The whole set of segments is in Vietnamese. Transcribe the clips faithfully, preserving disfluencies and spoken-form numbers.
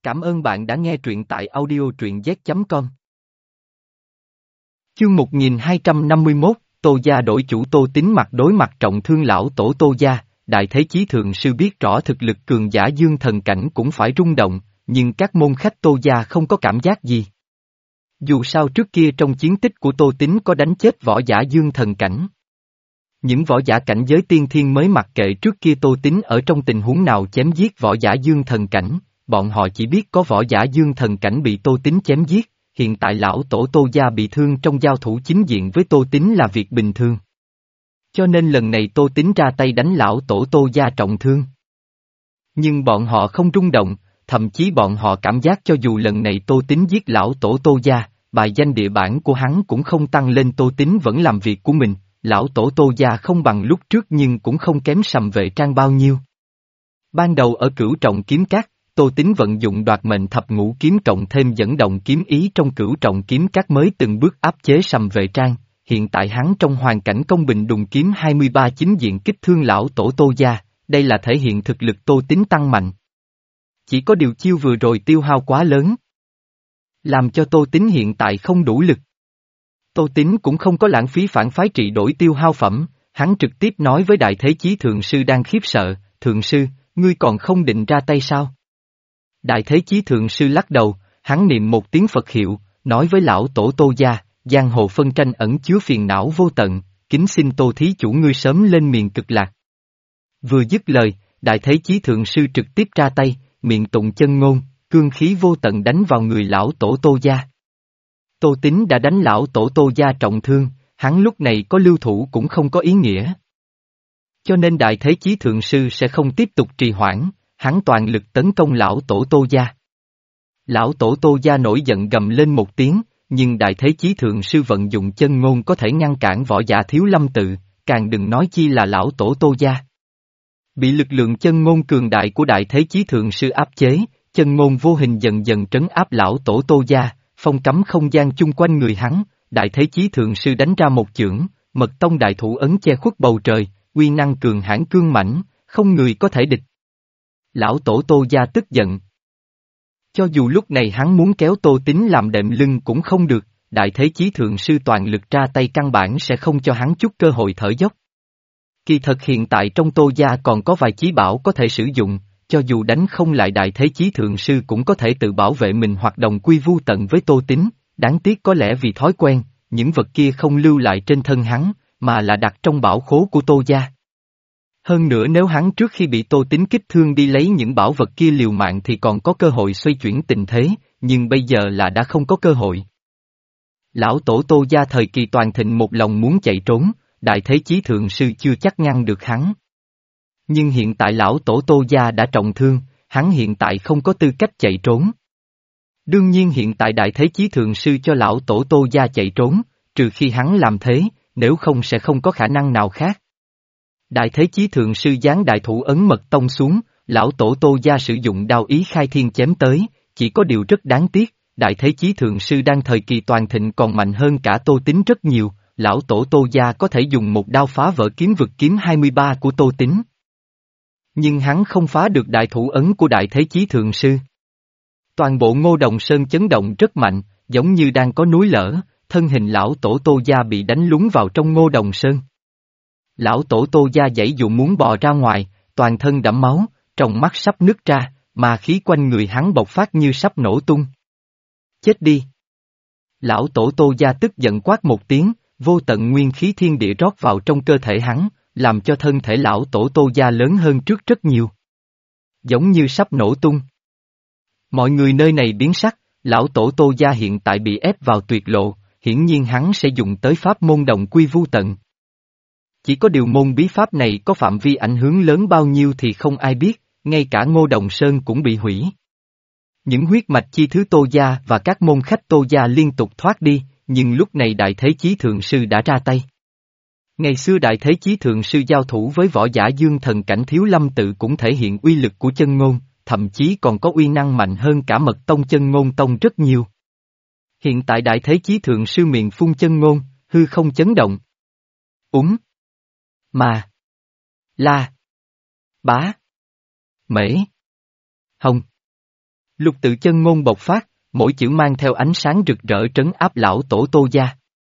Cảm ơn bạn đã nghe truyện tại audio truyện z chấm com. Chương một nghìn hai trăm năm mươi mốt, Tô Gia đổi chủ. Tô Tín mặt đối mặt trọng thương lão tổ Tô Gia, Đại Thế Chí Thượng Sư biết rõ thực lực cường giả dương thần cảnh cũng phải rung động, nhưng các môn khách Tô Gia không có cảm giác gì. Dù sao trước kia trong chiến tích của Tô Tín có đánh chết võ giả dương thần cảnh. Những võ giả cảnh giới tiên thiên mới mặc kệ trước kia Tô Tín ở trong tình huống nào chém giết võ giả dương thần cảnh, bọn họ chỉ biết có võ giả dương thần cảnh bị Tô Tín chém giết, hiện tại lão tổ Tô Gia bị thương trong giao thủ chính diện với Tô Tín là việc bình thường. Cho nên lần này Tô Tín ra tay đánh lão tổ Tô Gia trọng thương. Nhưng bọn họ không rung động, thậm chí bọn họ cảm giác cho dù lần này Tô Tín giết lão tổ Tô Gia, bài danh địa bản của hắn cũng không tăng lên. Tô Tín vẫn làm việc của mình, lão tổ Tô Gia không bằng lúc trước nhưng cũng không kém Sầm Vệ Trang bao nhiêu. Ban đầu ở Cửu Trọng Kiếm Các, Tô Tín vận dụng đoạt mệnh thập ngũ kiếm cộng thêm dẫn động kiếm ý trong Cửu Trọng Kiếm Các mới từng bước áp chế Sầm Vệ Trang, hiện tại hắn trong hoàn cảnh công bình đùng kiếm hai mươi ba chính diện kích thương lão tổ Tô Gia, đây là thể hiện thực lực Tô Tín tăng mạnh. Chỉ có điều chiêu vừa rồi tiêu hao quá lớn, làm cho Tô Tín hiện tại không đủ lực. Tô Tín cũng không có lãng phí phản phái trị đổi tiêu hao phẩm, hắn trực tiếp nói với Đại Thế Chí Thượng Sư đang khiếp sợ, Thượng Sư, ngươi còn không định ra tay sao? Đại Thế Chí Thượng Sư lắc đầu, hắn niệm một tiếng Phật hiệu, nói với lão tổ Tô Gia, giang hồ phân tranh ẩn chứa phiền não vô tận, kính xin Tô Thí Chủ ngươi sớm lên miền Cực Lạc. Vừa dứt lời, Đại Thế Chí Thượng Sư trực tiếp ra tay, miệng tụng chân ngôn, cương khí vô tận đánh vào người lão tổ Tô Gia. Tô Tín đã đánh lão tổ Tô Gia trọng thương, hắn lúc này có lưu thủ cũng không có ý nghĩa. Cho nên Đại Thế Chí Thượng Sư sẽ không tiếp tục trì hoãn, hắn toàn lực tấn công lão tổ Tô Gia. Lão tổ Tô Gia nổi giận gầm lên một tiếng, nhưng Đại Thế Chí Thượng Sư vận dụng chân ngôn có thể ngăn cản võ giả Thiếu Lâm Tự, càng đừng nói chi là lão tổ Tô Gia. Bị lực lượng chân ngôn cường đại của Đại Thế Chí Thượng Sư áp chế, chân ngôn vô hình dần dần trấn áp lão tổ Tô Gia, phong cấm không gian chung quanh người hắn, Đại Thế Chí Thượng Sư đánh ra một chưởng, Mật Tông đại thủ ấn che khuất bầu trời, uy năng cường hãn cương mãnh, không người có thể địch. Lão tổ Tô Gia tức giận. Cho dù lúc này hắn muốn kéo Tô Tín làm đệm lưng cũng không được, Đại Thế Chí Thượng Sư toàn lực ra tay căn bản sẽ không cho hắn chút cơ hội thở dốc. Kỳ thật hiện tại trong Tô Gia còn có vài chí bảo có thể sử dụng, cho dù đánh không lại Đại Thế Chí Thượng Sư cũng có thể tự bảo vệ mình hoặc đồng quy vu tận với Tô Tín, đáng tiếc có lẽ vì thói quen, những vật kia không lưu lại trên thân hắn, mà là đặt trong bảo khố của Tô Gia. Hơn nữa nếu hắn trước khi bị Tô Tín kích thương đi lấy những bảo vật kia liều mạng thì còn có cơ hội xoay chuyển tình thế, nhưng bây giờ là đã không có cơ hội. Lão tổ Tô Gia thời kỳ toàn thịnh một lòng muốn chạy trốn, Đại Thế Chí Thượng Sư chưa chắc ngăn được hắn. Nhưng hiện tại lão tổ Tô Gia đã trọng thương, hắn hiện tại không có tư cách chạy trốn. Đương nhiên hiện tại Đại Thế Chí Thượng Sư cho lão tổ Tô Gia chạy trốn, trừ khi hắn làm thế, nếu không sẽ không có khả năng nào khác. Đại Thế Chí Thượng Sư giáng đại thủ ấn Mật Tông xuống, lão tổ Tô Gia sử dụng đao ý khai thiên chém tới, chỉ có điều rất đáng tiếc, Đại Thế Chí Thượng Sư đang thời kỳ toàn thịnh còn mạnh hơn cả Tô Tín rất nhiều, lão tổ Tô Gia có thể dùng một đao phá vỡ kiếm vực kiếm hai mươi ba của Tô Tín. Nhưng hắn không phá được đại thủ ấn của Đại Thế Chí Thượng Sư. Toàn bộ Ngô Đồng Sơn chấn động rất mạnh, giống như đang có núi lở, thân hình lão tổ Tô Gia bị đánh lún vào trong Ngô Đồng Sơn. Lão tổ Tô Gia giãy dụ muốn bò ra ngoài, toàn thân đẫm máu, trong mắt sắp nứt ra, mà khí quanh người hắn bộc phát như sắp nổ tung. Chết đi! Lão tổ Tô Gia tức giận quát một tiếng, vô tận nguyên khí thiên địa rót vào trong cơ thể hắn, làm cho thân thể lão tổ Tô Gia lớn hơn trước rất nhiều. Giống như sắp nổ tung. Mọi người nơi này biến sắc, lão tổ Tô Gia hiện tại bị ép vào tuyệt lộ, hiển nhiên hắn sẽ dùng tới pháp môn đồng quy vu tận. Chỉ có điều môn bí pháp này có phạm vi ảnh hưởng lớn bao nhiêu thì không ai biết, ngay cả Ngô Đồng Sơn cũng bị hủy. Những huyết mạch chi thứ Tô Gia và các môn khách Tô Gia liên tục thoát đi, nhưng lúc này Đại Thế Chí Thượng Sư đã ra tay. Ngày xưa Đại Thế Chí Thượng Sư giao thủ với võ giả dương thần cảnh Thiếu Lâm Tự cũng thể hiện uy lực của chân ngôn, thậm chí còn có uy năng mạnh hơn cả Mật Tông chân ngôn tông rất nhiều. Hiện tại Đại Thế Chí Thượng Sư miệng phun chân ngôn, hư không chấn động. Úng. Mà. La. Bá. Mễ. Hồng. Lục tự chân ngôn bộc phát, mỗi chữ mang theo ánh sáng rực rỡ trấn áp lão tổ Tô gia.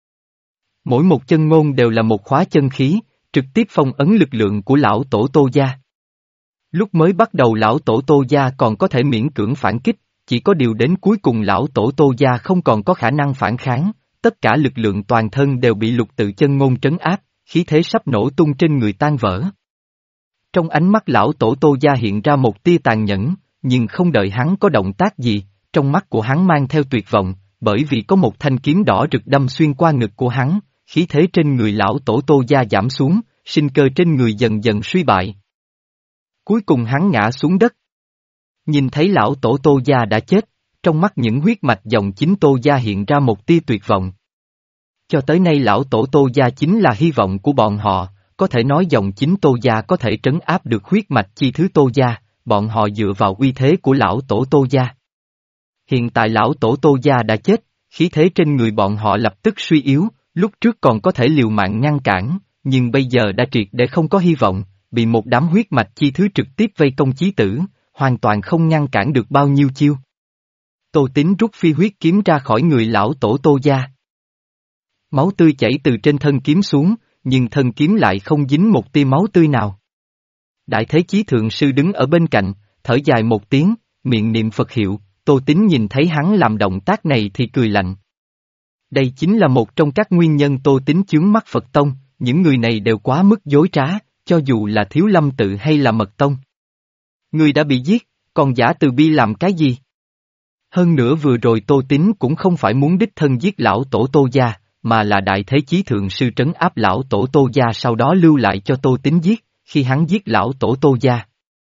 Mỗi một chân ngôn đều là một khóa chân khí, trực tiếp phong ấn lực lượng của lão tổ Tô gia. Lúc mới bắt đầu lão tổ Tô gia còn có thể miễn cưỡng phản kích, chỉ có điều đến cuối cùng lão tổ Tô gia không còn có khả năng phản kháng, tất cả lực lượng toàn thân đều bị lục tự chân ngôn trấn áp, khí thế sắp nổ tung trên người tan vỡ. Trong ánh mắt lão tổ Tô gia hiện ra một tia tàn nhẫn, nhưng không đợi hắn có động tác gì, trong mắt của hắn mang theo tuyệt vọng, bởi vì có một thanh kiếm đỏ rực đâm xuyên qua ngực của hắn, khí thế trên người lão tổ Tô gia giảm xuống, sinh cơ trên người dần dần suy bại. Cuối cùng hắn ngã xuống đất. Nhìn thấy lão tổ Tô gia đã chết, trong mắt những huyết mạch dòng chính Tô gia hiện ra một tia tuyệt vọng. Cho tới nay lão tổ Tô gia chính là hy vọng của bọn họ, có thể nói dòng chính Tô gia có thể trấn áp được huyết mạch chi thứ Tô gia, bọn họ dựa vào uy thế của lão tổ Tô gia. Hiện tại lão tổ Tô gia đã chết, khí thế trên người bọn họ lập tức suy yếu, lúc trước còn có thể liều mạng ngăn cản, nhưng bây giờ đã triệt để không có hy vọng, bị một đám huyết mạch chi thứ trực tiếp vây công chí tử, hoàn toàn không ngăn cản được bao nhiêu chiêu. Tô Tín rút phi huyết kiếm ra khỏi người lão tổ Tô gia. Máu tươi chảy từ trên thân kiếm xuống, nhưng thân kiếm lại không dính một tia máu tươi nào. Đại Thế Chí Thượng Sư đứng ở bên cạnh, thở dài một tiếng, miệng niệm Phật hiệu, Tô Tín nhìn thấy hắn làm động tác này thì cười lạnh. Đây chính là một trong các nguyên nhân Tô Tín chướng mắt Phật Tông, những người này đều quá mức dối trá, cho dù là Thiếu Lâm Tự hay là Mật Tông. Người đã bị giết, còn giả từ bi làm cái gì? Hơn nữa vừa rồi Tô Tín cũng không phải muốn đích thân giết lão tổ Tô gia, mà là Đại Thế Chí Thượng Sư trấn áp lão tổ Tô gia sau đó lưu lại cho Tô Tín giết, khi hắn giết lão tổ Tô gia.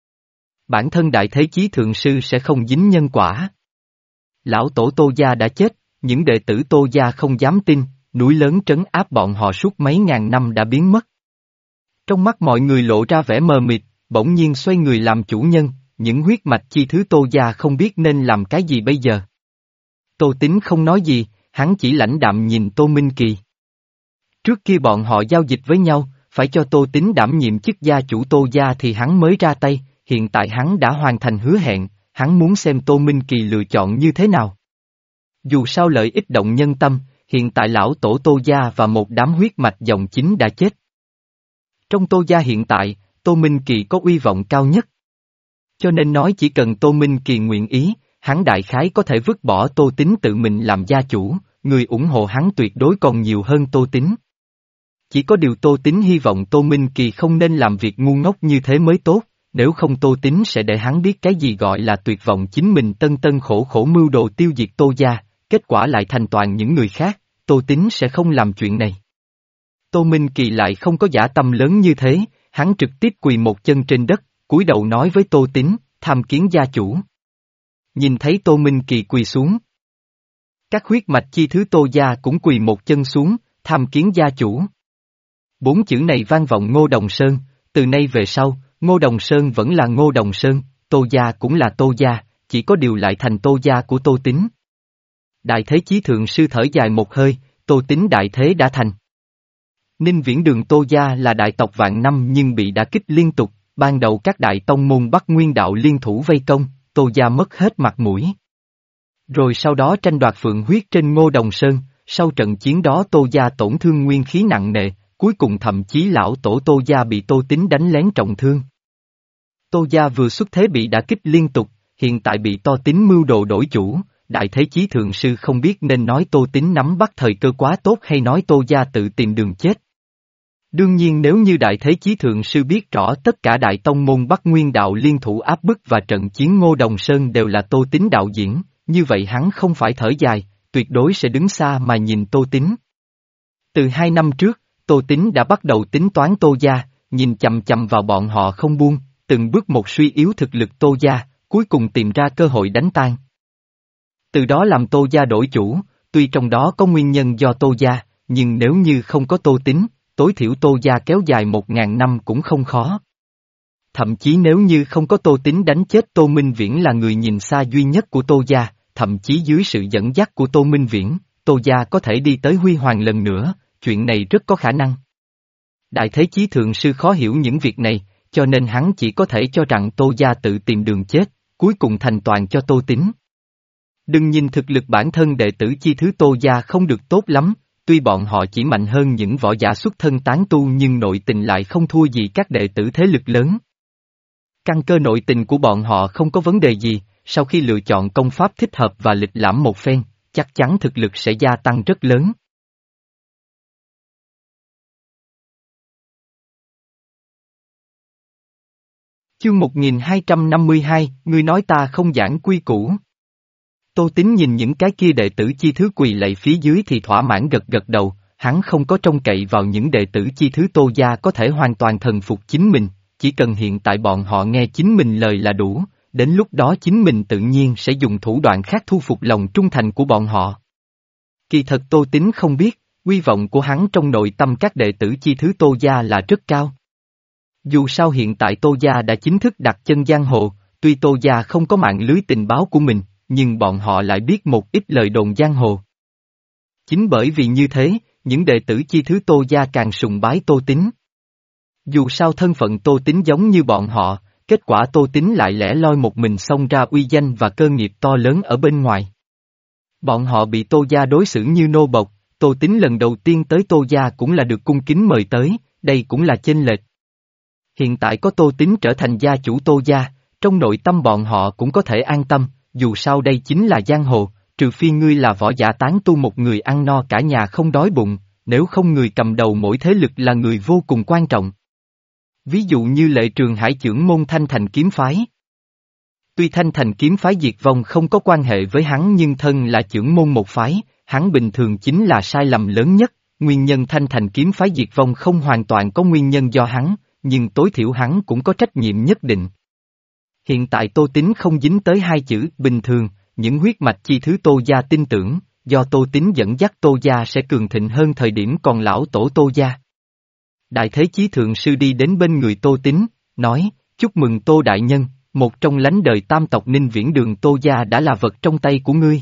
Bản thân Đại Thế Chí Thượng Sư sẽ không dính nhân quả. Lão tổ Tô gia đã chết, những đệ tử Tô gia không dám tin, núi lớn trấn áp bọn họ suốt mấy ngàn năm đã biến mất. Trong mắt mọi người lộ ra vẻ mờ mịt, bỗng nhiên xoay người làm chủ nhân, những huyết mạch chi thứ Tô gia không biết nên làm cái gì bây giờ. Tô Tín không nói gì, hắn chỉ lãnh đạm nhìn Tô Minh Kỳ. Trước kia bọn họ giao dịch với nhau, phải cho Tô Tín đảm nhiệm chức gia chủ Tô gia thì hắn mới ra tay, hiện tại hắn đã hoàn thành hứa hẹn, hắn muốn xem Tô Minh Kỳ lựa chọn như thế nào. Dù sao lợi ích động nhân tâm, hiện tại lão tổ Tô gia và một đám huyết mạch dòng chính đã chết. Trong Tô gia hiện tại, Tô Minh Kỳ có uy vọng cao nhất. Cho nên nói chỉ cần Tô Minh Kỳ nguyện ý, hắn đại khái có thể vứt bỏ Tô Tín tự mình làm gia chủ, người ủng hộ hắn tuyệt đối còn nhiều hơn Tô Tín. Chỉ có điều Tô Tín hy vọng Tô Minh Kỳ không nên làm việc ngu ngốc như thế mới tốt, nếu không Tô Tín sẽ để hắn biết cái gì gọi là tuyệt vọng chính mình tân tân khổ khổ mưu đồ tiêu diệt Tô gia, kết quả lại thành toàn những người khác, Tô Tín sẽ không làm chuyện này. Tô Minh Kỳ lại không có dã tâm lớn như thế, hắn trực tiếp quỳ một chân trên đất, cúi đầu nói với Tô Tín, tham kiến gia chủ. Nhìn thấy Tô Minh Kỳ quỳ xuống. Các huyết mạch chi thứ Tô gia cũng quỳ một chân xuống, tham kiến gia chủ. Bốn chữ này vang vọng Ngô Đồng Sơn, từ nay về sau, Ngô Đồng Sơn vẫn là Ngô Đồng Sơn, Tô gia cũng là Tô gia, chỉ có điều lại thành Tô gia của Tô Tín. Đại Thế Chí Thượng Sư thở dài một hơi, Tô Tín đại thế đã thành. Ninh Viễn Đường Tô gia là đại tộc vạn năm nhưng bị đả kích liên tục, ban đầu các đại tông môn Bắc Nguyên đạo liên thủ vây công, Tô gia mất hết mặt mũi. Rồi sau đó tranh đoạt phượng huyết trên Ngô Đồng Sơn, sau trận chiến đó Tô gia tổn thương nguyên khí nặng nề, cuối cùng thậm chí lão tổ Tô gia bị Tô Tín đánh lén trọng thương. Tô gia vừa xuất thế bị đả kích liên tục, hiện tại bị Tô Tín mưu đồ đổi chủ, Đại Thế Chí Thượng Sư không biết nên nói Tô Tín nắm bắt thời cơ quá tốt hay nói Tô gia tự tìm đường chết. Đương nhiên nếu như Đại Thế Chí Thượng Sư biết rõ tất cả đại tông môn Bắc Nguyên đạo liên thủ áp bức và trận chiến Ngô Đồng Sơn đều là Tô Tín đạo diễn, như vậy hắn không phải thở dài, tuyệt đối sẽ đứng xa mà nhìn Tô Tín. Từ hai năm trước, Tô Tín đã bắt đầu tính toán Tô gia, nhìn chằm chằm vào bọn họ không buông, từng bước một suy yếu thực lực Tô gia, cuối cùng tìm ra cơ hội đánh tan. Từ đó làm Tô gia đổi chủ, tuy trong đó có nguyên nhân do Tô gia, nhưng nếu như không có Tô Tín, tối thiểu Tô gia kéo dài một ngàn năm cũng không khó. Thậm chí nếu như không có Tô Tín đánh chết Tô Minh Viễn là người nhìn xa duy nhất của Tô gia, thậm chí dưới sự dẫn dắt của Tô Minh Viễn, Tô gia có thể đi tới huy hoàng lần nữa, chuyện này rất có khả năng. Đại Thế Chí Thượng Sư khó hiểu những việc này, cho nên hắn chỉ có thể cho rằng Tô gia tự tìm đường chết, cuối cùng thành toàn cho Tô Tín. Đừng nhìn thực lực bản thân đệ tử chi thứ Tô gia không được tốt lắm, tuy bọn họ chỉ mạnh hơn những võ giả xuất thân tán tu nhưng nội tình lại không thua gì các đệ tử thế lực lớn. Căn cơ nội tình của bọn họ không có vấn đề gì, sau khi lựa chọn công pháp thích hợp và lịch lãm một phen, chắc chắn thực lực sẽ gia tăng rất lớn. Chương một nghìn hai trăm năm mươi hai, ngươi nói ta không giảng quy củ. Tô Tín nhìn những cái kia đệ tử chi thứ quỳ lạy phía dưới thì thỏa mãn gật gật đầu, hắn không có trông cậy vào những đệ tử chi thứ Tô gia có thể hoàn toàn thần phục chính mình, chỉ cần hiện tại bọn họ nghe chính mình lời là đủ, đến lúc đó chính mình tự nhiên sẽ dùng thủ đoạn khác thu phục lòng trung thành của bọn họ. Kỳ thật Tô Tín không biết, uy vọng của hắn trong nội tâm các đệ tử chi thứ Tô gia là rất cao. Dù sao hiện tại Tô gia đã chính thức đặt chân giang hồ, tuy Tô gia không có mạng lưới tình báo của mình, nhưng bọn họ lại biết một ít lời đồn giang hồ. Chính bởi vì như thế, những đệ tử chi thứ Tô gia càng sùng bái Tô Tín. Dù sao thân phận Tô Tín giống như bọn họ, kết quả Tô Tín lại lẻ loi một mình xông ra uy danh và cơ nghiệp to lớn ở bên ngoài. Bọn họ bị Tô gia đối xử như nô bộc, Tô Tín lần đầu tiên tới Tô gia cũng là được cung kính mời tới, đây cũng là chênh lệch. Hiện tại có Tô Tín trở thành gia chủ Tô gia, trong nội tâm bọn họ cũng có thể an tâm, dù sao đây chính là giang hồ, trừ phi ngươi là võ giả tán tu một người ăn no cả nhà không đói bụng, nếu không người cầm đầu mỗi thế lực là người vô cùng quan trọng. Ví dụ như Lệ Trường Hải chưởng môn Thanh Thành kiếm phái. Tuy Thanh Thành kiếm phái diệt vong không có quan hệ với hắn nhưng thân là chưởng môn một phái, hắn bình thường chính là sai lầm lớn nhất, nguyên nhân Thanh Thành kiếm phái diệt vong không hoàn toàn có nguyên nhân do hắn, nhưng tối thiểu hắn cũng có trách nhiệm nhất định. Hiện tại Tô Tín không dính tới hai chữ bình thường, những huyết mạch chi thứ Tô gia tin tưởng, do Tô Tín dẫn dắt Tô gia sẽ cường thịnh hơn thời điểm còn lão tổ Tô gia. Đại Thế Chí Thượng Sư đi đến bên người Tô Tín, nói, chúc mừng Tô Đại Nhân, một trong lánh đời tam tộc Ninh Viễn Đường Tô gia đã là vật trong tay của ngươi.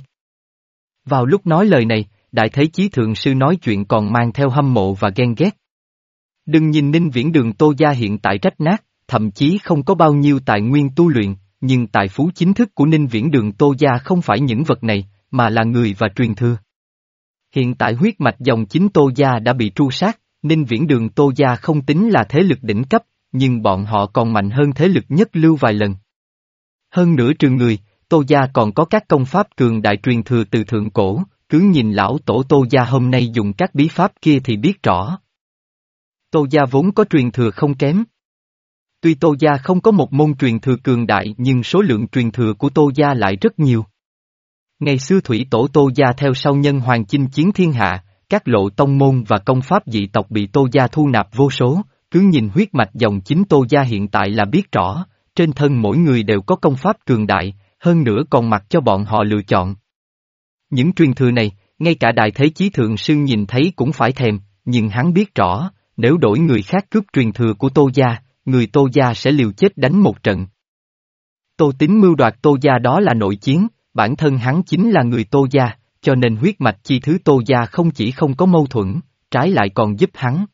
Vào lúc nói lời này, Đại Thế Chí Thượng Sư nói chuyện còn mang theo hâm mộ và ghen ghét. Đừng nhìn Ninh Viễn Đường Tô gia hiện tại rách nát, thậm chí không có bao nhiêu tài nguyên tu luyện, nhưng tài phú chính thức của Ninh Viễn Đường Tô gia không phải những vật này, mà là người và truyền thừa. Hiện tại huyết mạch dòng chính Tô gia đã bị tru sát, Ninh Viễn Đường Tô gia không tính là thế lực đỉnh cấp, nhưng bọn họ còn mạnh hơn thế lực nhất lưu vài lần. Hơn nữa trừ người, Tô gia còn có các công pháp cường đại truyền thừa từ thượng cổ, cứ nhìn lão tổ Tô gia hôm nay dùng các bí pháp kia thì biết rõ. Tô gia vốn có truyền thừa không kém. Tuy Tô gia không có một môn truyền thừa cường đại nhưng số lượng truyền thừa của Tô gia lại rất nhiều. Ngày xưa thủy tổ Tô gia theo sau nhân hoàng chinh chiến thiên hạ, các lộ tông môn và công pháp dị tộc bị Tô gia thu nạp vô số, cứ nhìn huyết mạch dòng chính Tô gia hiện tại là biết rõ, trên thân mỗi người đều có công pháp cường đại, hơn nữa còn mặc cho bọn họ lựa chọn. Những truyền thừa này, ngay cả Đại Thế Chí Thượng Sư nhìn thấy cũng phải thèm, nhưng hắn biết rõ, nếu đổi người khác cướp truyền thừa của Tô gia, người Tô gia sẽ liều chết đánh một trận. Tô Tín mưu đoạt Tô gia đó là nội chiến, bản thân hắn chính là người Tô gia, cho nên huyết mạch chi thứ Tô gia không chỉ không có mâu thuẫn, trái lại còn giúp hắn.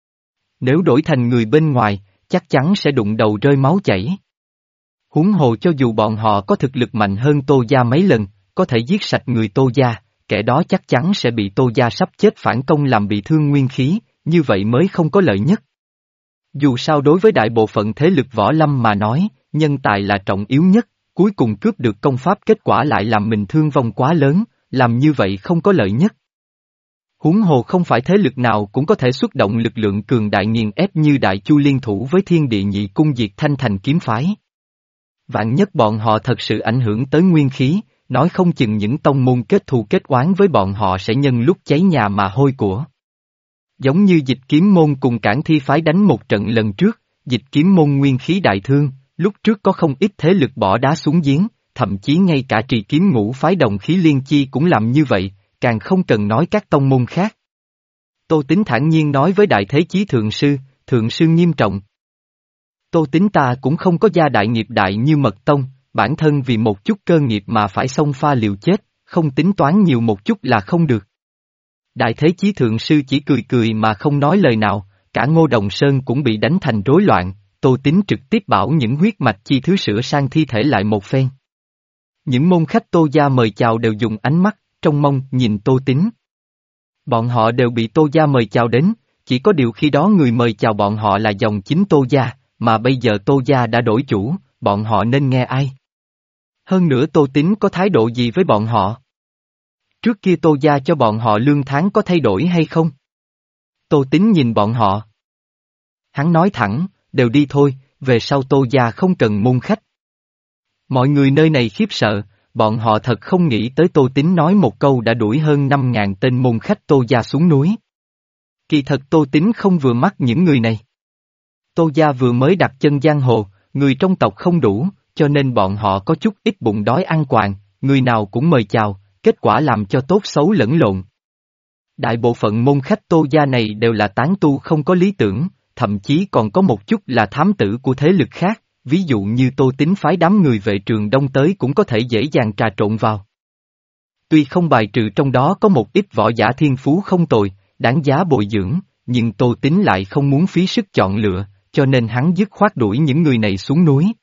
Nếu đổi thành người bên ngoài, chắc chắn sẽ đụng đầu rơi máu chảy. Huống hồ cho dù bọn họ có thực lực mạnh hơn Tô gia mấy lần, có thể giết sạch người Tô gia, kẻ đó chắc chắn sẽ bị Tô gia sắp chết phản công làm bị thương nguyên khí, như vậy mới không có lợi nhất. Dù sao đối với đại bộ phận thế lực võ lâm mà nói, nhân tài là trọng yếu nhất, cuối cùng cướp được công pháp kết quả lại làm mình thương vong quá lớn, làm như vậy không có lợi nhất. Huống hồ không phải thế lực nào cũng có thể xuất động lực lượng cường đại nghiền ép như Đại Chu liên thủ với Thiên Địa Nhị Cung diệt Thanh Thành kiếm phái. Vạn nhất bọn họ thật sự ảnh hưởng tới nguyên khí, nói không chừng những tông môn kết thù kết oán với bọn họ sẽ nhân lúc cháy nhà mà hôi của. Giống như Dịch Kiếm môn cùng Cản Thi phái đánh một trận lần trước, Dịch Kiếm môn nguyên khí đại thương, lúc trước có không ít thế lực bỏ đá xuống giếng, thậm chí ngay cả Trì Kiếm ngũ phái Đồng Khí Liên Chi cũng làm như vậy, càng không cần nói các tông môn khác. Tô Tín thản nhiên nói với Đại Thế Chí Thượng Sư, Thượng Sư nghiêm trọng. Tô Tín ta cũng không có gia đại nghiệp đại như Mật Tông, bản thân vì một chút cơ nghiệp mà phải xông pha liều chết, không tính toán nhiều một chút là không được. Đại Thế Chí Thượng Sư chỉ cười cười mà không nói lời nào, cả Ngô Đồng Sơn cũng bị đánh thành rối loạn, Tô Tín trực tiếp bảo những huyết mạch chi thứ sửa sang thi thể lại một phen. Những môn khách Tô gia mời chào đều dùng ánh mắt, trông mong, nhìn Tô Tín. Bọn họ đều bị Tô gia mời chào đến, chỉ có điều khi đó người mời chào bọn họ là dòng chính Tô gia, mà bây giờ Tô gia đã đổi chủ, bọn họ nên nghe ai? Hơn nữa Tô Tín có thái độ gì với bọn họ? Trước kia Tô gia cho bọn họ lương tháng có thay đổi hay không? Tô Tín nhìn bọn họ. Hắn nói thẳng, đều đi thôi, về sau Tô gia không cần môn khách. Mọi người nơi này khiếp sợ, bọn họ thật không nghĩ tới Tô Tín nói một câu đã đuổi hơn năm ngàn tên môn khách Tô gia xuống núi. Kỳ thật Tô Tín không vừa mắt những người này. Tô gia vừa mới đặt chân giang hồ, người trong tộc không đủ, cho nên bọn họ có chút ít bụng đói ăn quàng, người nào cũng mời chào, kết quả làm cho tốt xấu lẫn lộn. Đại bộ phận môn khách Tô gia này đều là tán tu không có lý tưởng, thậm chí còn có một chút là thám tử của thế lực khác, ví dụ như Tô Tín phái đám người vệ Trường Đông tới cũng có thể dễ dàng trà trộn vào. Tuy không bài trừ trong đó có một ít võ giả thiên phú không tồi, đáng giá bồi dưỡng, nhưng Tô Tín lại không muốn phí sức chọn lựa, cho nên hắn dứt khoát đuổi những người này xuống núi.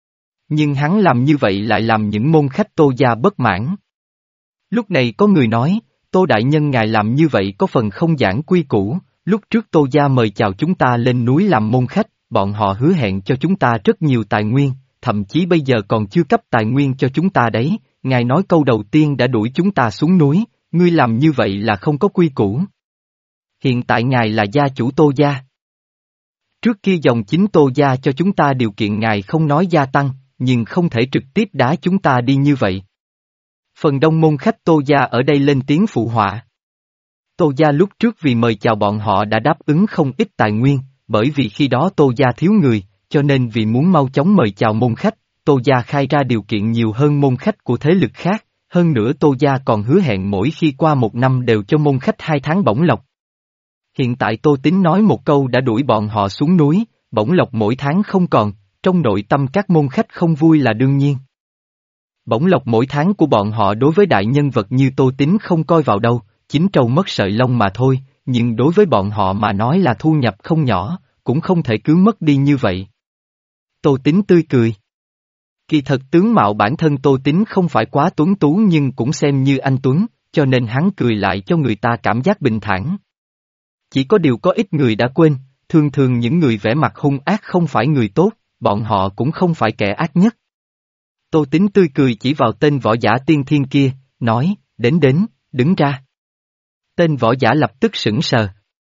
Nhưng hắn làm như vậy lại làm những môn khách Tô gia bất mãn. Lúc này có người nói, Tô đại nhân ngài làm như vậy có phần không giảng quy củ, lúc trước Tô gia mời chào chúng ta lên núi làm môn khách, bọn họ hứa hẹn cho chúng ta rất nhiều tài nguyên, thậm chí bây giờ còn chưa cấp tài nguyên cho chúng ta đấy, ngài nói câu đầu tiên đã đuổi chúng ta xuống núi, ngươi làm như vậy là không có quy củ. Hiện tại ngài là gia chủ Tô gia. Trước kia dòng chính Tô gia cho chúng ta điều kiện ngài không nói gia tăng, nhưng không thể trực tiếp đá chúng ta đi như vậy. Phần đông môn khách Tô gia ở đây lên tiếng phụ họa. Tô gia lúc trước vì mời chào bọn họ đã đáp ứng không ít tài nguyên, bởi vì khi đó Tô gia thiếu người, cho nên vì muốn mau chóng mời chào môn khách, Tô gia khai ra điều kiện nhiều hơn môn khách của thế lực khác, hơn nữa Tô gia còn hứa hẹn mỗi khi qua một năm đều cho môn khách hai tháng bổng lộc. Hiện tại Tô Tín nói một câu đã đuổi bọn họ xuống núi, bổng lộc mỗi tháng không còn, trong nội tâm các môn khách không vui là đương nhiên. Bổng lộc mỗi tháng của bọn họ đối với đại nhân vật như Tô Tín không coi vào đâu, chính trâu mất sợi lông mà thôi, nhưng đối với bọn họ mà nói là thu nhập không nhỏ, cũng không thể cứ mất đi như vậy. Tô Tín tươi cười. Kỳ thật tướng mạo bản thân Tô Tín không phải quá tuấn tú nhưng cũng xem như anh tuấn, cho nên hắn cười lại cho người ta cảm giác bình thản. Chỉ có điều có ít người đã quên, thường thường những người vẻ mặt hung ác không phải người tốt, bọn họ cũng không phải kẻ ác nhất. Tô Tín tươi cười chỉ vào tên võ giả tiên thiên kia, nói, đến đến, đứng ra. Tên võ giả lập tức sững sờ.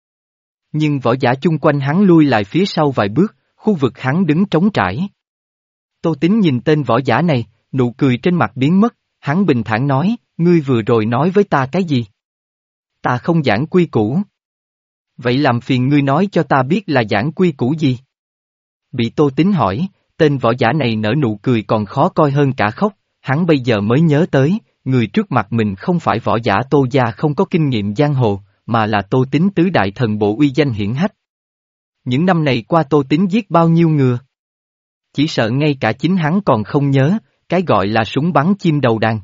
Nhưng võ giả chung quanh hắn lui lại phía sau vài bước, khu vực hắn đứng trống trải. Tô Tín nhìn tên võ giả này, nụ cười trên mặt biến mất, hắn bình thản nói, ngươi vừa rồi nói với ta cái gì? Ta không giảng quy củ. Vậy làm phiền ngươi nói cho ta biết là giảng quy củ gì? Bị Tô Tín hỏi, tên võ giả này nở nụ cười còn khó coi hơn cả khóc, hắn bây giờ mới nhớ tới, người trước mặt mình không phải võ giả Tô gia không có kinh nghiệm giang hồ, mà là Tô Tín tứ đại thần bộ uy danh hiển hách. Những năm này qua Tô Tín giết bao nhiêu ngừa? Chỉ sợ ngay cả chính hắn còn không nhớ, cái gọi là súng bắn chim đầu đàn.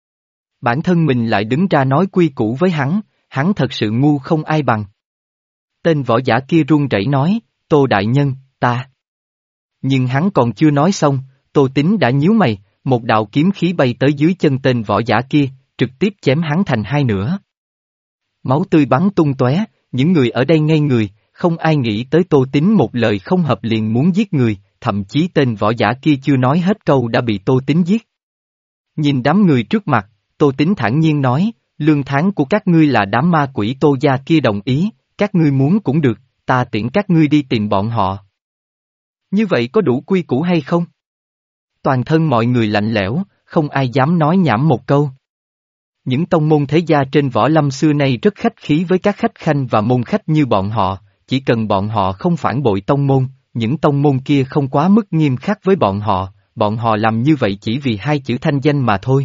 Bản thân mình lại đứng ra nói quy củ với hắn, hắn thật sự ngu không ai bằng. Tên võ giả kia run rẩy nói, Tô đại nhân, ta. Nhưng hắn còn chưa nói xong, Tô Tín đã nhíu mày, một đạo kiếm khí bay tới dưới chân tên võ giả kia, trực tiếp chém hắn thành hai nửa. Máu tươi bắn tung tóe, những người ở đây ngây người, không ai nghĩ tới Tô Tín một lời không hợp liền muốn giết người, thậm chí tên võ giả kia chưa nói hết câu đã bị Tô Tín giết. Nhìn đám người trước mặt, Tô Tín thản nhiên nói, lương tháng của các ngươi là đám ma quỷ Tô gia kia đồng ý, các ngươi muốn cũng được, ta tiễn các ngươi đi tìm bọn họ. Như vậy có đủ quy củ hay không? Toàn thân mọi người lạnh lẽo, không ai dám nói nhảm một câu. Những tông môn thế gia trên võ lâm xưa nay rất khách khí với các khách khanh và môn khách như bọn họ, chỉ cần bọn họ không phản bội tông môn, những tông môn kia không quá mức nghiêm khắc với bọn họ, bọn họ làm như vậy chỉ vì hai chữ thanh danh mà thôi.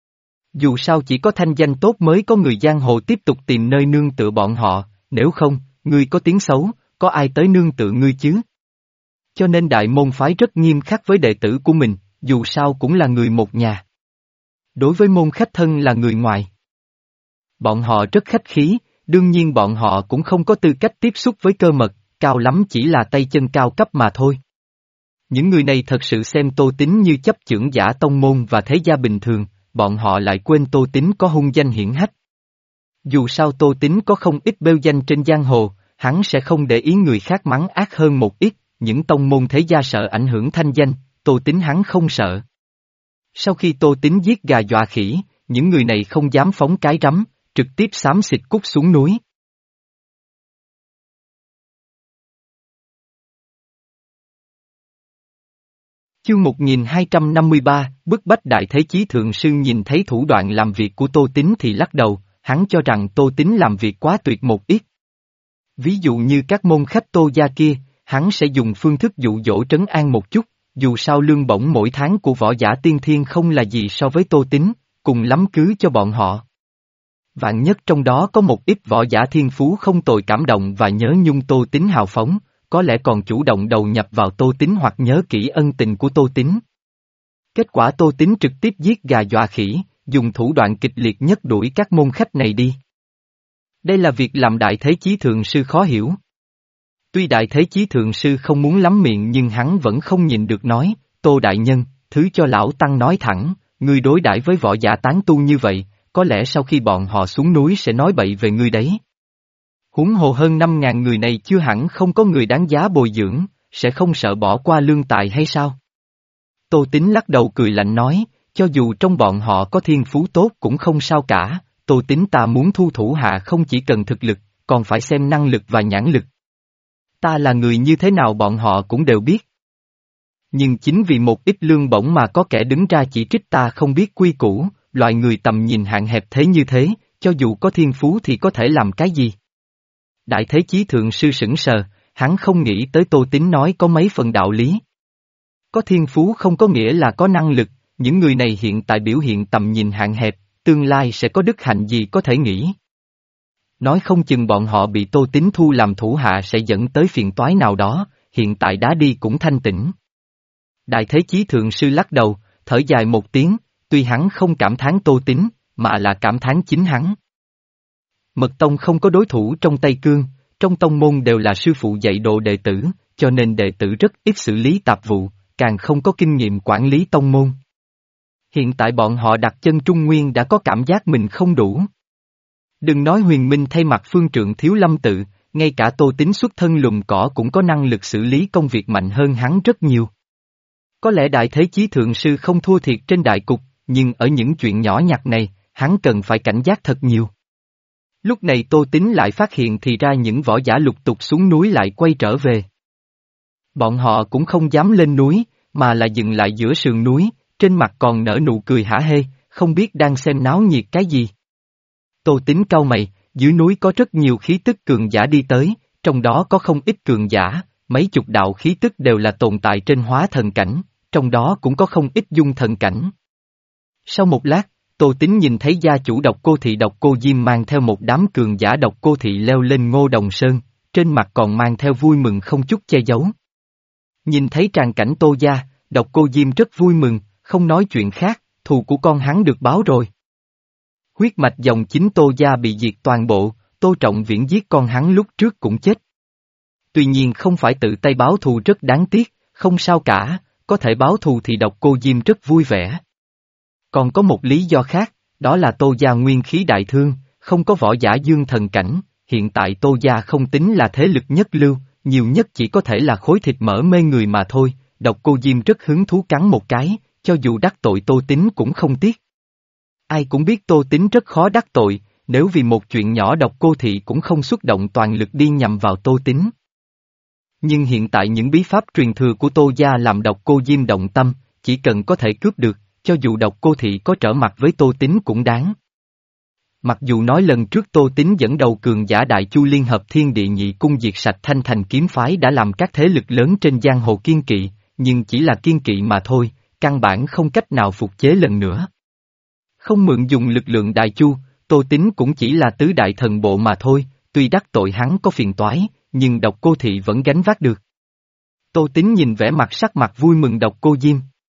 Dù sao chỉ có thanh danh tốt mới có người giang hồ tiếp tục tìm nơi nương tựa bọn họ, nếu không, ngươi có tiếng xấu, có ai tới nương tựa ngươi chứ? Cho nên đại môn phái rất nghiêm khắc với đệ tử của mình, dù sao cũng là người một nhà. Đối với môn khách thân là người ngoài, bọn họ rất khách khí, đương nhiên bọn họ cũng không có tư cách tiếp xúc với cơ mật, cao lắm chỉ là tay chân cao cấp mà thôi. Những người này thật sự xem Tô Tín như chấp chưởng giả tông môn và thế gia bình thường, bọn họ lại quên Tô Tín có hung danh hiển hách. Dù sao Tô Tín có không ít bêu danh trên giang hồ, hắn sẽ không để ý người khác mắng ác hơn một ít, những tông môn thế gia sợ ảnh hưởng thanh danh, Tô Tín hắn không sợ. Sau khi Tô Tín giết gà dọa khỉ, những người này không dám phóng cái rắm, trực tiếp xám xịt cút xuống núi. Chương một nghìn hai trăm năm mươi ba, bức bách Đại Thế Chí Thượng Sư nhìn thấy thủ đoạn làm việc của Tô Tín thì lắc đầu, hắn cho rằng Tô Tín làm việc quá tuyệt một ít. Ví dụ như các môn khách Tô gia kia, hắn sẽ dùng phương thức dụ dỗ trấn an một chút, dù sao lương bổng mỗi tháng của võ giả tiên thiên không là gì so với Tô Tín, cùng lắm cứ cho bọn họ. Vạn nhất trong đó có một ít võ giả thiên phú không tồi cảm động và nhớ nhung Tô Tín hào phóng, có lẽ còn chủ động đầu nhập vào Tô Tín hoặc nhớ kỹ ân tình của Tô Tín. Kết quả Tô Tín trực tiếp giết gà dọa khỉ, dùng thủ đoạn kịch liệt nhất đuổi các môn khách này đi. Đây là việc làm Đại Thế Chí Thượng Sư khó hiểu. Tuy Đại Thế Chí Thượng Sư không muốn lắm miệng nhưng hắn vẫn không nhìn được nói, Tô Đại Nhân, thứ cho Lão Tăng nói thẳng, ngươi đối đãi với võ giả tán tu như vậy, có lẽ sau khi bọn họ xuống núi sẽ nói bậy về ngươi đấy. Huống hồ hơn năm ngàn người này chưa hẳn không có người đáng giá bồi dưỡng, sẽ không sợ bỏ qua lương tài hay sao? Tô Tín lắc đầu cười lạnh nói, cho dù trong bọn họ có thiên phú tốt cũng không sao cả, Tô Tín ta muốn thu thủ hạ không chỉ cần thực lực, còn phải xem năng lực và nhãn lực. Ta là người như thế nào bọn họ cũng đều biết. Nhưng chính vì một ít lương bổng mà có kẻ đứng ra chỉ trích ta không biết quy củ, loại người tầm nhìn hạn hẹp thế như thế, cho dù có thiên phú thì có thể làm cái gì? Đại Thế Chí Thượng Sư sững sờ, hắn không nghĩ tới Tô Tín nói có mấy phần đạo lý. Có thiên phú không có nghĩa là có năng lực, những người này hiện tại biểu hiện tầm nhìn hạn hẹp, tương lai sẽ có đức hạnh gì có thể nghĩ. Nói không chừng bọn họ bị Tô Tín thu làm thủ hạ sẽ dẫn tới phiền toái nào đó, hiện tại đã đi cũng thanh tĩnh. Đại Thế Chí Thượng Sư lắc đầu, thở dài một tiếng, tuy hắn không cảm thán Tô Tín, mà là cảm thán chính hắn. Mật tông không có đối thủ trong Tây Cương, trong tông môn đều là sư phụ dạy đồ đệ tử, cho nên đệ tử rất ít xử lý tạp vụ, càng không có kinh nghiệm quản lý tông môn. Hiện tại bọn họ đặt chân Trung Nguyên đã có cảm giác mình không đủ. Đừng nói Huyền Minh thay mặt phương trượng Thiếu Lâm Tự, ngay cả Tô Tín xuất thân lùm cỏ cũng có năng lực xử lý công việc mạnh hơn hắn rất nhiều. Có lẽ Đại Thế Chí Thượng Sư không thua thiệt trên đại cục, nhưng ở những chuyện nhỏ nhặt này, hắn cần phải cảnh giác thật nhiều. Lúc này Tô Tín lại phát hiện thì ra những võ giả lục tục xuống núi lại quay trở về. Bọn họ cũng không dám lên núi, mà là dừng lại giữa sườn núi, trên mặt còn nở nụ cười hả hê, không biết đang xem náo nhiệt cái gì. Tô Tín cau mày, dưới núi có rất nhiều khí tức cường giả đi tới, trong đó có không ít cường giả, mấy chục đạo khí tức đều là tồn tại trên hóa thần cảnh, trong đó cũng có không ít dung thần cảnh. Sau một lát, Tô Tín nhìn thấy gia chủ Độc Cô Thị Độc Cô Diêm mang theo một đám cường giả Độc Cô Thị leo lên Ngô Đồng Sơn, trên mặt còn mang theo vui mừng không chút che giấu. Nhìn thấy tràng cảnh Tô gia, Độc Cô Diêm rất vui mừng, không nói chuyện khác, thù của con hắn được báo rồi. Huyết mạch dòng chính Tô gia bị diệt toàn bộ, Tô Trọng Viễn giết con hắn lúc trước cũng chết. Tuy nhiên không phải tự tay báo thù rất đáng tiếc, không sao cả, có thể báo thù thì Độc Cô Diêm rất vui vẻ. Còn có một lý do khác, đó là Tô gia nguyên khí đại thương, không có võ giả dương thần cảnh, hiện tại Tô gia không tính là thế lực nhất lưu, nhiều nhất chỉ có thể là khối thịt mỡ mê người mà thôi, Độc Cô Diêm rất hứng thú cắn một cái, cho dù đắc tội Tô Tín cũng không tiếc. Ai cũng biết Tô Tín rất khó đắc tội, nếu vì một chuyện nhỏ Độc Cô Thị cũng không xuất động toàn lực đi nhằm vào Tô Tín. Nhưng hiện tại những bí pháp truyền thừa của Tô gia làm Độc Cô Diêm động tâm, chỉ cần có thể cướp được, cho dù Độc Cô Thị có trở mặt với Tô Tín cũng đáng. Mặc dù nói lần trước Tô Tín dẫn đầu cường giả Đại Chu Liên Hợp Thiên Địa Nhị Cung diệt sạch Thanh Thành kiếm phái đã làm các thế lực lớn trên giang hồ kiên kỵ, nhưng chỉ là kiên kỵ mà thôi, căn bản không cách nào phục chế lần nữa. Không mượn dùng lực lượng Đại Chu, Tô Tín cũng chỉ là tứ đại thần bộ mà thôi, tuy đắc tội hắn có phiền toái, nhưng Độc Cô Thị vẫn gánh vác được. Tô Tín nhìn vẻ mặt sắc mặt vui mừng Độc Cô Diêm.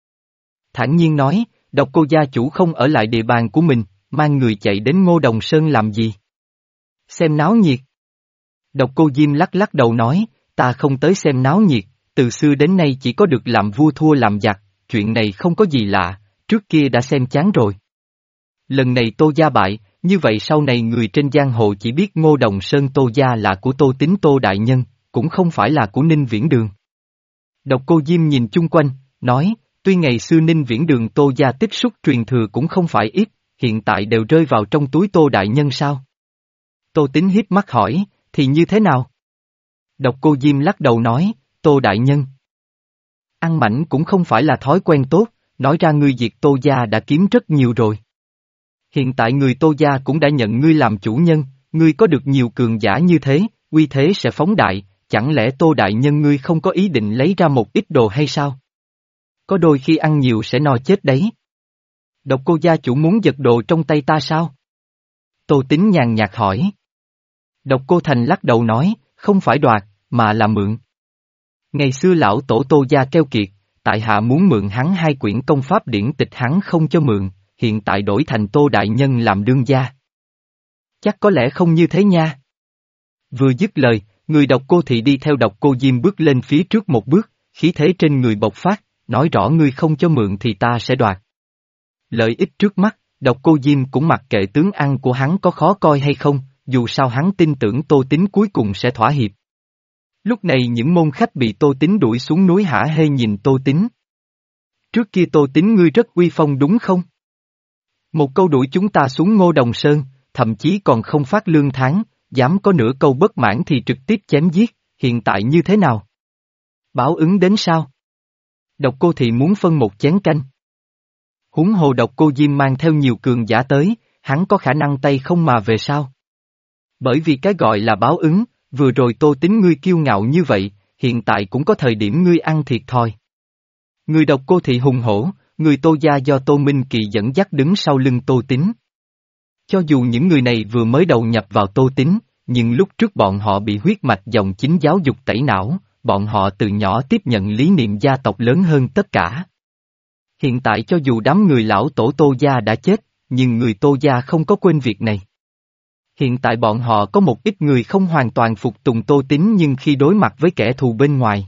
Thản nhiên nói, Độc Cô gia chủ không ở lại địa bàn của mình, mang người chạy đến Ngô Đồng Sơn làm gì? Xem náo nhiệt. Độc Cô Diêm lắc lắc đầu nói, ta không tới xem náo nhiệt, từ xưa đến nay chỉ có được làm vua thua làm giặc, chuyện này không có gì lạ, trước kia đã xem chán rồi. Lần này Tô gia bại, như vậy sau này người trên giang hồ chỉ biết Ngô Đồng Sơn Tô gia là của Tô Tín Tô đại nhân, cũng không phải là của Ninh Viễn Đường. Độc Cô Diêm nhìn chung quanh, nói, tuy ngày xưa Ninh Viễn Đường Tô gia tích xúc truyền thừa cũng không phải ít, hiện tại đều rơi vào trong túi Tô đại nhân sao? Tô Tín hiếp mắt hỏi, thì như thế nào? Độc Cô Diêm lắc đầu nói, Tô đại nhân. Ăn mảnh cũng không phải là thói quen tốt, nói ra ngươi diệt Tô gia đã kiếm rất nhiều rồi. Hiện tại người Tô gia cũng đã nhận ngươi làm chủ nhân, ngươi có được nhiều cường giả như thế, uy thế sẽ phóng đại, chẳng lẽ Tô đại nhân ngươi không có ý định lấy ra một ít đồ hay sao? Có đôi khi ăn nhiều sẽ no chết đấy. Độc Cô gia chủ muốn giật đồ trong tay ta sao? Tô Tín nhàn nhạt hỏi. Độc Cô Thành lắc đầu nói, không phải đoạt, mà là mượn. Ngày xưa lão tổ Tô gia keo kiệt, tại hạ muốn mượn hắn hai quyển công pháp điển tịch hắn không cho mượn, hiện tại đổi thành Tô đại nhân làm đương gia. Chắc có lẽ không như thế nha. Vừa dứt lời, người Độc Cô thị đi theo Độc Cô Diêm bước lên phía trước một bước, khí thế trên người bộc phát, nói rõ ngươi không cho mượn thì ta sẽ đoạt. Lợi ích trước mắt, Độc Cô Diêm cũng mặc kệ tướng ăn của hắn có khó coi hay không, dù sao hắn tin tưởng Tô Tín cuối cùng sẽ thỏa hiệp. Lúc này những môn khách bị Tô Tín đuổi xuống núi hả hê nhìn Tô Tín. Trước kia Tô Tín ngươi rất uy phong đúng không? Một câu đuổi chúng ta xuống Ngô Đồng Sơn, thậm chí còn không phát lương tháng, dám có nửa câu bất mãn thì trực tiếp chém giết, hiện tại như thế nào? Báo ứng đến sao? Độc Cô thị muốn phân một chén canh. Huống hồ Độc Cô Diêm mang theo nhiều cường giả tới, hắn có khả năng tay không mà về sao? Bởi vì cái gọi là báo ứng, vừa rồi Tô Tín ngươi kiêu ngạo như vậy, hiện tại cũng có thời điểm ngươi ăn thiệt thòi. Người Độc Cô thị hùng hổ, người Tô gia do Tô Minh Kỳ dẫn dắt đứng sau lưng Tô Tín. Cho dù những người này vừa mới đầu nhập vào Tô Tín, nhưng lúc trước bọn họ bị huyết mạch dòng chính giáo dục tẩy não, bọn họ từ nhỏ tiếp nhận lý niệm gia tộc lớn hơn tất cả. Hiện tại cho dù đám người lão tổ Tô gia đã chết, nhưng người Tô gia không có quên việc này. Hiện tại bọn họ có một ít người không hoàn toàn phục tùng Tô Tín nhưng khi đối mặt với kẻ thù bên ngoài,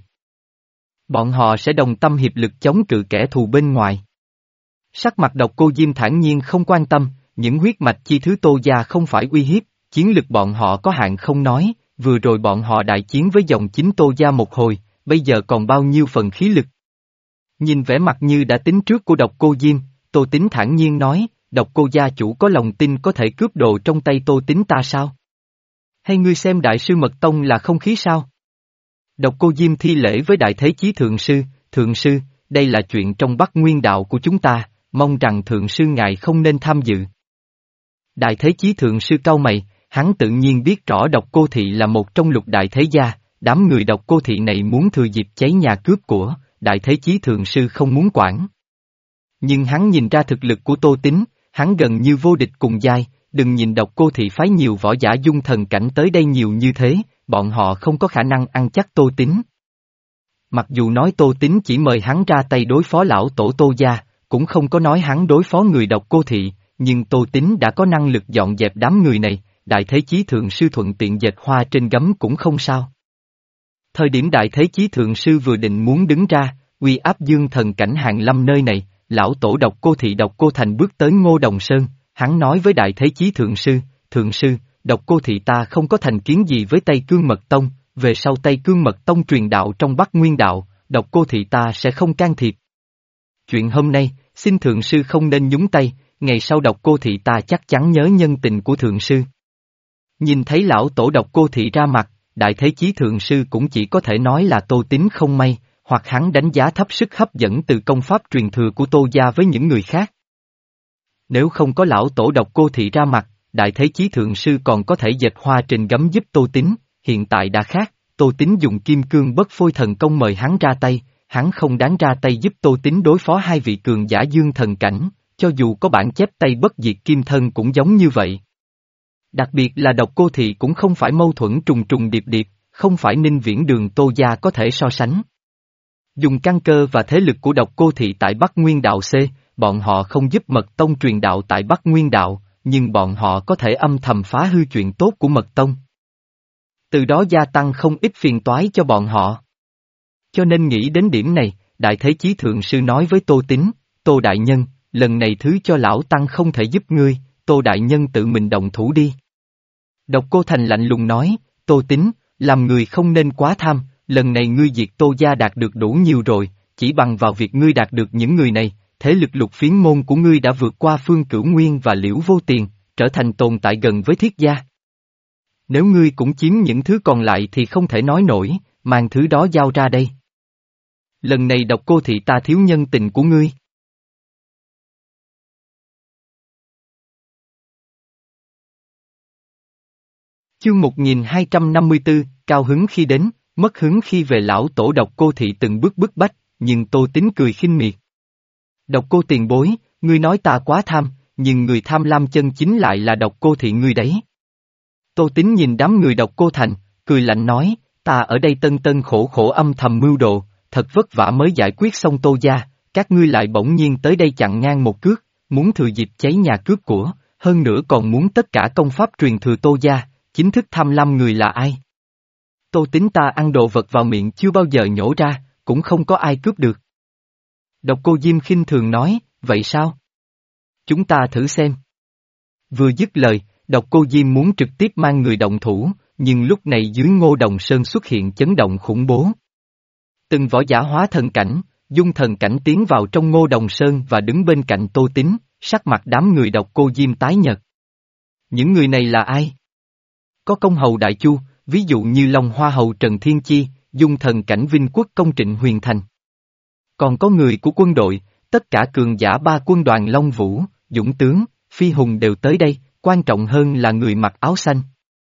bọn họ sẽ đồng tâm hiệp lực chống cự kẻ thù bên ngoài. Sắc mặt Độc Cô Diêm thản nhiên không quan tâm, những huyết mạch chi thứ Tô gia không phải uy hiếp, chiến lực bọn họ có hạn không nói, vừa rồi bọn họ đại chiến với dòng chính Tô gia một hồi, bây giờ còn bao nhiêu phần khí lực. Nhìn vẻ mặt như đã tính trước của Độc Cô Diêm, Tô Tín thản nhiên nói, Độc Cô gia chủ có lòng tin có thể cướp đồ trong tay Tô Tín ta sao? Hay ngươi xem Đại sư Mật Tông là không khí sao? Độc Cô Diêm thi lễ với Đại Thế Chí Thượng Sư, Thượng Sư, đây là chuyện trong Bắc Nguyên đạo của chúng ta, mong rằng Thượng Sư ngài không nên tham dự. Đại Thế Chí Thượng Sư cau mày, hắn tự nhiên biết rõ Độc Cô thị là một trong lục đại thế gia, đám người Độc Cô thị này muốn thừa dịp cháy nhà cướp của, Đại Thế Chí Thượng Sư không muốn quản. Nhưng hắn nhìn ra thực lực của Tô Tín, hắn gần như vô địch cùng giai, đừng nhìn Độc Cô thị phái nhiều võ giả dung thần cảnh tới đây nhiều như thế, bọn họ không có khả năng ăn chắc Tô Tín. Mặc dù nói Tô Tín chỉ mời hắn ra tay đối phó lão tổ Tô gia, cũng không có nói hắn đối phó người Độc Cô thị, nhưng Tô Tín đã có năng lực dọn dẹp đám người này, Đại Thế Chí Thượng Sư thuận tiện dệt hoa trên gấm cũng không sao. Thời điểm Đại Thế Chí Thượng Sư vừa định muốn đứng ra, uy áp dương thần cảnh hàng lâm nơi này, lão tổ Độc Cô thị Độc Cô Thành bước tới Ngô Đồng Sơn, hắn nói với Đại Thế Chí Thượng Sư, Thượng Sư, Độc Cô thị ta không có thành kiến gì với Tây Cương Mật Tông, về sau Tây Cương Mật Tông truyền đạo trong Bắc Nguyên đạo, Độc Cô thị ta sẽ không can thiệp. Chuyện hôm nay, xin Thượng Sư không nên nhúng tay, ngày sau Độc Cô thị ta chắc chắn nhớ nhân tình của Thượng Sư. Nhìn thấy lão tổ Độc Cô thị ra mặt, Đại Thế Chí Thượng Sư cũng chỉ có thể nói là Tô Tín không may, hoặc hắn đánh giá thấp sức hấp dẫn từ công pháp truyền thừa của Tô gia với những người khác. Nếu không có lão tổ Độc Cô thị ra mặt, Đại Thế Chí Thượng Sư còn có thể dệt hoa trên gấm giúp Tô Tín, hiện tại đã khác, Tô Tín dùng kim cương bất phôi thần công mời hắn ra tay, hắn không đáng ra tay giúp Tô Tín đối phó hai vị cường giả dương thần cảnh, cho dù có bản chép tay bất diệt kim thân cũng giống như vậy. Đặc biệt là Độc Cô thị cũng không phải mâu thuẫn trùng trùng điệp điệp, không phải Ninh Viễn Đường Tô gia có thể so sánh. Dùng căn cơ và thế lực của Độc Cô thị tại Bắc Nguyên đạo C, bọn họ không giúp Mật Tông truyền đạo tại Bắc Nguyên đạo, nhưng bọn họ có thể âm thầm phá hư chuyện tốt của Mật Tông. Từ đó gia tăng không ít phiền toái cho bọn họ. Cho nên nghĩ đến điểm này, Đại Thế Chí Thượng Sư nói với Tô Tín, Tô Đại Nhân, lần này thứ cho lão Tăng không thể giúp ngươi, Tô Đại Nhân tự mình động thủ đi. Độc Cô Thành lạnh lùng nói, Tô Tín, làm người không nên quá tham, lần này ngươi diệt Tô gia đạt được đủ nhiều rồi, chỉ bằng vào việc ngươi đạt được những người này, thế lực Lục Phiến môn của ngươi đã vượt qua Phương Cửu Nguyên và Liễu Vô Tiền, trở thành tồn tại gần với Thiết gia. Nếu ngươi cũng chiếm những thứ còn lại thì không thể nói nổi, mang thứ đó giao ra đây. Lần này Độc Cô thị ta thiếu nhân tình của ngươi. Chương một nghìn hai trăm năm mươi tư, cao hứng khi đến, mất hứng khi về. Lão tổ Độc Cô thị từng bước bức bách, nhưng Tô Tín cười khinh miệt. Độc Cô tiền bối, ngươi nói ta quá tham, nhưng người tham lam chân chính lại là Độc Cô thị ngươi đấy. Tô Tín nhìn đám người Độc Cô thành, cười lạnh nói, ta ở đây tân tân khổ khổ âm thầm mưu đồ, thật vất vả mới giải quyết xong Tô gia, các ngươi lại bỗng nhiên tới đây chặn ngang một cước, muốn thừa dịp cháy nhà cướp của, hơn nữa còn muốn tất cả công pháp truyền thừa Tô gia, chính thức tham lam người là ai? Tô Tín ta ăn đồ vật vào miệng chưa bao giờ nhổ ra, cũng không có ai cướp được. Độc Cô Diêm khinh thường nói, vậy sao? Chúng ta thử xem. Vừa dứt lời, Độc Cô Diêm muốn trực tiếp mang người động thủ, nhưng lúc này dưới Ngô Đồng Sơn xuất hiện chấn động khủng bố. Từng võ giả hóa thần cảnh, dung thần cảnh tiến vào trong Ngô Đồng Sơn và đứng bên cạnh Tô Tín, sắc mặt đám người Độc Cô Diêm tái nhợt. Những người này là ai? Có công hầu Đại Chu, ví dụ như Long Hoa hầu Trần Thiên Chi, dung thần cảnh Vinh Quốc công Trịnh Huyền Thành. Còn có người của quân đội, tất cả cường giả ba quân đoàn Long Vũ, Dũng Tướng, Phi Hùng đều tới đây, quan trọng hơn là người mặc áo xanh.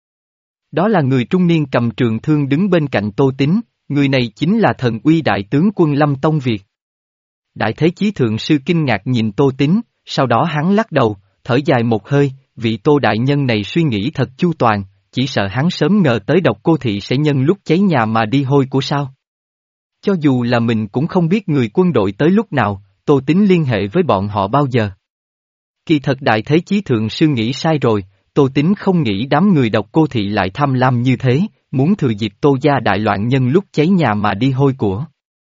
Đó là người trung niên cầm trường thương đứng bên cạnh Tô Tín, người này chính là thần uy đại tướng quân Lâm Tông Việt. Đại Thế Chí Thượng Sư kinh ngạc nhìn Tô Tín, sau đó hắn lắc đầu, thở dài một hơi, vị Tô Đại Nhân này suy nghĩ thật chu toàn, chỉ sợ hắn sớm ngờ tới Độc Cô thị sẽ nhân lúc cháy nhà mà đi hôi của sao. Cho dù là mình cũng không biết người quân đội tới lúc nào, Tô Tín liên hệ với bọn họ bao giờ. Kỳ thật Đại Thế Chí Thượng Sư nghĩ sai rồi, Tô Tín không nghĩ đám người Độc Cô thị lại tham lam như thế, muốn thừa dịp Tô gia đại loạn nhân lúc cháy nhà mà đi hôi của.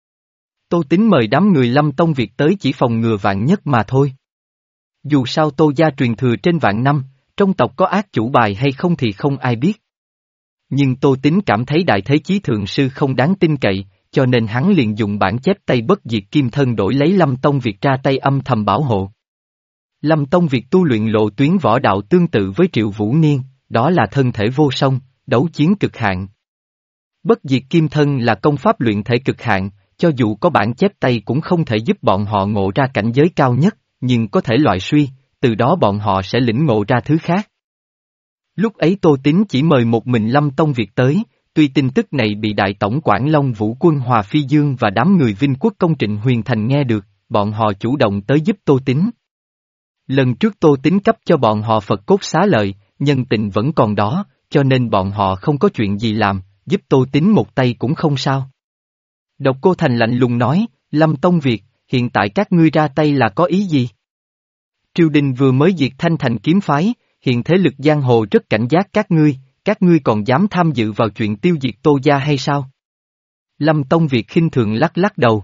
Tô Tín mời đám người Lâm Tông Việt tới chỉ phòng ngừa vạn nhất mà thôi. Dù sao Tô gia truyền thừa trên vạn năm, trong tộc có ác chủ bài hay không thì không ai biết. Nhưng Tô Tín cảm thấy Đại Thế Chí Thượng Sư không đáng tin cậy, cho nên hắn liền dùng bản chép tay bất diệt kim thân đổi lấy Lâm Tông Việt ra tay âm thầm bảo hộ. Lâm Tông Việt tu luyện lộ tuyến võ đạo tương tự với Triệu Vũ Niên, đó là thân thể vô song, đấu chiến cực hạn. Bất diệt kim thân là công pháp luyện thể cực hạn, cho dù có bản chép tay cũng không thể giúp bọn họ ngộ ra cảnh giới cao nhất, nhưng có thể loại suy, từ đó bọn họ sẽ lĩnh ngộ ra thứ khác. Lúc ấy Tô Tín chỉ mời một mình Lâm Tông Việt tới, tuy tin tức này bị Đại Tổng quản Long Vũ Quân Hòa Phi Dương và đám người Vinh Quốc công Trịnh Huyền Thành nghe được, bọn họ chủ động tới giúp Tô Tín. Lần trước Tô Tín cấp cho bọn họ Phật cốt xá lợi, nhân tình vẫn còn đó, cho nên bọn họ không có chuyện gì làm, giúp Tô Tín một tay cũng không sao. Độc Cô Thành lạnh lùng nói, Lâm Tông Việt, hiện tại các ngươi ra tay là có ý gì? Triều đình vừa mới diệt Thanh Thành kiếm phái, hiện thế lực giang hồ rất cảnh giác các ngươi, các ngươi còn dám tham dự vào chuyện tiêu diệt Tô gia hay sao? Lâm Tông Việt khinh thường lắc lắc đầu.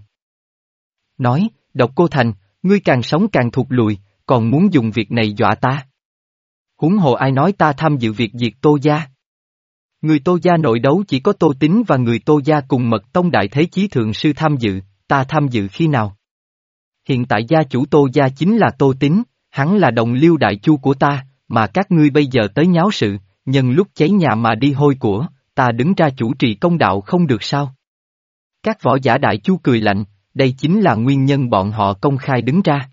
Nói, Độc Cô Thành, ngươi càng sống càng thụt lùi, còn muốn dùng việc này dọa ta. Huống hồ ai nói ta tham dự việc diệt Tô gia? Người Tô gia nội đấu chỉ có Tô Tín và người Tô gia cùng mật tông Đại Thế Chí Thượng Sư tham dự, ta tham dự khi nào? Hiện tại gia chủ Tô gia chính là Tô Tín, hắn là đồng liêu đại chu của ta, mà các ngươi bây giờ tới nháo sự, nhân lúc cháy nhà mà đi hôi của, ta đứng ra chủ trì công đạo không được sao? Các võ giả đại chu cười lạnh, đây chính là nguyên nhân bọn họ công khai đứng ra.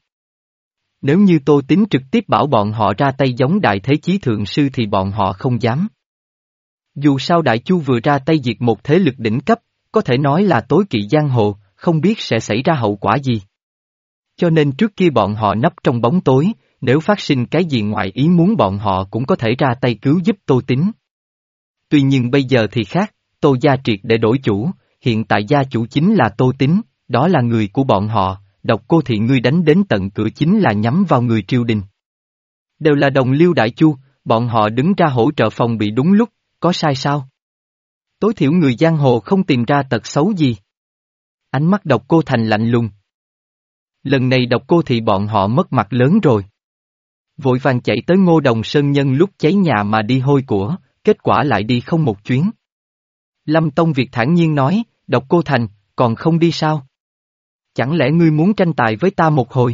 Nếu như Tô Tín trực tiếp bảo bọn họ ra tay giống Đại Thế Chí Thượng Sư thì bọn họ không dám. Dù sao Đại Chu vừa ra tay diệt một thế lực đỉnh cấp, có thể nói là tối kỵ giang hồ, không biết sẽ xảy ra hậu quả gì. Cho nên trước kia bọn họ nấp trong bóng tối, nếu phát sinh cái gì ngoài ý muốn bọn họ cũng có thể ra tay cứu giúp Tô Tín. Tuy nhiên bây giờ thì khác, Tô gia triệt để đổi chủ, hiện tại gia chủ chính là Tô Tín, đó là người của bọn họ, Độc Cô thị ngươi đánh đến tận cửa chính là nhắm vào người triều đình. Đều là đồng liêu đại chu, bọn họ đứng ra hỗ trợ phòng bị đúng lúc, có sai sao? Tối thiểu người giang hồ không tìm ra tật xấu gì. Ánh mắt độc cô Thành lạnh lùng. Lần này độc cô thị bọn họ mất mặt lớn rồi. Vội vàng chạy tới Ngô Đồng Sơn nhân lúc cháy nhà mà đi hôi của, kết quả lại đi không một chuyến. Lâm Tông Việt thản nhiên nói, độc cô Thành, còn không đi sao? Chẳng lẽ ngươi muốn tranh tài với ta một hồi?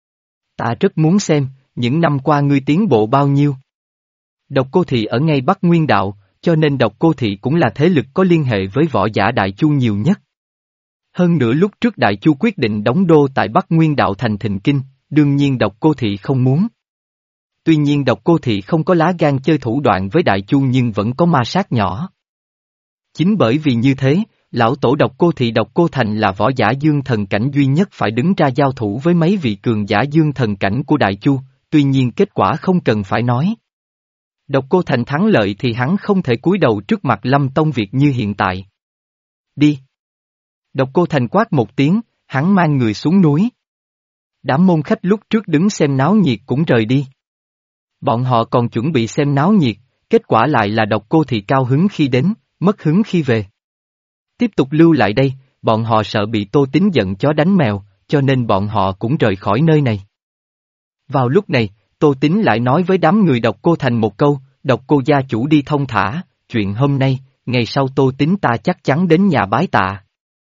Ta rất muốn xem, những năm qua ngươi tiến bộ bao nhiêu. Độc cô thị ở ngay Bắc Nguyên Đạo, cho nên độc cô thị cũng là thế lực có liên hệ với võ giả Đại Chu nhiều nhất. Hơn nữa lúc trước Đại Chu quyết định đóng đô tại Bắc Nguyên Đạo thành Thịnh Kinh, đương nhiên độc cô thị không muốn. Tuy nhiên độc cô thị không có lá gan chơi thủ đoạn với Đại Chu nhưng vẫn có ma sát nhỏ. Chính bởi vì như thế, lão tổ độc cô thị độc cô Thành là võ giả dương thần cảnh duy nhất phải đứng ra giao thủ với mấy vị cường giả dương thần cảnh của Đại Chu, tuy nhiên kết quả không cần phải nói. Độc cô Thành thắng lợi thì hắn không thể cúi đầu trước mặt Lâm Tông Việt như hiện tại. Đi! Độc cô Thành quát một tiếng, hắn mang người xuống núi. Đám môn khách lúc trước đứng xem náo nhiệt cũng rời đi. Bọn họ còn chuẩn bị xem náo nhiệt, kết quả lại là độc cô thị cao hứng khi đến, mất hứng khi về. Tiếp tục lưu lại đây, bọn họ sợ bị Tô Tín giận chó đánh mèo, cho nên bọn họ cũng rời khỏi nơi này. Vào lúc này, Tô Tín lại nói với đám người độc cô Thành một câu, độc cô gia chủ đi thông thả, chuyện hôm nay, ngày sau Tô Tín ta chắc chắn đến nhà bái tạ.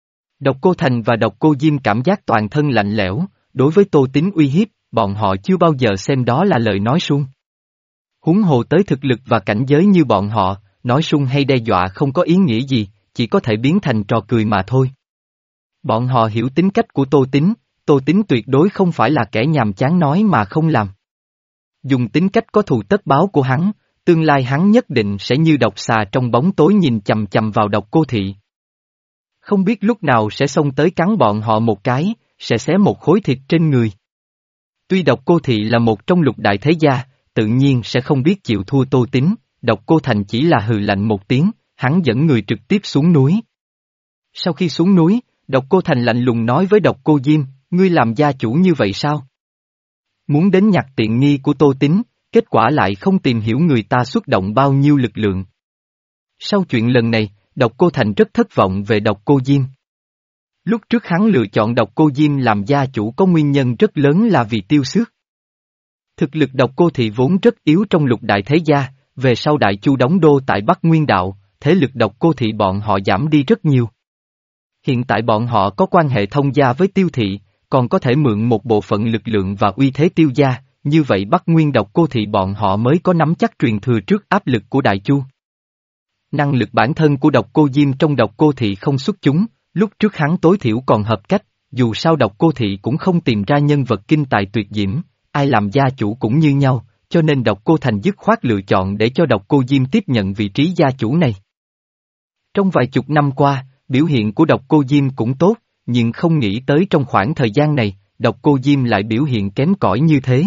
Độc cô Thành và độc cô Diêm cảm giác toàn thân lạnh lẽo, đối với Tô Tín uy hiếp, bọn họ chưa bao giờ xem đó là lời nói suông. Huống hồ tới thực lực và cảnh giới như bọn họ, nói suông hay đe dọa không có ý nghĩa gì, chỉ có thể biến thành trò cười mà thôi. Bọn họ hiểu tính cách của Tô Tín, Tô Tín tuyệt đối không phải là kẻ nhàm chán nói mà không làm. Dùng tính cách có thù tất báo của hắn, tương lai hắn nhất định sẽ như độc xà trong bóng tối nhìn chằm chằm vào độc cô thị. Không biết lúc nào sẽ xông tới cắn bọn họ một cái, sẽ xé một khối thịt trên người. Tuy độc cô thị là một trong lục đại thế gia, tự nhiên sẽ không biết chịu thua Tô Tín, độc cô Thành chỉ là hừ lạnh một tiếng, hắn dẫn người trực tiếp xuống núi. Sau khi xuống núi, độc cô Thành lạnh lùng nói với độc cô Diêm, ngươi làm gia chủ như vậy sao? Muốn đến nhặt tiện nghi của Tô Tín, kết quả lại không tìm hiểu người ta xuất động bao nhiêu lực lượng. Sau chuyện lần này, độc cô Thành rất thất vọng về độc cô Diêm. Lúc trước hắn lựa chọn độc cô Diêm làm gia chủ có nguyên nhân rất lớn là vì Tiêu Xước. Thực lực độc cô thị vốn rất yếu trong lục đại thế gia, về sau Đại Chu đóng đô tại Bắc Nguyên Đạo, thế lực độc cô thị bọn họ giảm đi rất nhiều. Hiện tại bọn họ có quan hệ thông gia với Tiêu thị, còn có thể mượn một bộ phận lực lượng và uy thế Tiêu gia, như vậy Bắc Nguyên độc cô thị bọn họ mới có nắm chắc truyền thừa trước áp lực của Đại Chu. Năng lực bản thân của độc cô Diêm trong độc cô thị không xuất chúng, lúc trước hắn tối thiểu còn hợp cách, dù sao độc cô thị cũng không tìm ra nhân vật kinh tài tuyệt diễm, ai làm gia chủ cũng như nhau, cho nên độc cô Thành dứt khoát lựa chọn để cho độc cô Diêm tiếp nhận vị trí gia chủ này. Trong vài chục năm qua, biểu hiện của độc cô Diêm cũng tốt, nhưng không nghĩ tới trong khoảng thời gian này, độc cô Diêm lại biểu hiện kém cỏi như thế.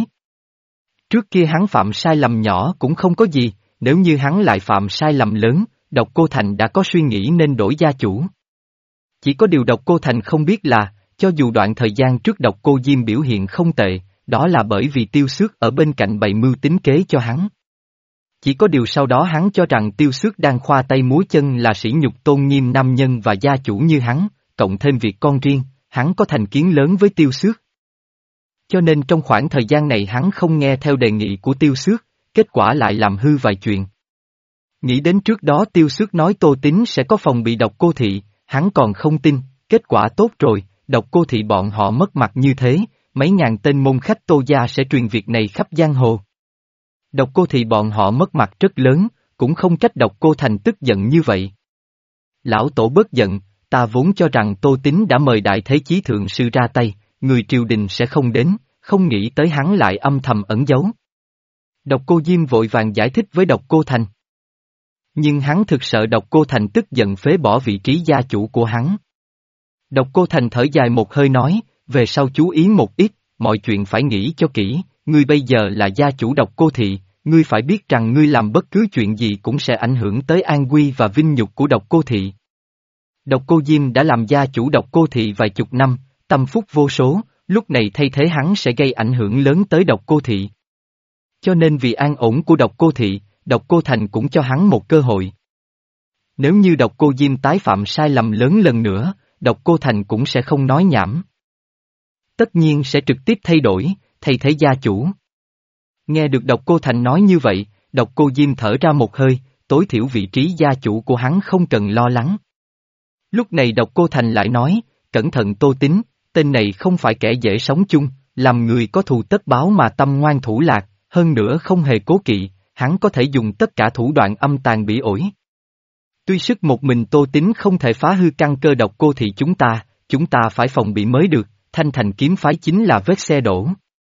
Trước kia hắn phạm sai lầm nhỏ cũng không có gì, nếu như hắn lại phạm sai lầm lớn, độc cô Thành đã có suy nghĩ nên đổi gia chủ. Chỉ có điều độc cô Thành không biết là, cho dù đoạn thời gian trước độc cô Diêm biểu hiện không tệ, đó là bởi vì Tiêu Xước ở bên cạnh bày mưu tính kế cho hắn. Chỉ có điều sau đó hắn cho rằng Tiêu Xước đang khoa tay múa chân là sỉ nhục tôn nghiêm nam nhân và gia chủ như hắn, cộng thêm việc con riêng, hắn có thành kiến lớn với Tiêu Xước. Cho nên trong khoảng thời gian này hắn không nghe theo đề nghị của Tiêu Xước, kết quả lại làm hư vài chuyện. Nghĩ đến trước đó Tiêu Xước nói Tô Tín sẽ có phòng bị độc cô thị, hắn còn không tin, kết quả tốt rồi, độc cô thị bọn họ mất mặt như thế, mấy ngàn tên môn khách Tô gia sẽ truyền việc này khắp giang hồ. Độc cô thị bọn họ mất mặt rất lớn, cũng không trách độc cô Thành tức giận như vậy. Lão tổ bớt giận, ta vốn cho rằng Tô Tín đã mời đại thế chí thượng sư ra tay, người triều đình sẽ không đến, không nghĩ tới hắn lại âm thầm ẩn giấu. Độc cô Diêm vội vàng giải thích với độc cô Thành. Nhưng hắn thực sợ độc cô Thành tức giận phế bỏ vị trí gia chủ của hắn. Độc cô Thành thở dài một hơi nói, về sau chú ý một ít, mọi chuyện phải nghĩ cho kỹ, ngươi bây giờ là gia chủ độc cô thị, ngươi phải biết rằng ngươi làm bất cứ chuyện gì cũng sẽ ảnh hưởng tới an nguy và vinh nhục của độc cô thị. Độc cô Diêm đã làm gia chủ độc cô thị vài chục năm, tâm phúc vô số, lúc này thay thế hắn sẽ gây ảnh hưởng lớn tới độc cô thị. Cho nên vì an ổn của độc cô thị, độc cô Thành cũng cho hắn một cơ hội. Nếu như độc cô Diêm tái phạm sai lầm lớn lần nữa, Độc Cô Thành cũng sẽ không nói nhảm. Tất nhiên sẽ trực tiếp thay đổi, thay thế gia chủ. Nghe được Độc Cô Thành nói như vậy, Độc Cô Diêm thở ra một hơi, tối thiểu vị trí gia chủ của hắn không cần lo lắng. Lúc này Độc Cô Thành lại nói, cẩn thận Tô Tín, tên này không phải kẻ dễ sống chung, làm người có thù tất báo mà tâm ngoan thủ lạc, hơn nữa không hề cố kỵ, hắn có thể dùng tất cả thủ đoạn âm tàn bỉ ổi. Tuy sức một mình Tô Tín không thể phá hư căn cơ Độc Cô thị chúng ta, chúng ta phải phòng bị mới được, Thanh Thành kiếm phái chính là vết xe đổ.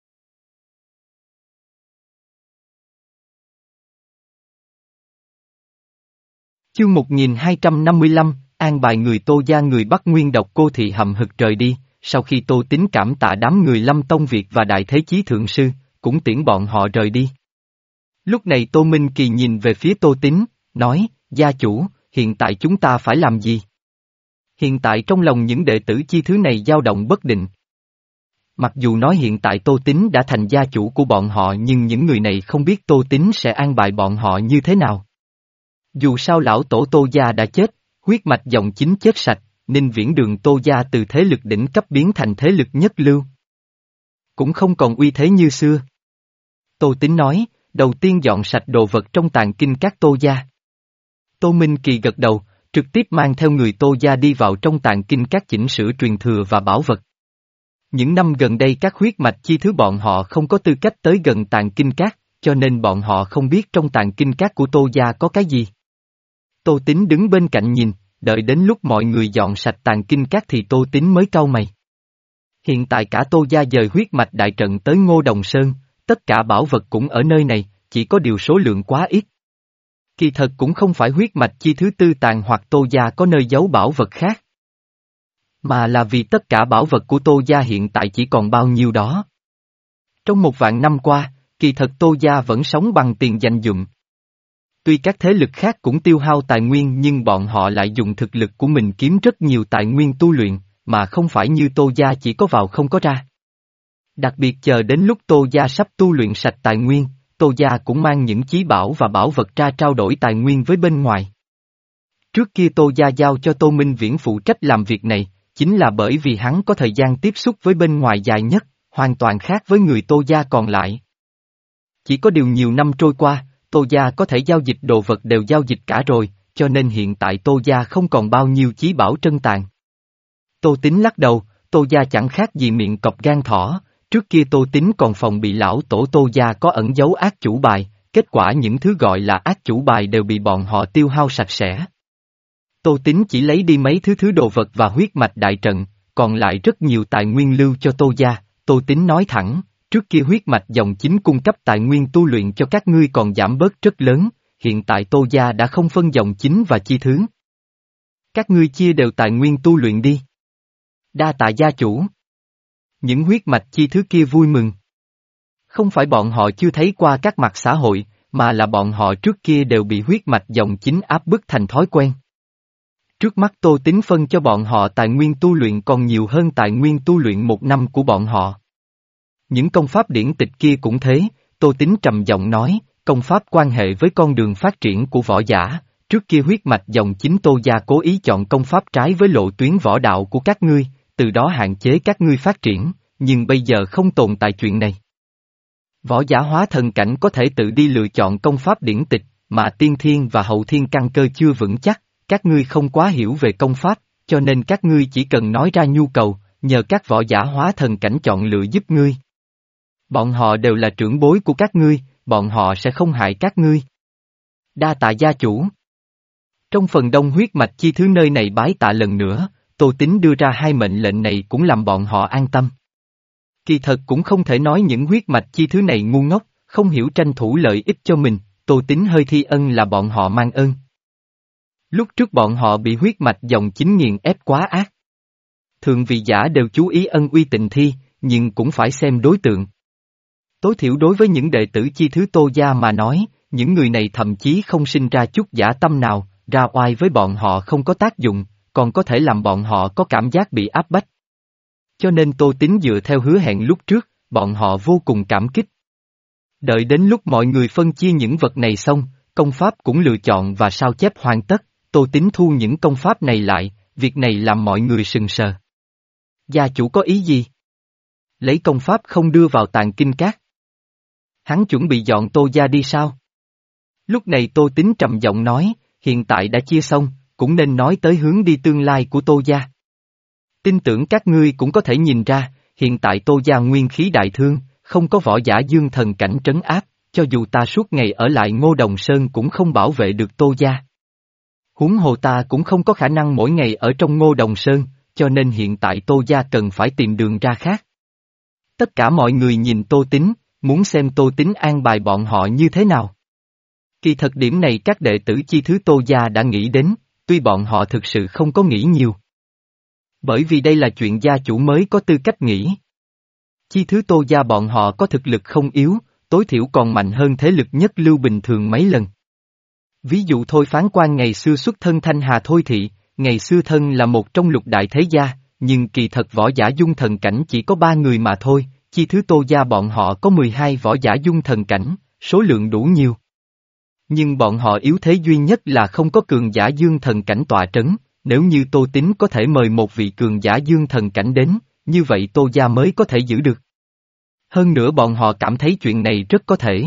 Chương một nghìn hai trăm năm mươi lăm, an bài người Tô gia người Bắc Nguyên Độc Cô thị hậm hực rời đi, sau khi Tô Tín cảm tạ đám người Lâm Tông Việt và Đại Thế Chí Thượng Sư, cũng tiễn bọn họ rời đi. Lúc này Tô Minh Kỳ nhìn về phía Tô Tín, nói, gia chủ, hiện tại chúng ta phải làm gì? Hiện tại trong lòng những đệ tử chi thứ này dao động bất định. Mặc dù nói hiện tại Tô Tín đã thành gia chủ của bọn họ nhưng những người này không biết Tô Tín sẽ an bài bọn họ như thế nào. Dù sao lão tổ Tô gia đã chết, huyết mạch dòng chính chết sạch, Ninh Viễn Đường Tô gia từ thế lực đỉnh cấp biến thành thế lực nhất lưu. Cũng không còn uy thế như xưa. Tô Tín nói, đầu tiên dọn sạch đồ vật trong tàng kinh các Tô gia. Tô Minh Kỳ gật đầu, trực tiếp mang theo người Tô gia đi vào trong tàng kinh các chỉnh sửa truyền thừa và bảo vật. Những năm gần đây các huyết mạch chi thứ bọn họ không có tư cách tới gần tàng kinh các, cho nên bọn họ không biết trong tàng kinh các của Tô gia có cái gì. Tô Tín đứng bên cạnh nhìn, đợi đến lúc mọi người dọn sạch tàng kinh các thì Tô Tín mới cau mày. Hiện tại cả Tô gia dời huyết mạch đại trận tới Ngô Đồng Sơn, tất cả bảo vật cũng ở nơi này, chỉ có điều số lượng quá ít. Kỳ thật cũng không phải huyết mạch chi thứ tư tàng hoặc Tô gia có nơi giấu bảo vật khác. Mà là vì tất cả bảo vật của Tô gia hiện tại chỉ còn bao nhiêu đó. Trong một vạn năm qua, kỳ thật Tô gia vẫn sống bằng tiền dành dụm. Tuy các thế lực khác cũng tiêu hao tài nguyên nhưng bọn họ lại dùng thực lực của mình kiếm rất nhiều tài nguyên tu luyện, mà không phải như Tô gia chỉ có vào không có ra. Đặc biệt chờ đến lúc Tô gia sắp tu luyện sạch tài nguyên, Tô gia cũng mang những chí bảo và bảo vật ra trao đổi tài nguyên với bên ngoài. Trước kia Tô gia giao cho Tô Minh Viễn phụ trách làm việc này, chính là bởi vì hắn có thời gian tiếp xúc với bên ngoài dài nhất, hoàn toàn khác với người Tô gia còn lại. Chỉ có điều nhiều năm trôi qua, Tô gia có thể giao dịch đồ vật đều giao dịch cả rồi, cho nên hiện tại Tô gia không còn bao nhiêu chí bảo trân tàn. Tô Tín lắc đầu, Tô gia chẳng khác gì miệng cọp gan thỏ, trước kia Tô Tín còn phòng bị lão tổ Tô gia có ẩn giấu ác chủ bài, kết quả những thứ gọi là ác chủ bài đều bị bọn họ tiêu hao sạch sẽ. Tô Tín chỉ lấy đi mấy thứ thứ đồ vật và huyết mạch đại trận, còn lại rất nhiều tài nguyên lưu cho Tô gia. Tô Tín nói thẳng, trước kia huyết mạch dòng chính cung cấp tài nguyên tu luyện cho các ngươi còn giảm bớt rất lớn, hiện tại Tô gia đã không phân dòng chính và chi thứ. Các ngươi chia đều tài nguyên tu luyện đi. Đa tạ gia chủ. Những huyết mạch chi thứ kia vui mừng. Không phải bọn họ chưa thấy qua các mặt xã hội, mà là bọn họ trước kia đều bị huyết mạch dòng chính áp bức thành thói quen. Trước mắt Tô Tín phân cho bọn họ tài nguyên tu luyện còn nhiều hơn tài nguyên tu luyện một năm của bọn họ. Những công pháp điển tịch kia cũng thế, Tô Tín trầm giọng nói, công pháp quan hệ với con đường phát triển của võ giả, trước kia huyết mạch dòng chính Tô gia cố ý chọn công pháp trái với lộ tuyến võ đạo của các ngươi, từ đó hạn chế các ngươi phát triển, nhưng bây giờ không tồn tại chuyện này. Võ giả hóa thần cảnh có thể tự đi lựa chọn công pháp điển tịch, mà tiên thiên và hậu thiên căn cơ chưa vững chắc, các ngươi không quá hiểu về công pháp, cho nên các ngươi chỉ cần nói ra nhu cầu, nhờ các võ giả hóa thần cảnh chọn lựa giúp ngươi. Bọn họ đều là trưởng bối của các ngươi, bọn họ sẽ không hại các ngươi. Đa tạ gia chủ. Trong phần đông huyết mạch chi thứ nơi này bái tạ lần nữa, Tô Tín đưa ra hai mệnh lệnh này cũng làm bọn họ an tâm. Kỳ thật cũng không thể nói những huyết mạch chi thứ này ngu ngốc, không hiểu tranh thủ lợi ích cho mình, Tô Tín hơi thi ân là bọn họ mang ơn. Lúc trước bọn họ bị huyết mạch dòng chính nghiền ép quá ác. Thường vị giả đều chú ý ân uy tình thi, nhưng cũng phải xem đối tượng. Tối thiểu đối với những đệ tử chi thứ Tô gia mà nói, những người này thậm chí không sinh ra chút giả tâm nào, ra oai với bọn họ không có tác dụng, còn có thể làm bọn họ có cảm giác bị áp bách. Cho nên Tô Tín dựa theo hứa hẹn lúc trước, bọn họ vô cùng cảm kích. Đợi đến lúc mọi người phân chia những vật này xong, công pháp cũng lựa chọn và sao chép hoàn tất, Tô Tín thu những công pháp này lại, việc này làm mọi người sừng sờ. Gia chủ có ý gì? Lấy công pháp không đưa vào tàng kinh các. Hắn chuẩn bị dọn Tô gia đi sao? Lúc này Tô Tín trầm giọng nói, hiện tại đã chia xong, cũng nên nói tới hướng đi tương lai của Tô gia. Tin tưởng các ngươi cũng có thể nhìn ra, hiện tại Tô gia nguyên khí đại thương, không có võ giả dương thần cảnh trấn áp, cho dù ta suốt ngày ở lại Ngô Đồng Sơn cũng không bảo vệ được Tô gia. Huống hồ ta cũng không có khả năng mỗi ngày ở trong Ngô Đồng Sơn, cho nên hiện tại Tô gia cần phải tìm đường ra khác. Tất cả mọi người nhìn Tô Tín, muốn xem Tô Tín an bài bọn họ như thế nào. Kỳ thật điểm này các đệ tử chi thứ Tô gia đã nghĩ đến, tuy bọn họ thực sự không có nghĩ nhiều. Bởi vì đây là chuyện gia chủ mới có tư cách nghĩ. Chi thứ Tô gia bọn họ có thực lực không yếu, tối thiểu còn mạnh hơn thế lực nhất lưu bình thường mấy lần. Ví dụ Thôi Phán Quan ngày xưa xuất thân Thanh Hà Thôi Thị, ngày xưa thân là một trong lục đại thế gia, nhưng kỳ thật võ giả dung thần cảnh chỉ có ba người mà thôi, chi thứ Tô gia bọn họ có mười hai võ giả dung thần cảnh, số lượng đủ nhiều. Nhưng bọn họ yếu thế duy nhất là không có cường giả dương thần cảnh tọa trấn, nếu như Tô Tín có thể mời một vị cường giả dương thần cảnh đến, như vậy Tô gia mới có thể giữ được. Hơn nữa bọn họ cảm thấy chuyện này rất có thể.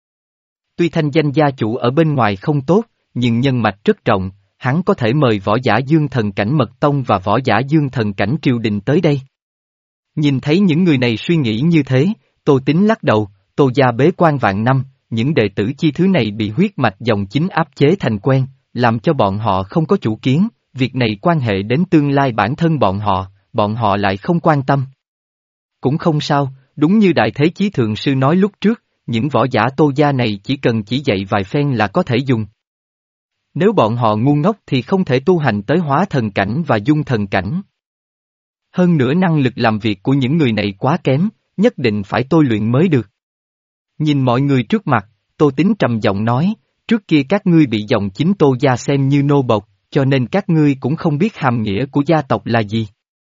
Tuy thanh danh gia chủ ở bên ngoài không tốt, nhưng nhân mạch rất rộng, hắn có thể mời võ giả dương thần cảnh mật tông và võ giả dương thần cảnh triều đình tới đây. Nhìn thấy những người này suy nghĩ như thế, Tô Tín lắc đầu, Tô gia bế quan vạn năm, những đệ tử chi thứ này bị huyết mạch dòng chính áp chế thành quen, làm cho bọn họ không có chủ kiến, việc này quan hệ đến tương lai bản thân bọn họ, bọn họ lại không quan tâm. Cũng không sao, đúng như Đại Thế Chí Thượng Sư nói lúc trước, những võ giả Tô gia này chỉ cần chỉ dạy vài phen là có thể dùng. Nếu bọn họ ngu ngốc thì không thể tu hành tới hóa thần cảnh và dung thần cảnh. Hơn nữa năng lực làm việc của những người này quá kém, nhất định phải tôi luyện mới được. Nhìn mọi người trước mặt, Tô Tín trầm giọng nói, trước kia các ngươi bị dòng chính Tô gia xem như nô bộc, cho nên các ngươi cũng không biết hàm nghĩa của gia tộc là gì.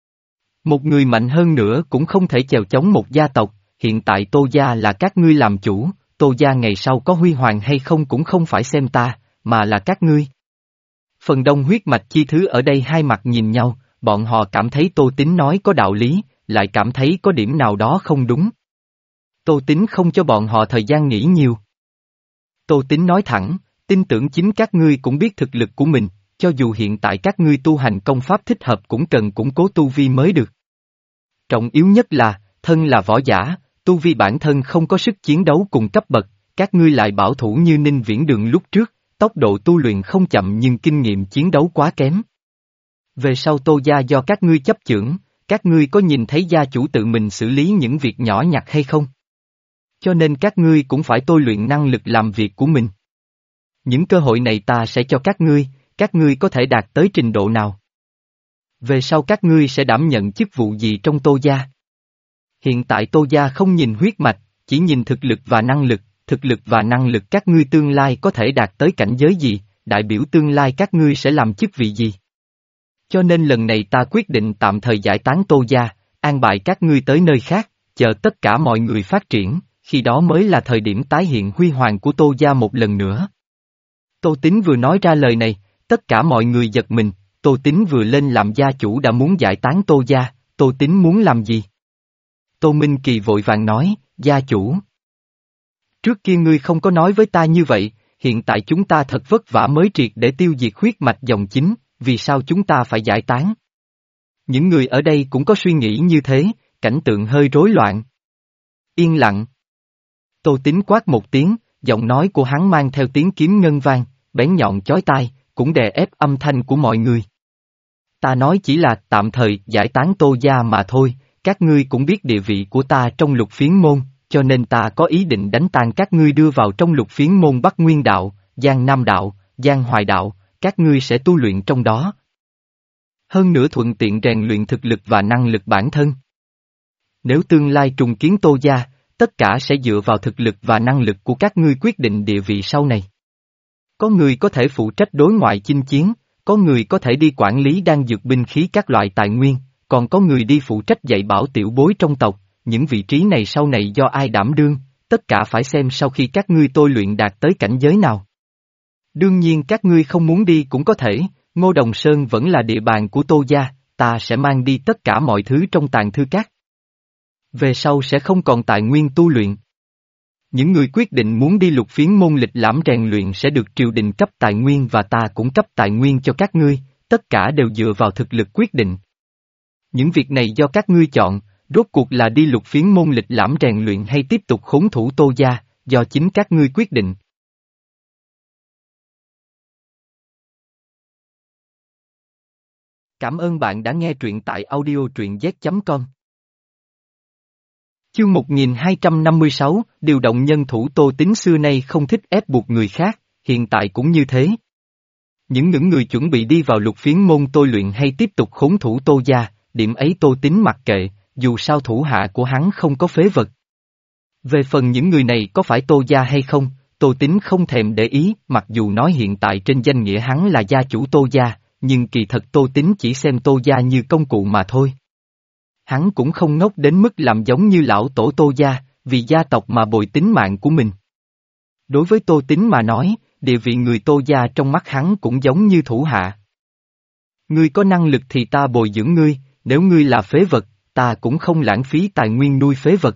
Một người mạnh hơn nữa cũng không thể chèo chống một gia tộc, hiện tại Tô gia là các ngươi làm chủ, Tô gia ngày sau có huy hoàng hay không cũng không phải xem ta, mà là các ngươi. Phần đông huyết mạch chi thứ ở đây hai mặt nhìn nhau, bọn họ cảm thấy Tô Tín nói có đạo lý, lại cảm thấy có điểm nào đó không đúng. Tô Tín không cho bọn họ thời gian nghĩ nhiều. Tô Tín nói thẳng, tin tưởng chính các ngươi cũng biết thực lực của mình, cho dù hiện tại các ngươi tu hành công pháp thích hợp cũng cần củng cố tu vi mới được. Trọng yếu nhất là, thân là võ giả, tu vi bản thân không có sức chiến đấu cùng cấp bậc, các ngươi lại bảo thủ như Ninh Viễn Đường lúc trước, tốc độ tu luyện không chậm nhưng kinh nghiệm chiến đấu quá kém. Về sau Tô gia do các ngươi chấp chưởng, các ngươi có nhìn thấy gia chủ tự mình xử lý những việc nhỏ nhặt hay không? Cho nên các ngươi cũng phải tôi luyện năng lực làm việc của mình. Những cơ hội này ta sẽ cho các ngươi, các ngươi có thể đạt tới trình độ nào? Về sau các ngươi sẽ đảm nhận chức vụ gì trong Tô gia? Hiện tại Tô gia không nhìn huyết mạch, chỉ nhìn thực lực và năng lực, thực lực và năng lực các ngươi tương lai có thể đạt tới cảnh giới gì, đại biểu tương lai các ngươi sẽ làm chức vị gì. Cho nên lần này ta quyết định tạm thời giải tán Tô gia, an bài các ngươi tới nơi khác, chờ tất cả mọi người phát triển, khi đó mới là thời điểm tái hiện huy hoàng của Tô gia một lần nữa. Tô Tín vừa nói ra lời này, tất cả mọi người giật mình, Tô Tín vừa lên làm gia chủ đã muốn giải tán Tô gia, Tô Tín muốn làm gì? Tô Minh Kỳ vội vàng nói, gia chủ. Trước kia ngươi không có nói với ta như vậy, hiện tại chúng ta thật vất vả mới triệt để tiêu diệt huyết mạch dòng chính, vì sao chúng ta phải giải tán? Những người ở đây cũng có suy nghĩ như thế, cảnh tượng hơi rối loạn. Yên lặng. Tô Tín quát một tiếng, giọng nói của hắn mang theo tiếng kiếm ngân vang, bén nhọn chói tai, cũng đè ép âm thanh của mọi người. Ta nói chỉ là tạm thời giải tán Tô gia mà thôi, các ngươi cũng biết địa vị của ta trong lục phiến môn, cho nên ta có ý định đánh tan các ngươi đưa vào trong lục phiến môn Bắc Nguyên đạo, Giang Nam đạo, Giang Hoài đạo, các ngươi sẽ tu luyện trong đó. Hơn nữa thuận tiện rèn luyện thực lực và năng lực bản thân. Nếu tương lai trùng kiến Tô gia, tất cả sẽ dựa vào thực lực và năng lực của các ngươi quyết định địa vị sau này. Có người có thể phụ trách đối ngoại chinh chiến, có người có thể đi quản lý đan dược binh khí các loại tài nguyên, còn có người đi phụ trách dạy bảo tiểu bối trong tộc, những vị trí này sau này do ai đảm đương, tất cả phải xem sau khi các ngươi tôi luyện đạt tới cảnh giới nào. Đương nhiên các ngươi không muốn đi cũng có thể, Ngô Đồng Sơn vẫn là địa bàn của Tô gia, ta sẽ mang đi tất cả mọi thứ trong tàng thư các. Về sau sẽ không còn tài nguyên tu luyện. Những người quyết định muốn đi lục phiến môn lịch lãm rèn luyện sẽ được triều đình cấp tài nguyên và ta cũng cấp tài nguyên cho các ngươi, tất cả đều dựa vào thực lực quyết định. Những việc này do các ngươi chọn, rốt cuộc là đi lục phiến môn lịch lãm rèn luyện hay tiếp tục khốn thủ Tô gia, do chính các ngươi quyết định. Cảm ơn bạn đã nghe truyện tại audio truyện z chấm com. Chương một nghìn hai trăm năm mươi sáu, điều động nhân thủ. Tô Tín xưa nay không thích ép buộc người khác, hiện tại cũng như thế. Những những người chuẩn bị đi vào lục phiến môn tôi luyện hay tiếp tục khốn thủ Tô gia, điểm ấy Tô Tín mặc kệ, dù sao thủ hạ của hắn không có phế vật. Về phần những người này có phải Tô gia hay không, Tô Tín không thèm để ý, mặc dù nói hiện tại trên danh nghĩa hắn là gia chủ Tô gia, nhưng kỳ thật Tô Tín chỉ xem Tô gia như công cụ mà thôi. Hắn cũng không ngốc đến mức làm giống như lão tổ Tô gia, vì gia tộc mà bồi tính mạng của mình. Đối với Tô Tín mà nói, địa vị người Tô gia trong mắt hắn cũng giống như thủ hạ. Ngươi có năng lực thì ta bồi dưỡng ngươi, nếu ngươi là phế vật, ta cũng không lãng phí tài nguyên nuôi phế vật.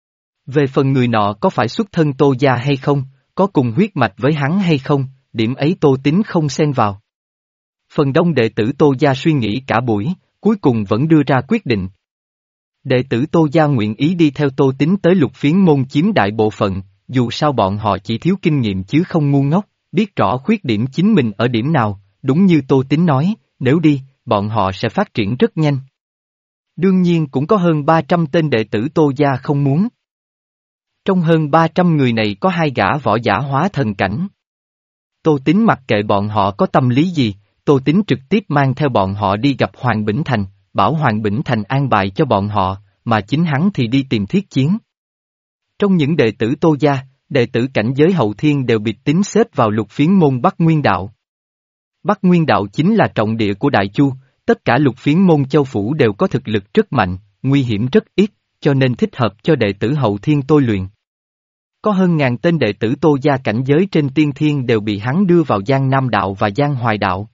Về phần người nọ có phải xuất thân Tô gia hay không, có cùng huyết mạch với hắn hay không, điểm ấy Tô Tín không xen vào. Phần đông đệ tử Tô gia suy nghĩ cả buổi, cuối cùng vẫn đưa ra quyết định. Đệ tử Tô gia nguyện ý đi theo Tô Tín tới lục phiến môn chiếm đại bộ phận, dù sao bọn họ chỉ thiếu kinh nghiệm chứ không ngu ngốc, biết rõ khuyết điểm chính mình ở điểm nào, đúng như Tô Tín nói, nếu đi, bọn họ sẽ phát triển rất nhanh. Đương nhiên cũng có hơn ba trăm tên đệ tử Tô gia không muốn. Trong hơn ba trăm người này có hai gã võ giả hóa thần cảnh. Tô Tín mặc kệ bọn họ có tâm lý gì, Tô Tín trực tiếp mang theo bọn họ đi gặp Hoàng Bỉnh Thành, bảo Hoàng Bỉnh Thành an bài cho bọn họ, mà chính hắn thì đi tìm Thiết Chiến. Trong những đệ tử Tô gia, đệ tử cảnh giới hậu thiên đều bị Tín xếp vào lục phiến môn Bắc Nguyên Đạo. Bắc Nguyên Đạo chính là trọng địa của Đại Chu, tất cả lục phiến môn châu phủ đều có thực lực rất mạnh, nguy hiểm rất ít, cho nên thích hợp cho đệ tử hậu thiên tôi luyện. Có hơn ngàn tên đệ tử Tô gia cảnh giới trên tiên thiên đều bị hắn đưa vào Giang Nam Đạo và Giang Hoài Đạo.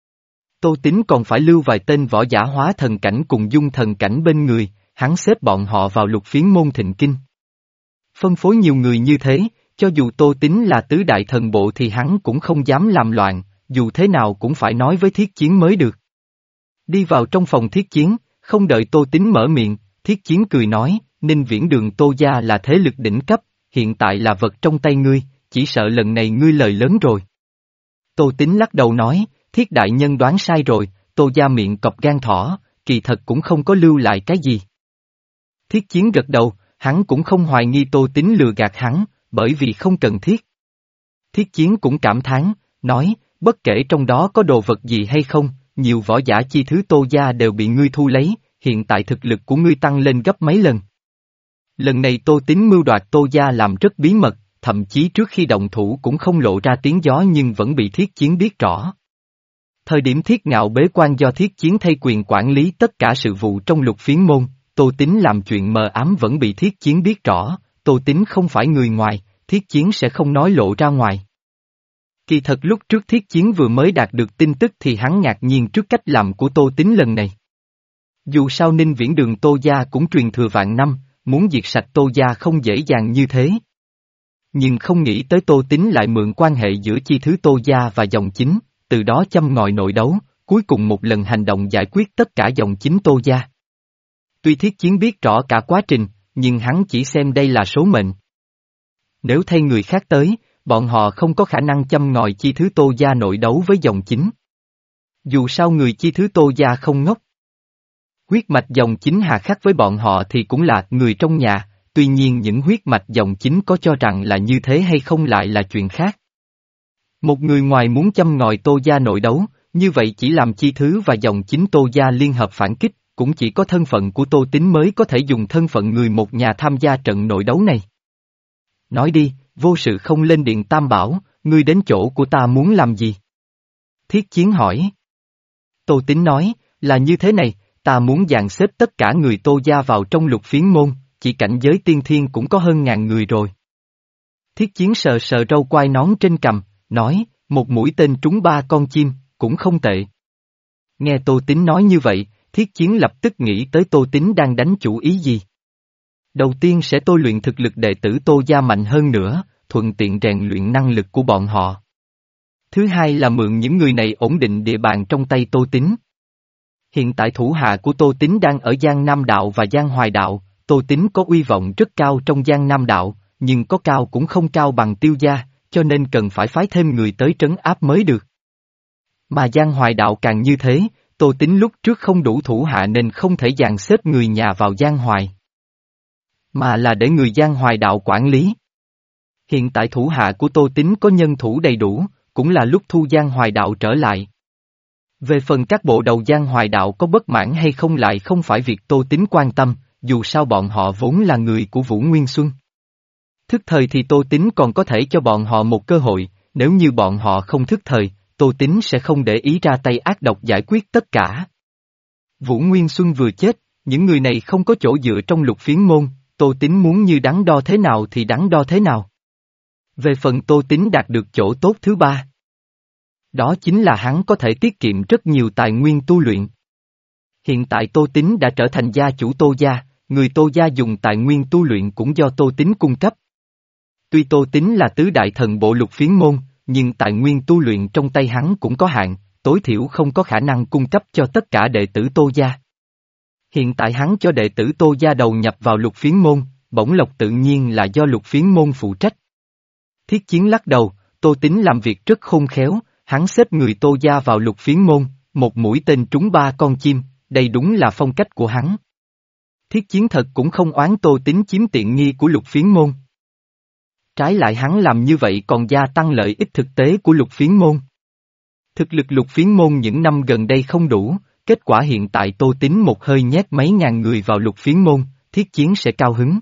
Tô Tín còn phải lưu vài tên võ giả hóa thần cảnh cùng dung thần cảnh bên người, hắn xếp bọn họ vào lục phiến môn thịnh kinh. Phân phối nhiều người như thế, cho dù Tô Tín là tứ đại thần bộ thì hắn cũng không dám làm loạn, dù thế nào cũng phải nói với Thiết Chiến mới được. Đi vào trong phòng Thiết Chiến, không đợi Tô Tín mở miệng, Thiết Chiến cười nói, Ninh Viễn Đường Tô gia là thế lực đỉnh cấp, hiện tại là vật trong tay ngươi, chỉ sợ lần này ngươi lời lớn rồi. Tô Tín lắc đầu nói, Thiết đại nhân đoán sai rồi, Tô gia miệng cọp gan thỏ, kỳ thật cũng không có lưu lại cái gì. Thiết Chiến gật đầu, hắn cũng không hoài nghi Tô Tín lừa gạt hắn, bởi vì không cần thiết. Thiết Chiến cũng cảm thán, nói, bất kể trong đó có đồ vật gì hay không, nhiều võ giả chi thứ Tô gia đều bị ngươi thu lấy, hiện tại thực lực của ngươi tăng lên gấp mấy lần. Lần này Tô Tín mưu đoạt Tô gia làm rất bí mật, thậm chí trước khi động thủ cũng không lộ ra tiếng gió nhưng vẫn bị Thiết Chiến biết rõ. Thời điểm Thiết Ngạo bế quan do Thiết Chiến thay quyền quản lý tất cả sự vụ trong lục phiến môn, Tô Tín làm chuyện mờ ám vẫn bị Thiết Chiến biết rõ, Tô Tín không phải người ngoài, Thiết Chiến sẽ không nói lộ ra ngoài. Kỳ thật lúc trước Thiết Chiến vừa mới đạt được tin tức thì hắn ngạc nhiên trước cách làm của Tô Tín lần này. Dù sao Ninh Viễn Đường Tô gia cũng truyền thừa vạn năm, muốn diệt sạch Tô gia không dễ dàng như thế. Nhưng không nghĩ tới Tô Tín lại mượn quan hệ giữa chi thứ Tô gia và dòng chính, từ đó châm ngòi nội đấu, cuối cùng một lần hành động giải quyết tất cả dòng chính Tô gia. Tuy Thiết Chiến biết rõ cả quá trình, nhưng hắn chỉ xem đây là số mệnh. Nếu thay người khác tới, bọn họ không có khả năng châm ngòi chi thứ Tô gia nội đấu với dòng chính. Dù sao người chi thứ Tô gia không ngốc. Huyết mạch dòng chính hà khắc với bọn họ thì cũng là người trong nhà, tuy nhiên những huyết mạch dòng chính có cho rằng là như thế hay không lại là chuyện khác. Một người ngoài muốn châm ngòi Tô gia nội đấu, như vậy chỉ làm chi thứ và dòng chính Tô gia liên hợp phản kích, cũng chỉ có thân phận của Tô Tín mới có thể dùng thân phận người một nhà tham gia trận nội đấu này. Nói đi, vô sự không lên điện Tam Bảo, ngươi đến chỗ của ta muốn làm gì? Thiết Chiến hỏi. Tô Tín nói, là như thế này, ta muốn dàn xếp tất cả người Tô gia vào trong lục phiến môn, chỉ cảnh giới tiên thiên cũng có hơn ngàn người rồi. Thiết Chiến sờ sờ râu quai nón trên cằm, nói, một mũi tên trúng ba con chim, cũng không tệ. Nghe Tô Tín nói như vậy, Thiết Chiến lập tức nghĩ tới Tô Tín đang đánh chủ ý gì. Đầu tiên sẽ tôi luyện thực lực đệ tử Tô gia mạnh hơn nữa, thuận tiện rèn luyện năng lực của bọn họ. Thứ hai là mượn những người này ổn định địa bàn trong tay Tô Tín. Hiện tại thủ hạ của Tô Tín đang ở Giang Nam Đạo và Giang Hoài Đạo, Tô Tín có uy vọng rất cao trong Giang Nam Đạo, nhưng có cao cũng không cao bằng Tiêu gia, cho nên cần phải phái thêm người tới trấn áp mới được. Mà Giang Hoài Đạo càng như thế, Tô Tín lúc trước không đủ thủ hạ nên không thể dàn xếp người nhà vào Giang Hoài, mà là để người Giang Hoài Đạo quản lý. Hiện tại thủ hạ của Tô Tín có nhân thủ đầy đủ, cũng là lúc thu Giang Hoài Đạo trở lại. Về phần các bộ đầu Giang Hoài Đạo có bất mãn hay không lại không phải việc Tô Tín quan tâm, dù sao bọn họ vốn là người của Vũ Nguyên Xuân. Thức thời thì Tô Tín còn có thể cho bọn họ một cơ hội, nếu như bọn họ không thức thời, Tô Tín sẽ không để ý ra tay ác độc giải quyết tất cả. Vũ Nguyên Xuân vừa chết, những người này không có chỗ dựa trong Lục Phiến môn, Tô Tín muốn như đắn đo thế nào thì đắn đo thế nào. Về phần Tô Tín đạt được chỗ tốt thứ ba, đó chính là hắn có thể tiết kiệm rất nhiều tài nguyên tu luyện. Hiện tại Tô Tín đã trở thành gia chủ Tô gia, người Tô gia dùng tài nguyên tu luyện cũng do Tô Tín cung cấp. Tuy Tô Tín là tứ đại thần bộ Lục Phiến môn, nhưng tài nguyên tu luyện trong tay hắn cũng có hạn, tối thiểu không có khả năng cung cấp cho tất cả đệ tử Tô gia. Hiện tại hắn cho đệ tử Tô gia đầu nhập vào Lục Phiến môn, bổng lộc tự nhiên là do Lục Phiến môn phụ trách. Thiết Chiến lắc đầu, Tô Tín làm việc rất khôn khéo, hắn xếp người Tô gia vào Lục Phiến môn, một mũi tên trúng ba con chim, đây đúng là phong cách của hắn. Thiết Chiến thật cũng không oán Tô Tín chiếm tiện nghi của Lục Phiến môn. Trái lại hắn làm như vậy còn gia tăng lợi ích thực tế của Lục Phiến môn. Thực lực Lục Phiến môn những năm gần đây không đủ, kết quả hiện tại Tô Tín một hơi nhét mấy ngàn người vào Lục Phiến môn, Thiết Chiến sẽ cao hứng.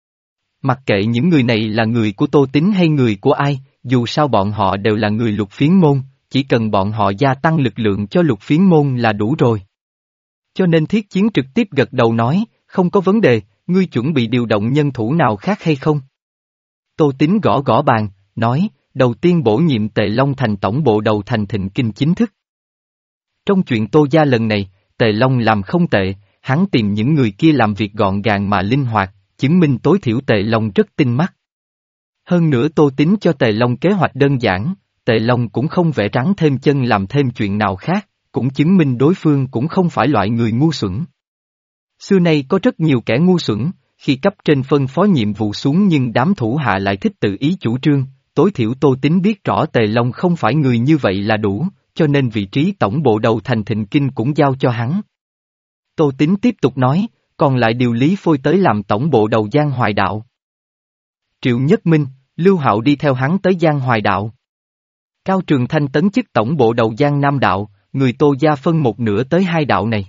Mặc kệ những người này là người của Tô Tín hay người của ai, dù sao bọn họ đều là người Lục Phiến môn, chỉ cần bọn họ gia tăng lực lượng cho Lục Phiến môn là đủ rồi. Cho nên Thiết Chiến trực tiếp gật đầu nói, không có vấn đề, ngươi chuẩn bị điều động nhân thủ nào khác hay không? Tô Tín gõ gõ bàn, nói, đầu tiên bổ nhiệm Tề Long thành tổng bộ đầu thành Thịnh Kinh chính thức. Trong chuyện Tô gia lần này, Tề Long làm không tệ, hắn tìm những người kia làm việc gọn gàng mà linh hoạt, chứng minh tối thiểu Tề Long rất tinh mắt. Hơn nữa Tô Tín cho Tề Long kế hoạch đơn giản, Tề Long cũng không vẽ rắn thêm chân làm thêm chuyện nào khác, cũng chứng minh đối phương cũng không phải loại người ngu xuẩn. Xưa nay có rất nhiều kẻ ngu xuẩn, khi cấp trên phân phó nhiệm vụ xuống nhưng đám thủ hạ lại thích tự ý chủ trương, tối thiểu Tô Tín biết rõ Tề Long không phải người như vậy là đủ, cho nên vị trí tổng bộ đầu thành Thịnh Kinh cũng giao cho hắn. Tô Tín tiếp tục nói, còn lại điều Lý Phôi tới làm tổng bộ đầu Giang Hoài Đạo. Triệu Nhất Minh, Lưu Hạo đi theo hắn tới Giang Hoài Đạo. Cao Trường Thanh tấn chức tổng bộ đầu Giang Nam Đạo, người Tô gia phân một nửa tới hai đạo này.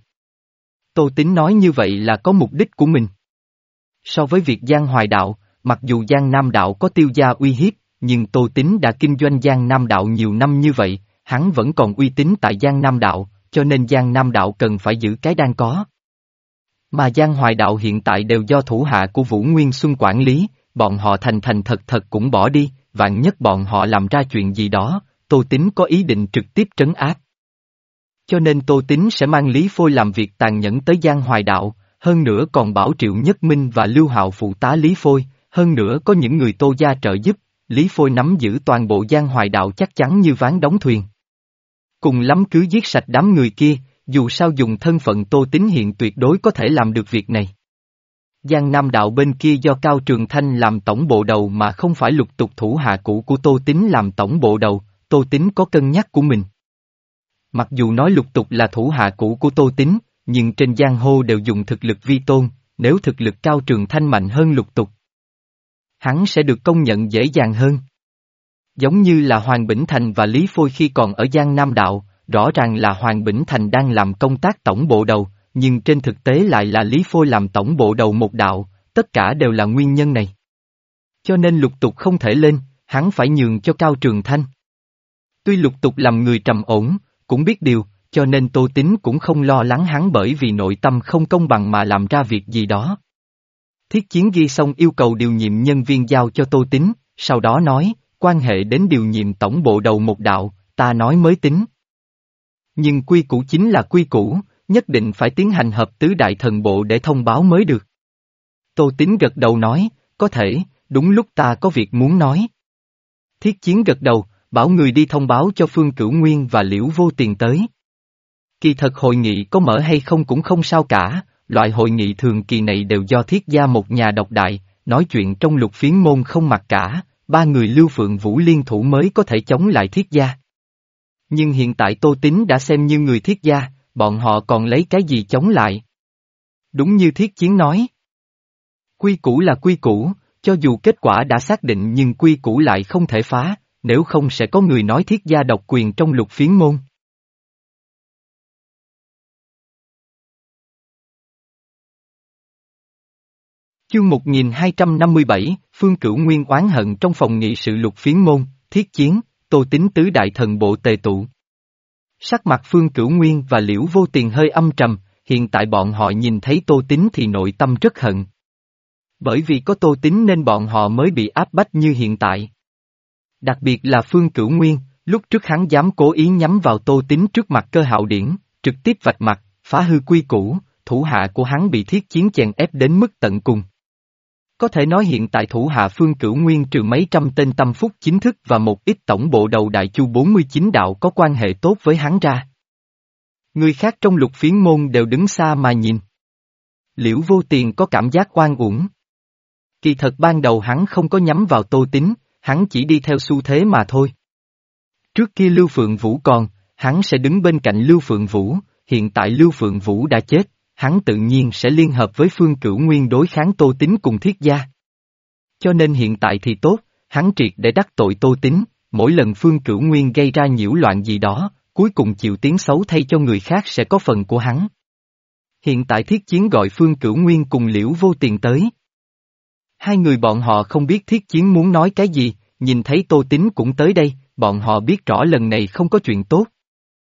Tô Tín nói như vậy là có mục đích của mình. So với việc Giang Hoài Đạo, mặc dù Giang Nam Đạo có Tiêu gia uy hiếp, nhưng Tô Tín đã kinh doanh Giang Nam Đạo nhiều năm như vậy, hắn vẫn còn uy tín tại Giang Nam Đạo, cho nên Giang Nam Đạo cần phải giữ cái đang có. Mà Giang Hoài Đạo hiện tại đều do thủ hạ của Vũ Nguyên Xuân quản lý, bọn họ thành thành thật thật cũng bỏ đi, vạn nhất bọn họ làm ra chuyện gì đó, Tô Tín có ý định trực tiếp trấn áp. Cho nên Tô Tín sẽ mang Lý Phôi làm việc tàn nhẫn tới Giang Hoài Đạo, hơn nữa còn bảo Triệu Nhất Minh và Lưu Hạo phụ tá Lý Phôi, hơn nữa có những người Tô gia trợ giúp, Lý Phôi nắm giữ toàn bộ Giang Hoài Đạo chắc chắn như ván đóng thuyền. Cùng lắm cứ giết sạch đám người kia, dù sao dùng thân phận Tô Tín hiện tuyệt đối có thể làm được việc này. Giang Nam Đạo bên kia do Cao Trường Thanh làm tổng bộ đầu mà không phải lục tục thủ hạ cũ của Tô Tín làm tổng bộ đầu, Tô Tín có cân nhắc của mình. Mặc dù nói lục tục là thủ hạ cũ của Tô Tín, nhưng trên giang hồ đều dùng thực lực vi tôn, nếu thực lực Cao Trường Thanh mạnh hơn lục tục, hắn sẽ được công nhận dễ dàng hơn. Giống như là Hoàng Bỉnh Thành và Lý Phôi khi còn ở Giang Nam Đạo, rõ ràng là Hoàng Bỉnh Thành đang làm công tác tổng bộ đầu, nhưng trên thực tế lại là Lý Phôi làm tổng bộ đầu một đạo, tất cả đều là nguyên nhân này. Cho nên lục tục không thể lên, hắn phải nhường cho Cao Trường Thanh. Tuy lục tục làm người trầm ổn, cũng biết điều, cho nên Tô Tín cũng không lo lắng hắn bởi vì nội tâm không công bằng mà làm ra việc gì đó. Thiết Chiến ghi xong yêu cầu điều nhiệm nhân viên giao cho Tô Tín, sau đó nói, quan hệ đến điều nhiệm tổng bộ đầu một đạo, ta nói mới tính. Nhưng quy củ chính là quy củ, nhất định phải tiến hành hợp tứ đại thần bộ để thông báo mới được. Tô Tín gật đầu nói, có thể, đúng lúc ta có việc muốn nói. Thiết Chiến gật đầu, bảo người đi thông báo cho Phương Cửu Nguyên và Liễu Vô Tiền tới. Kỳ thật hội nghị có mở hay không cũng không sao cả, loại hội nghị thường kỳ này đều do Thiết gia một nhà độc đại, nói chuyện trong Lục Phiến môn không mặc cả, ba người Lưu Phượng Vũ liên thủ mới có thể chống lại Thiết gia. Nhưng hiện tại Tô Tín đã xem như người Thiết gia, bọn họ còn lấy cái gì chống lại? Đúng như Thiết Chiến nói. Quy củ là quy củ, cho dù kết quả đã xác định nhưng quy củ lại không thể phá, nếu không sẽ có người nói Thiết gia độc quyền trong Lục Phiến môn. Chương một nghìn hai trăm năm mươi bảy, Phương Cửu Nguyên oán hận trong phòng nghị sự Lục Phiến môn, Thiết Chiến, Tô Tín tứ đại thần bộ tề tụ. Sắc mặt Phương Cửu Nguyên và Liễu Vô Tiền hơi âm trầm, hiện tại bọn họ nhìn thấy Tô Tín thì nội tâm rất hận. Bởi vì có Tô Tín nên bọn họ mới bị áp bách như hiện tại. Đặc biệt là Phương Cửu Nguyên, lúc trước hắn dám cố ý nhắm vào Tô Tín trước mặt Cơ Hạo Điển, trực tiếp vạch mặt, phá hư quy củ, thủ hạ của hắn bị Thiết Chiến chèn ép đến mức tận cùng. Có thể nói hiện tại thủ hạ Phương Cửu Nguyên trừ mấy trăm tên tâm phúc chính thức và một ít tổng bộ đầu đại chu bốn mươi chín đạo có quan hệ tốt với hắn ra. Người khác trong Lục Phiến môn đều đứng xa mà nhìn. Liễu Vô Tiền có cảm giác oan uổng. Kỳ thật ban đầu hắn không có nhắm vào Tô Tín, hắn chỉ đi theo xu thế mà thôi. Trước kia Lưu Phượng Vũ còn, hắn sẽ đứng bên cạnh Lưu Phượng Vũ, hiện tại Lưu Phượng Vũ đã chết, hắn tự nhiên sẽ liên hợp với Phương Cửu Nguyên đối kháng Tô Tín cùng Thiết gia. Cho nên hiện tại thì tốt, hắn triệt để đắc tội Tô Tín, mỗi lần Phương Cửu Nguyên gây ra nhiễu loạn gì đó, cuối cùng chịu tiếng xấu thay cho người khác sẽ có phần của hắn. Hiện tại Thiết Chiến gọi Phương Cửu Nguyên cùng Liễu Vô Tiền tới. Hai người bọn họ không biết Thiết Chiến muốn nói cái gì, nhìn thấy Tô Tín cũng tới đây, bọn họ biết rõ lần này không có chuyện tốt.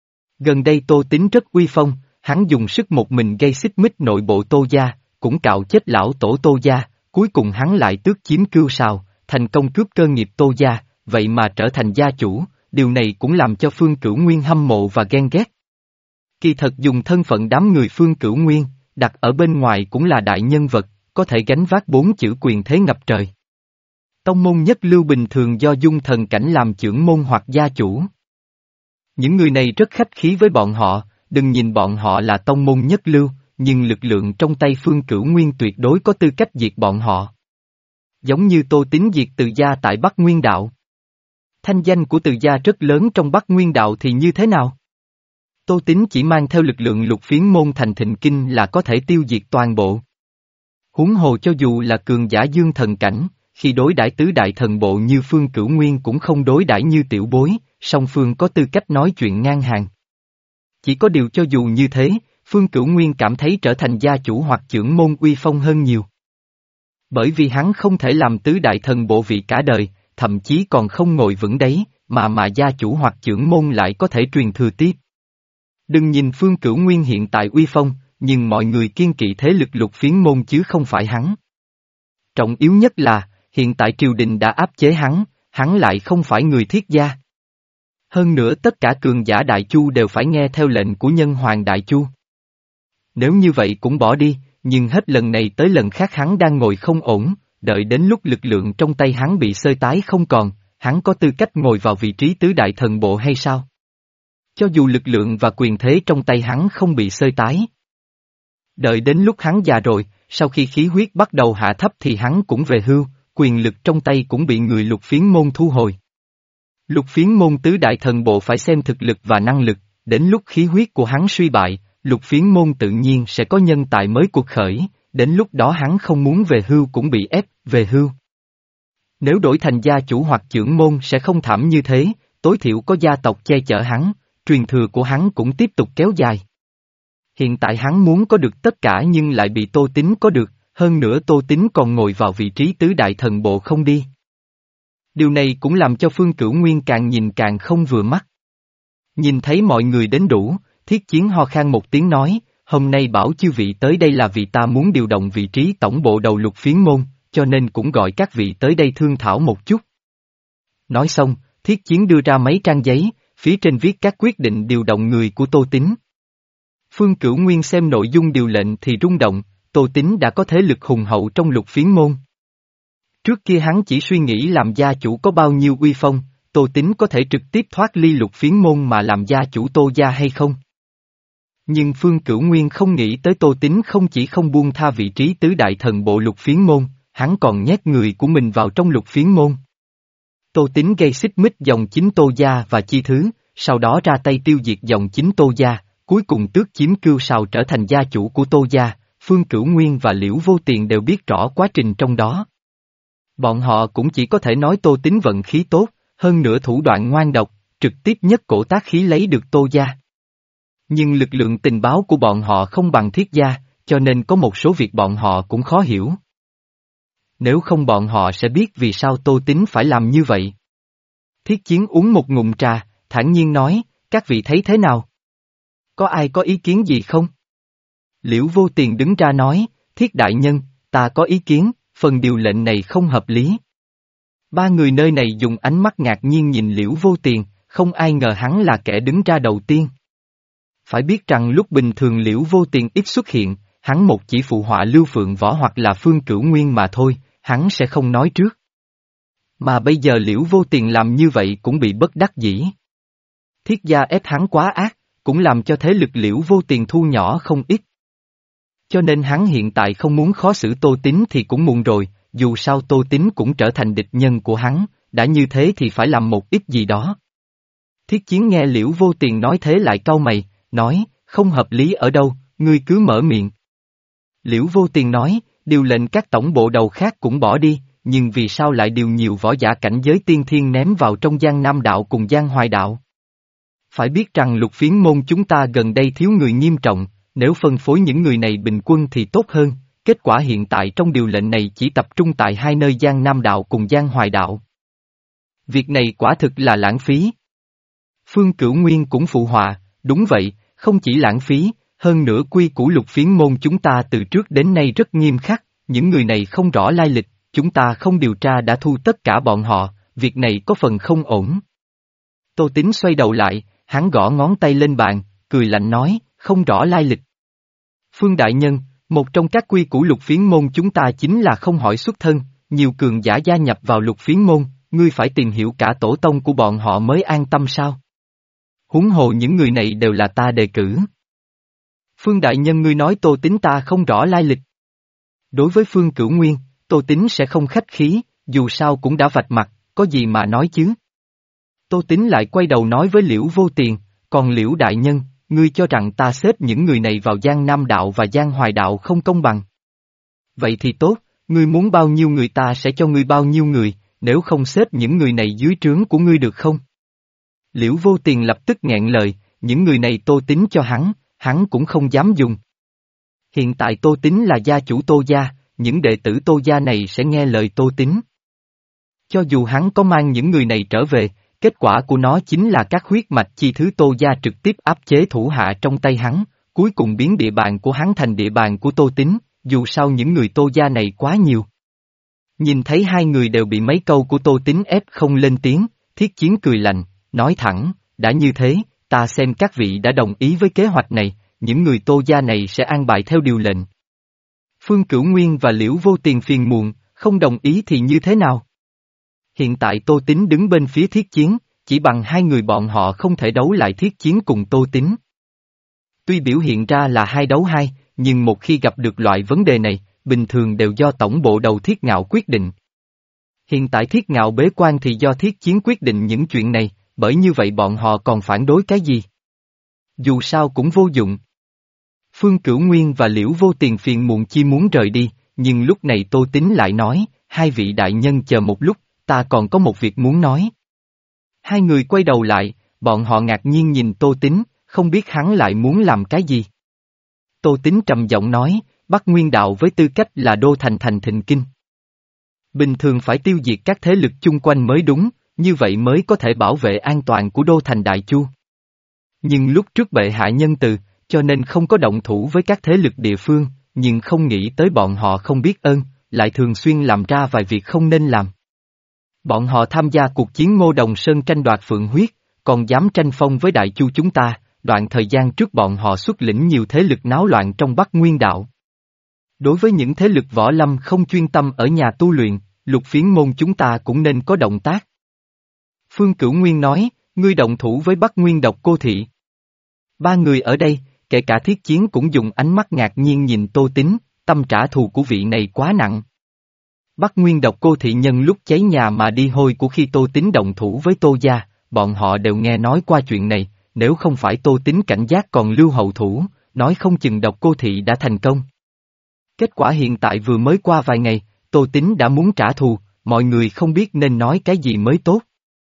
Gần đây Tô Tín rất uy phong, hắn dùng sức một mình gây xích mích nội bộ Tô gia, cũng cạo chết lão tổ Tô gia, cuối cùng hắn lại tước chiếm cưu sào, thành công cướp cơ nghiệp Tô gia, vậy mà trở thành gia chủ, điều này cũng làm cho Phương Cửu Nguyên hâm mộ và ghen ghét. Kỳ thật dùng thân phận đám người Phương Cửu Nguyên, đặt ở bên ngoài cũng là đại nhân vật, có thể gánh vác bốn chữ quyền thế ngập trời. Tông môn nhất lưu bình thường do dung thần cảnh làm trưởng môn hoặc gia chủ. Những người này rất khách khí với bọn họ, đừng nhìn bọn họ là tông môn nhất lưu, nhưng lực lượng trong tay Phương Cửu Nguyên tuyệt đối có tư cách diệt bọn họ. Giống như Tô Tín diệt Từ gia tại Bắc Nguyên Đạo. Thanh danh của Từ gia rất lớn trong Bắc Nguyên Đạo thì như thế nào? Tô Tín chỉ mang theo lực lượng Lục Phiến môn thành thịnh kinh là có thể tiêu diệt toàn bộ. Huống hồ cho dù là cường giả dương thần cảnh, khi đối đãi tứ đại thần bộ như Phương Cửu Nguyên cũng không đối đãi như tiểu bối, song phương có tư cách nói chuyện ngang hàng. Chỉ có điều cho dù như thế, Phương Cửu Nguyên cảm thấy trở thành gia chủ hoặc trưởng môn uy phong hơn nhiều. Bởi vì hắn không thể làm tứ đại thần bộ vị cả đời, thậm chí còn không ngồi vững đấy, mà mà gia chủ hoặc trưởng môn lại có thể truyền thừa tiếp. Đừng nhìn Phương Cửu Nguyên hiện tại uy phong, nhưng mọi người kiêng kỵ thế lực Lục Phiến môn chứ không phải hắn. Trọng yếu nhất là, hiện tại triều đình đã áp chế hắn, hắn lại không phải người Thiết gia. Hơn nữa tất cả cường giả Đại Chu đều phải nghe theo lệnh của nhân hoàng Đại Chu. Nếu như vậy cũng bỏ đi, nhưng hết lần này tới lần khác hắn đang ngồi không ổn, đợi đến lúc lực lượng trong tay hắn bị xơi tái không còn, hắn có tư cách ngồi vào vị trí tứ đại thần bộ hay sao? Cho dù lực lượng và quyền thế trong tay hắn không bị xơi tái. Đợi đến lúc hắn già rồi, sau khi khí huyết bắt đầu hạ thấp thì hắn cũng về hưu, quyền lực trong tay cũng bị người Lục Phiến môn thu hồi. Lục Phiến môn tứ đại thần bộ phải xem thực lực và năng lực, đến lúc khí huyết của hắn suy bại, Lục Phiến môn tự nhiên sẽ có nhân tài mới cuộc khởi, đến lúc đó hắn không muốn về hưu cũng bị ép về hưu. Nếu đổi thành gia chủ hoặc trưởng môn sẽ không thảm như thế, tối thiểu có gia tộc che chở hắn, truyền thừa của hắn cũng tiếp tục kéo dài. Hiện tại hắn muốn có được tất cả nhưng lại bị Tô Tín có được, hơn nữa Tô Tín còn ngồi vào vị trí tứ đại thần bộ không đi. Điều này cũng làm cho Phương Cửu Nguyên càng nhìn càng không vừa mắt. Nhìn thấy mọi người đến đủ, Thiết Chiến ho khan một tiếng nói, hôm nay bảo chư vị tới đây là vì ta muốn điều động vị trí tổng bộ đầu Lục Phiến môn, cho nên cũng gọi các vị tới đây thương thảo một chút. Nói xong, Thiết Chiến đưa ra mấy trang giấy, phía trên viết các quyết định điều động người của Tô Tín. Phương Cửu Nguyên xem nội dung điều lệnh thì rung động, Tô Tín đã có thế lực hùng hậu trong Lục Phiến môn. Trước kia hắn chỉ suy nghĩ làm gia chủ có bao nhiêu uy phong, Tô Tín có thể trực tiếp thoát ly Lục Phiến môn mà làm gia chủ Tô gia hay không? Nhưng Phương Cửu Nguyên không nghĩ tới Tô Tín không chỉ không buông tha vị trí tứ đại thần bộ Lục Phiến môn, hắn còn nhét người của mình vào trong Lục Phiến môn. Tô Tín gây xích mích dòng chính Tô gia và chi thứ, sau đó ra tay tiêu diệt dòng chính Tô gia, cuối cùng tước chiếm Cưu Sào trở thành gia chủ của Tô gia. Phương Cửu Nguyên và Liễu Vô Tiền đều biết rõ quá trình trong đó. Bọn họ cũng chỉ có thể nói Tô Tín vận khí tốt, hơn nữa thủ đoạn ngoan độc, trực tiếp nhất cổ tác khí lấy được Tô gia. Nhưng lực lượng tình báo của bọn họ không bằng Thiết gia, cho nên có một số việc bọn họ cũng khó hiểu. Nếu không bọn họ sẽ biết vì sao Tô Tín phải làm như vậy. Thiết Chiến uống một ngụm trà, thản nhiên nói, các vị thấy thế nào? Có ai có ý kiến gì không? Liễu Vô Tiền đứng ra nói, Thiết đại nhân, ta có ý kiến, phần điều lệnh này không hợp lý. Ba người nơi này dùng ánh mắt ngạc nhiên nhìn Liễu Vô Tiền, không ai ngờ hắn là kẻ đứng ra đầu tiên. Phải biết rằng lúc bình thường Liễu Vô Tiền ít xuất hiện, hắn một chỉ phụ họa Lưu Phượng Võ hoặc là Phương Cửu Nguyên mà thôi, hắn sẽ không nói trước. Mà bây giờ Liễu Vô Tiền làm như vậy cũng bị bất đắc dĩ. Thiết gia ép hắn quá ác, cũng làm cho thế lực Liễu Vô Tiền thu nhỏ không ít. Cho nên hắn hiện tại không muốn khó xử Tô Tín thì cũng muộn rồi, dù sao Tô Tín cũng trở thành địch nhân của hắn, đã như thế thì phải làm một ít gì đó. Thiết Chiến nghe Liễu Vô Tiền nói thế lại cau mày, nói, không hợp lý ở đâu, ngươi cứ mở miệng. Liễu Vô Tiền nói, điều lệnh các tổng bộ đầu khác cũng bỏ đi, nhưng vì sao lại điều nhiều võ giả cảnh giới tiên thiên ném vào trong Giang Nam đạo cùng Giang Hoài đạo? Phải biết rằng Lục Phiến môn chúng ta gần đây thiếu người nghiêm trọng, nếu phân phối những người này bình quân thì tốt hơn, kết quả hiện tại trong điều lệnh này chỉ tập trung tại hai nơi Giang Nam đạo cùng Giang Hoài đạo. Việc này quả thực là lãng phí. Phương Cửu Nguyên cũng phụ họa, đúng vậy, không chỉ lãng phí, hơn nữa quy củ Lục Phiến môn chúng ta từ trước đến nay rất nghiêm khắc, những người này không rõ lai lịch, chúng ta không điều tra đã thu tất cả bọn họ, việc này có phần không ổn. Tô Tín xoay đầu lại, hắn gõ ngón tay lên bàn, cười lạnh nói, không rõ lai lịch. Phương đại nhân, một trong các quy củ Lục Phiến môn chúng ta chính là không hỏi xuất thân, nhiều cường giả gia nhập vào Lục Phiến môn, ngươi phải tìm hiểu cả tổ tông của bọn họ mới an tâm sao? Huống hồ những người này đều là ta đề cử. Phương đại nhân ngươi nói Tô Tín ta không rõ lai lịch. Đối với Phương Cửu Nguyên, Tô Tín sẽ không khách khí, dù sao cũng đã vạch mặt, có gì mà nói chứ. Tô Tín lại quay đầu nói với Liễu Vô Tiền, còn Liễu đại nhân, ngươi cho rằng ta xếp những người này vào Giang Nam đạo và Giang Hoài đạo không công bằng. Vậy thì tốt, ngươi muốn bao nhiêu người ta sẽ cho ngươi bao nhiêu người, nếu không xếp những người này dưới trướng của ngươi được không? Liễu Vô Tiền lập tức nghẹn lời, những người này Tô Tín cho hắn, hắn cũng không dám dùng. Hiện tại Tô Tín là gia chủ Tô gia, những đệ tử Tô gia này sẽ nghe lời Tô Tín. Cho dù hắn có mang những người này trở về, kết quả của nó chính là các huyết mạch chi thứ Tô gia trực tiếp áp chế thủ hạ trong tay hắn, cuối cùng biến địa bàn của hắn thành địa bàn của Tô Tín, dù sao những người Tô gia này quá nhiều. Nhìn thấy hai người đều bị mấy câu của Tô Tín ép không lên tiếng, Thiết Chiến cười lạnh, nói thẳng, đã như thế, ta xem các vị đã đồng ý với kế hoạch này, những người Tô gia này sẽ an bài theo điều lệnh. Phương Cửu Nguyên và Liễu Vô Tiền phiền muộn, không đồng ý thì như thế nào? Hiện tại Tô Tín đứng bên phía Thiết Chiến, chỉ bằng hai người bọn họ không thể đấu lại Thiết Chiến cùng Tô Tín. Tuy biểu hiện ra là hai đấu hai, nhưng một khi gặp được loại vấn đề này, bình thường đều do tổng bộ đầu Thiết Ngạo quyết định. Hiện tại Thiết Ngạo bế quan thì do Thiết Chiến quyết định những chuyện này, bởi như vậy bọn họ còn phản đối cái gì? Dù sao cũng vô dụng. Phương Cửu Nguyên và Liễu Vô Tiền phiền muộn chi muốn rời đi, nhưng lúc này Tô Tín lại nói, hai vị đại nhân chờ một lúc, ta còn có một việc muốn nói. Hai người quay đầu lại, bọn họ ngạc nhiên nhìn Tô Tín, không biết hắn lại muốn làm cái gì. Tô Tín trầm giọng nói, Bắc Nguyên đạo với tư cách là đô thành thành thịnh kinh. Bình thường phải tiêu diệt các thế lực chung quanh mới đúng, như vậy mới có thể bảo vệ an toàn của đô thành Đại Chu. Nhưng lúc trước bệ hạ nhân từ, cho nên không có động thủ với các thế lực địa phương, nhưng không nghĩ tới bọn họ không biết ơn, lại thường xuyên làm ra vài việc không nên làm. Bọn họ tham gia cuộc chiến Ngô Đồng Sơn tranh đoạt Phượng huyết, còn dám tranh phong với đại chu chúng ta, đoạn thời gian trước bọn họ xuất lĩnh nhiều thế lực náo loạn trong Bắc Nguyên đạo. Đối với những thế lực võ lâm không chuyên tâm ở nhà tu luyện, Lục Phiến môn chúng ta cũng nên có động tác. Phương Cửu Nguyên nói, ngươi động thủ với Bắc Nguyên Độc Cô Thị. Ba người ở đây, kể cả Thiết Chiến cũng dùng ánh mắt ngạc nhiên nhìn Tô Tín, tâm trả thù của vị này quá nặng. Bắc Nguyên Độc Cô Thị nhân lúc cháy nhà mà đi hôi của khi Tô Tín động thủ với Tô gia, bọn họ đều nghe nói qua chuyện này, nếu không phải Tô Tín cảnh giác còn lưu hậu thủ, nói không chừng Độc Cô Thị đã thành công. Kết quả hiện tại vừa mới qua vài ngày, Tô Tín đã muốn trả thù, mọi người không biết nên nói cái gì mới tốt.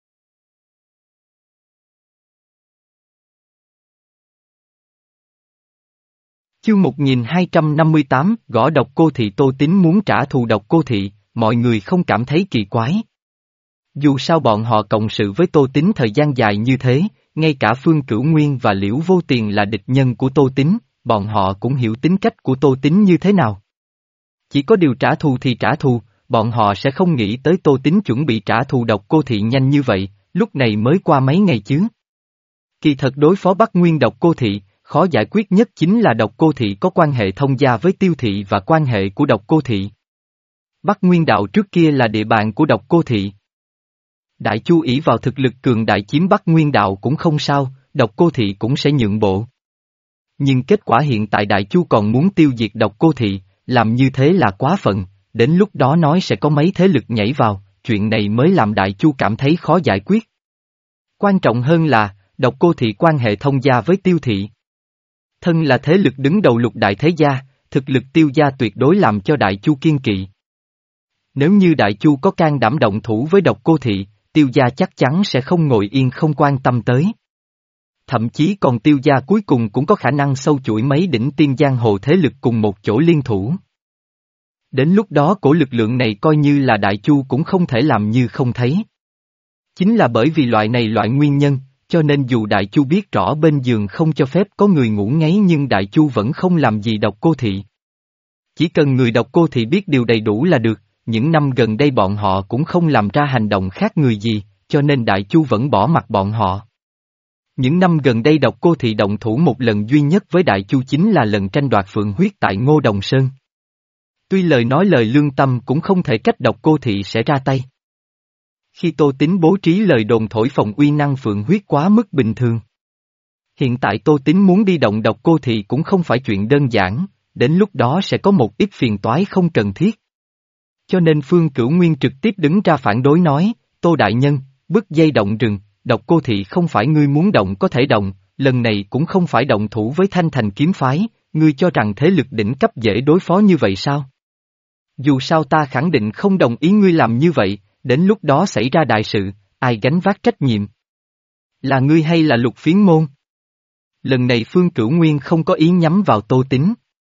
Chương một nghìn hai trăm năm mươi tám, gõ Độc Cô Thị. Tô Tín muốn trả thù Độc Cô Thị, mọi người không cảm thấy kỳ quái. Dù sao bọn họ cộng sự với Tô Tín thời gian dài như thế, ngay cả Phương Cửu Nguyên và Liễu Vô Tiền là địch nhân của Tô Tín, bọn họ cũng hiểu tính cách của Tô Tín như thế nào. Chỉ có điều trả thù thì trả thù, bọn họ sẽ không nghĩ tới Tô Tín chuẩn bị trả thù Độc Cô Thị nhanh như vậy, lúc này mới qua mấy ngày chứ. Kỳ thật đối phó Bắc Nguyên Độc Cô Thị, khó giải quyết nhất chính là Độc Cô Thị có quan hệ thông gia với Tiêu Thị và quan hệ của Độc Cô Thị. Bắc Nguyên đạo trước kia là địa bàn của Độc Cô Thị. Đại Chu ỷ vào thực lực cường đại chiếm Bắc Nguyên đạo cũng không sao, Độc Cô Thị cũng sẽ nhượng bộ. Nhưng kết quả hiện tại Đại Chu còn muốn tiêu diệt Độc Cô Thị, làm như thế là quá phận, đến lúc đó nói sẽ có mấy thế lực nhảy vào, chuyện này mới làm Đại Chu cảm thấy khó giải quyết. Quan trọng hơn là, Độc Cô Thị quan hệ thông gia với Tiêu Thị. Thân là thế lực đứng đầu lục đại thế gia, thực lực Tiêu gia tuyệt đối làm cho Đại Chu kiên kỵ. Nếu như Đại Chu có can đảm động thủ với Độc Cô Thị, Tiêu gia chắc chắn sẽ không ngồi yên không quan tâm tới. Thậm chí còn Tiêu gia cuối cùng cũng có khả năng sâu chuỗi mấy đỉnh tiên giang hồ thế lực cùng một chỗ liên thủ. Đến lúc đó cổ lực lượng này coi như là Đại Chu cũng không thể làm như không thấy. Chính là bởi vì loại này loại nguyên nhân, cho nên dù Đại Chu biết rõ bên giường không cho phép có người ngủ ngáy nhưng Đại Chu vẫn không làm gì Độc Cô Thị. Chỉ cần người Độc Cô Thị biết điều đầy đủ là được, những năm gần đây bọn họ cũng không làm ra hành động khác người gì, cho nên Đại Chu vẫn bỏ mặc bọn họ. Những năm gần đây Độc Cô Thị động thủ một lần duy nhất với Đại Chu chính là lần tranh đoạt phượng huyết tại Ngô Đồng Sơn. Tuy lời nói lời lương tâm cũng không thể cách Độc Cô Thị sẽ ra tay. Khi Tô Tín bố trí lời đồn thổi phồng uy năng phượng huyết quá mức bình thường. Hiện tại Tô Tín muốn đi động Độc Cô Thị cũng không phải chuyện đơn giản, đến lúc đó sẽ có một ít phiền toái không cần thiết. Cho nên Phương Cửu Nguyên trực tiếp đứng ra phản đối nói, Tô Đại Nhân, bứt dây động rừng, Độc Cô Thị không phải ngươi muốn động có thể động, lần này cũng không phải động thủ với Thanh Thành kiếm phái, ngươi cho rằng thế lực đỉnh cấp dễ đối phó như vậy sao? Dù sao ta khẳng định không đồng ý ngươi làm như vậy, đến lúc đó xảy ra đại sự, ai gánh vác trách nhiệm? Là ngươi hay là Lục Phiến môn? Lần này Phương Cửu Nguyên không có ý nhắm vào Tô Tín.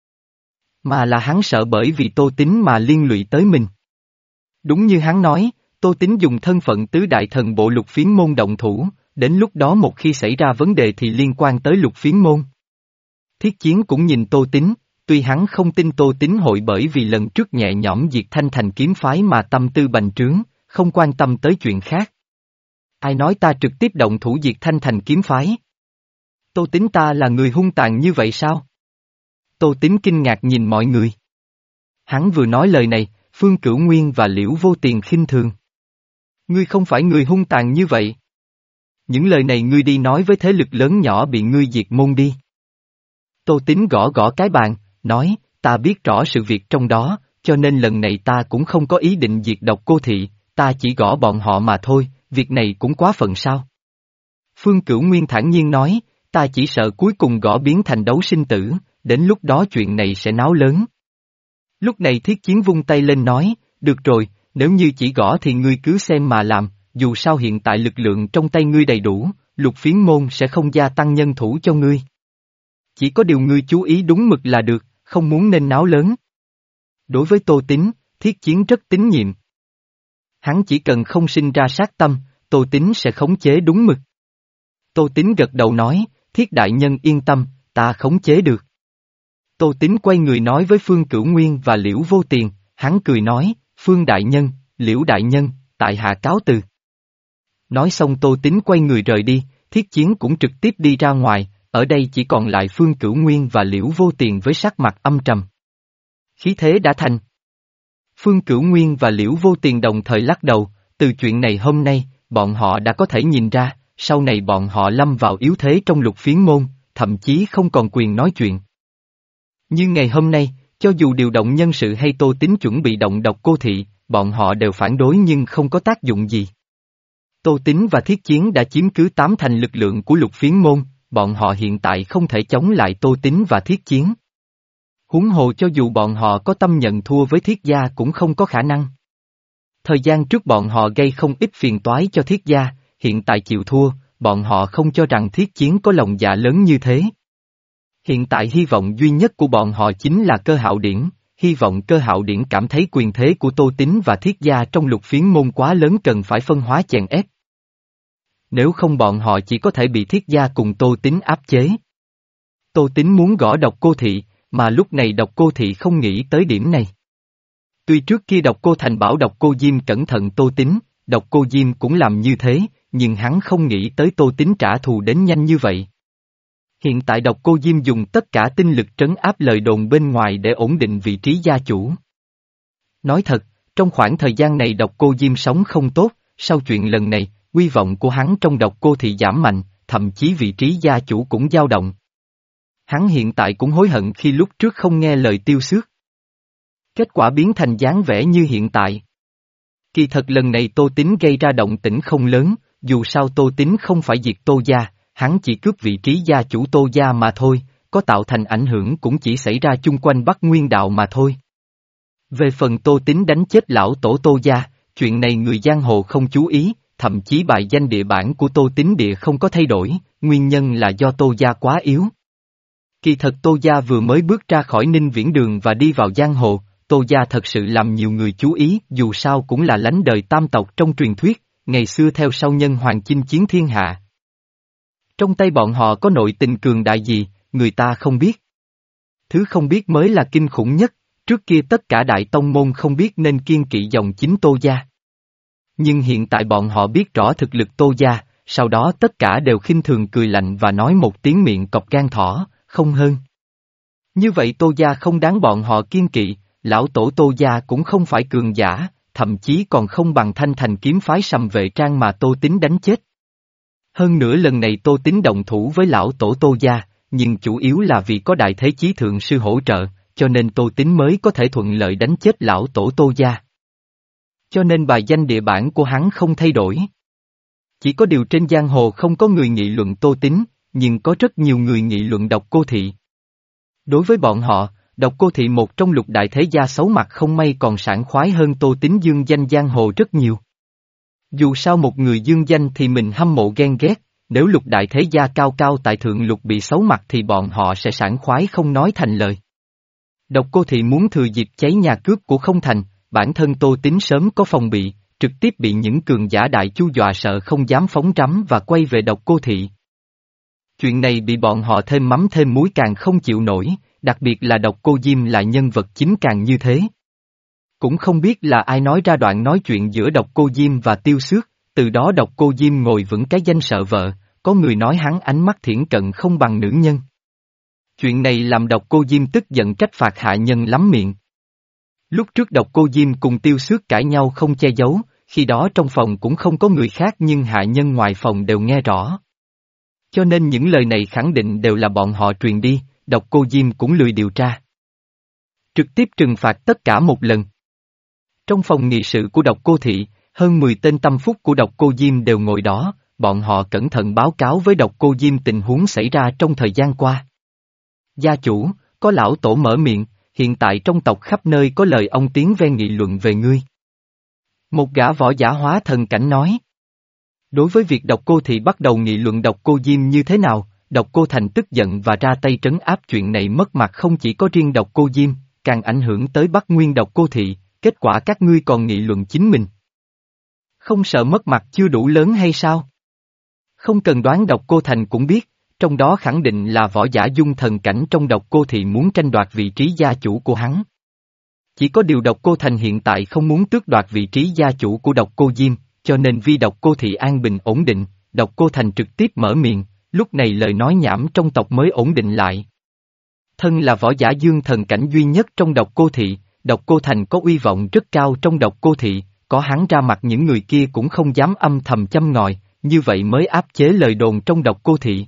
Mà là hắn sợ bởi vì Tô Tín mà liên lụy tới mình. Đúng như hắn nói, Tô Tín dùng thân phận tứ đại thần bộ Lục Phiến môn động thủ, đến lúc đó một khi xảy ra vấn đề thì liên quan tới Lục Phiến môn. Thiết Chiến cũng nhìn Tô Tín, tuy hắn không tin Tô Tín hội bởi vì lần trước nhẹ nhõm diệt Thanh Thành kiếm phái mà tâm tư bành trướng, không quan tâm tới chuyện khác. Ai nói ta trực tiếp động thủ diệt Thanh Thành kiếm phái? Tô Tín ta là người hung tàn như vậy sao? Tô Tín kinh ngạc nhìn mọi người. Hắn vừa nói lời này, Phương Cửu Nguyên và Liễu Vô Tiền khinh thường. Ngươi không phải người hung tàn như vậy. Những lời này ngươi đi nói với thế lực lớn nhỏ bị ngươi diệt môn đi. Tô Tín gõ gõ cái bàn, nói, ta biết rõ sự việc trong đó, cho nên lần này ta cũng không có ý định diệt Độc Cô Thị, ta chỉ gõ bọn họ mà thôi, việc này cũng quá phận sao. Phương Cửu Nguyên thản nhiên nói, ta chỉ sợ cuối cùng gõ biến thành đấu sinh tử, đến lúc đó chuyện này sẽ náo lớn. Lúc này Thiết Chiến vung tay lên nói, được rồi, nếu như chỉ gõ thì ngươi cứ xem mà làm, dù sao hiện tại lực lượng trong tay ngươi đầy đủ, Lục Phiến môn sẽ không gia tăng nhân thủ cho ngươi. Chỉ có điều ngươi chú ý đúng mực là được, không muốn nên náo lớn. Đối với Tô Tín, Thiết Chiến rất tín nhiệm. Hắn chỉ cần không sinh ra sát tâm, Tô Tín sẽ khống chế đúng mực. Tô Tín gật đầu nói, Thiết đại nhân yên tâm, ta khống chế được. Tô Tín quay người nói với Phương Cửu Nguyên và Liễu Vô Tiền, hắn cười nói, Phương đại nhân, Liễu đại nhân, tại hạ cáo từ. Nói xong Tô Tín quay người rời đi, Thiết Chiến cũng trực tiếp đi ra ngoài, ở đây chỉ còn lại Phương Cửu Nguyên và Liễu Vô Tiền với sắc mặt âm trầm. Khí thế đã thành. Phương Cửu Nguyên và Liễu Vô Tiền đồng thời lắc đầu, từ chuyện này hôm nay, bọn họ đã có thể nhìn ra, sau này bọn họ lâm vào yếu thế trong Lục Phiến môn, thậm chí không còn quyền nói chuyện. Như ngày hôm nay, cho dù điều động nhân sự hay Tô Tín chuẩn bị động Độc Cô Thị, bọn họ đều phản đối nhưng không có tác dụng gì. Tô Tín và Thiết Chiến đã chiếm cứ tám thành lực lượng của Lục Phiến môn, bọn họ hiện tại không thể chống lại Tô Tín và Thiết Chiến. Huống hồ cho dù bọn họ có tâm nhận thua với Thiết gia cũng không có khả năng. Thời gian trước bọn họ gây không ít phiền toái cho Thiết gia, hiện tại chịu thua, bọn họ không cho rằng Thiết Chiến có lòng dạ lớn như thế. Hiện tại hy vọng duy nhất của bọn họ chính là Cơ Hạo Điển, hy vọng Cơ Hạo Điển cảm thấy quyền thế của Tô Tín và Thiết gia trong Lục Phiến môn quá lớn cần phải phân hóa chèn ép. Nếu không bọn họ chỉ có thể bị Thiết gia cùng Tô Tín áp chế. Tô Tín muốn gõ Độc Cô Thị, mà lúc này Độc Cô Thị không nghĩ tới điểm này. Tuy trước kia Độc Cô Thành bảo Độc Cô Diêm cẩn thận Tô Tín, Độc Cô Diêm cũng làm như thế, nhưng hắn không nghĩ tới Tô Tín trả thù đến nhanh như vậy. Hiện tại Độc Cô Diêm dùng tất cả tinh lực trấn áp lời đồn bên ngoài để ổn định vị trí gia chủ. Nói thật, trong khoảng thời gian này Độc Cô Diêm sống không tốt, sau chuyện lần này, uy vọng của hắn trong Độc Cô Thị giảm mạnh, thậm chí vị trí gia chủ cũng dao động. Hắn hiện tại cũng hối hận khi lúc trước không nghe lời Tiêu Xước. Kết quả biến thành dáng vẻ như hiện tại. Kỳ thật lần này Tô Tín gây ra động tĩnh không lớn, dù sao Tô Tín không phải diệt Tô gia, hắn chỉ cướp vị trí gia chủ Tô gia mà thôi, có tạo thành ảnh hưởng cũng chỉ xảy ra chung quanh Bắc Nguyên đạo mà thôi. Về phần Tô Tín đánh chết lão tổ Tô gia, chuyện này người giang hồ không chú ý, thậm chí bài danh địa bản của Tô Tín địa không có thay đổi, nguyên nhân là do Tô gia quá yếu. Kỳ thật Tô gia vừa mới bước ra khỏi Ninh Viễn Đường và đi vào giang hồ, Tô gia thật sự làm nhiều người chú ý, dù sao cũng là lánh đời tam tộc trong truyền thuyết, ngày xưa theo sau nhân hoàng chinh chiến thiên hạ. Trong tay bọn họ có nội tình cường đại gì, người ta không biết. Thứ không biết mới là kinh khủng nhất, trước kia tất cả đại tông môn không biết nên kiêng kỵ dòng chính Tô gia. Nhưng hiện tại bọn họ biết rõ thực lực Tô gia, sau đó tất cả đều khinh thường cười lạnh và nói một tiếng miệng cọp gan thỏ, không hơn. Như vậy Tô gia không đáng bọn họ kiêng kỵ, lão tổ Tô gia cũng không phải cường giả, thậm chí còn không bằng Thanh Thành kiếm phái Sầm Vệ Trang mà Tô Tín đánh chết. Hơn nữa lần này Tô Tín động thủ với lão tổ Tô gia, nhưng chủ yếu là vì có đại thế chí thượng sư hỗ trợ, cho nên Tô Tín mới có thể thuận lợi đánh chết lão tổ Tô gia. Cho nên bài danh địa bản của hắn không thay đổi. Chỉ có điều trên giang hồ không có người nghị luận Tô Tín, nhưng có rất nhiều người nghị luận Độc Cô Thị. Đối với bọn họ, Độc Cô Thị một trong lục đại thế gia xấu mặt không may còn sảng khoái hơn Tô Tín dương danh giang hồ rất nhiều. Dù sao một người dương danh thì mình hâm mộ ghen ghét, nếu lục đại thế gia cao cao tại thượng lục bị xấu mặt thì bọn họ sẽ sảng khoái không nói thành lời. Độc Cô Thị muốn thừa dịp cháy nhà cướp của không thành, bản thân Tô Tín sớm có phòng bị, trực tiếp bị những cường giả đại chu dọa sợ không dám phóng trắm và quay về Độc Cô Thị. Chuyện này bị bọn họ thêm mắm thêm muối càng không chịu nổi, đặc biệt là Độc Cô Diêm là nhân vật chính càng như thế. Cũng không biết là ai nói ra đoạn nói chuyện giữa Độc Cô Diêm và Tiêu Xước, từ đó Độc Cô Diêm ngồi vững cái danh sợ vợ, có người nói hắn ánh mắt thiển cận không bằng nữ nhân. Chuyện này làm Độc Cô Diêm tức giận trách phạt hạ nhân lắm miệng. Lúc trước Độc Cô Diêm cùng Tiêu Xước cãi nhau không che giấu, khi đó trong phòng cũng không có người khác nhưng hạ nhân ngoài phòng đều nghe rõ. Cho nên những lời này khẳng định đều là bọn họ truyền đi, Độc Cô Diêm cũng lười điều tra. Trực tiếp trừng phạt tất cả một lần. Trong phòng nghị sự của Độc Cô Thị, hơn mười tên tâm phúc của Độc Cô Diêm đều ngồi đó, bọn họ cẩn thận báo cáo với Độc Cô Diêm tình huống xảy ra trong thời gian qua. Gia chủ, có lão tổ mở miệng, hiện tại trong tộc khắp nơi có lời ông tiếng ve nghị luận về ngươi. Một gã võ giả hóa thần cảnh nói. Đối với việc Độc Cô Thị bắt đầu nghị luận Độc Cô Diêm như thế nào, Độc Cô Thành tức giận và ra tay trấn áp chuyện này mất mặt không chỉ có riêng Độc Cô Diêm, càng ảnh hưởng tới Bắc Nguyên Độc Cô Thị, kết quả các ngươi còn nghị luận chính mình. Không sợ mất mặt chưa đủ lớn hay sao? Không cần đoán Độc Cô Thành cũng biết, trong đó khẳng định là võ giả dung thần cảnh trong Độc Cô Thị muốn tranh đoạt vị trí gia chủ của hắn. Chỉ có điều Độc Cô Thành hiện tại không muốn tước đoạt vị trí gia chủ của Độc Cô Diêm, cho nên vì Độc Cô Thị an bình ổn định, Độc Cô Thành trực tiếp mở miệng, lúc này lời nói nhảm trong tộc mới ổn định lại. Thân là võ giả dương thần cảnh duy nhất trong Độc Cô Thị, Độc Cô Thành có uy vọng rất cao trong Độc Cô Thị, có hắn ra mặt những người kia cũng không dám âm thầm châm ngòi, như vậy mới áp chế lời đồn trong Độc Cô Thị.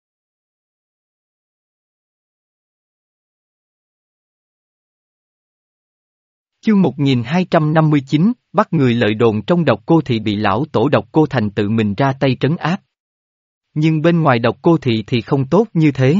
Chương một nghìn hai trăm năm mươi chín, bắt người lợi đồn trong Độc Cô Thị bị lão tổ Độc Cô Thành tự mình ra tay trấn áp. Nhưng bên ngoài Độc Cô Thị thì không tốt như thế.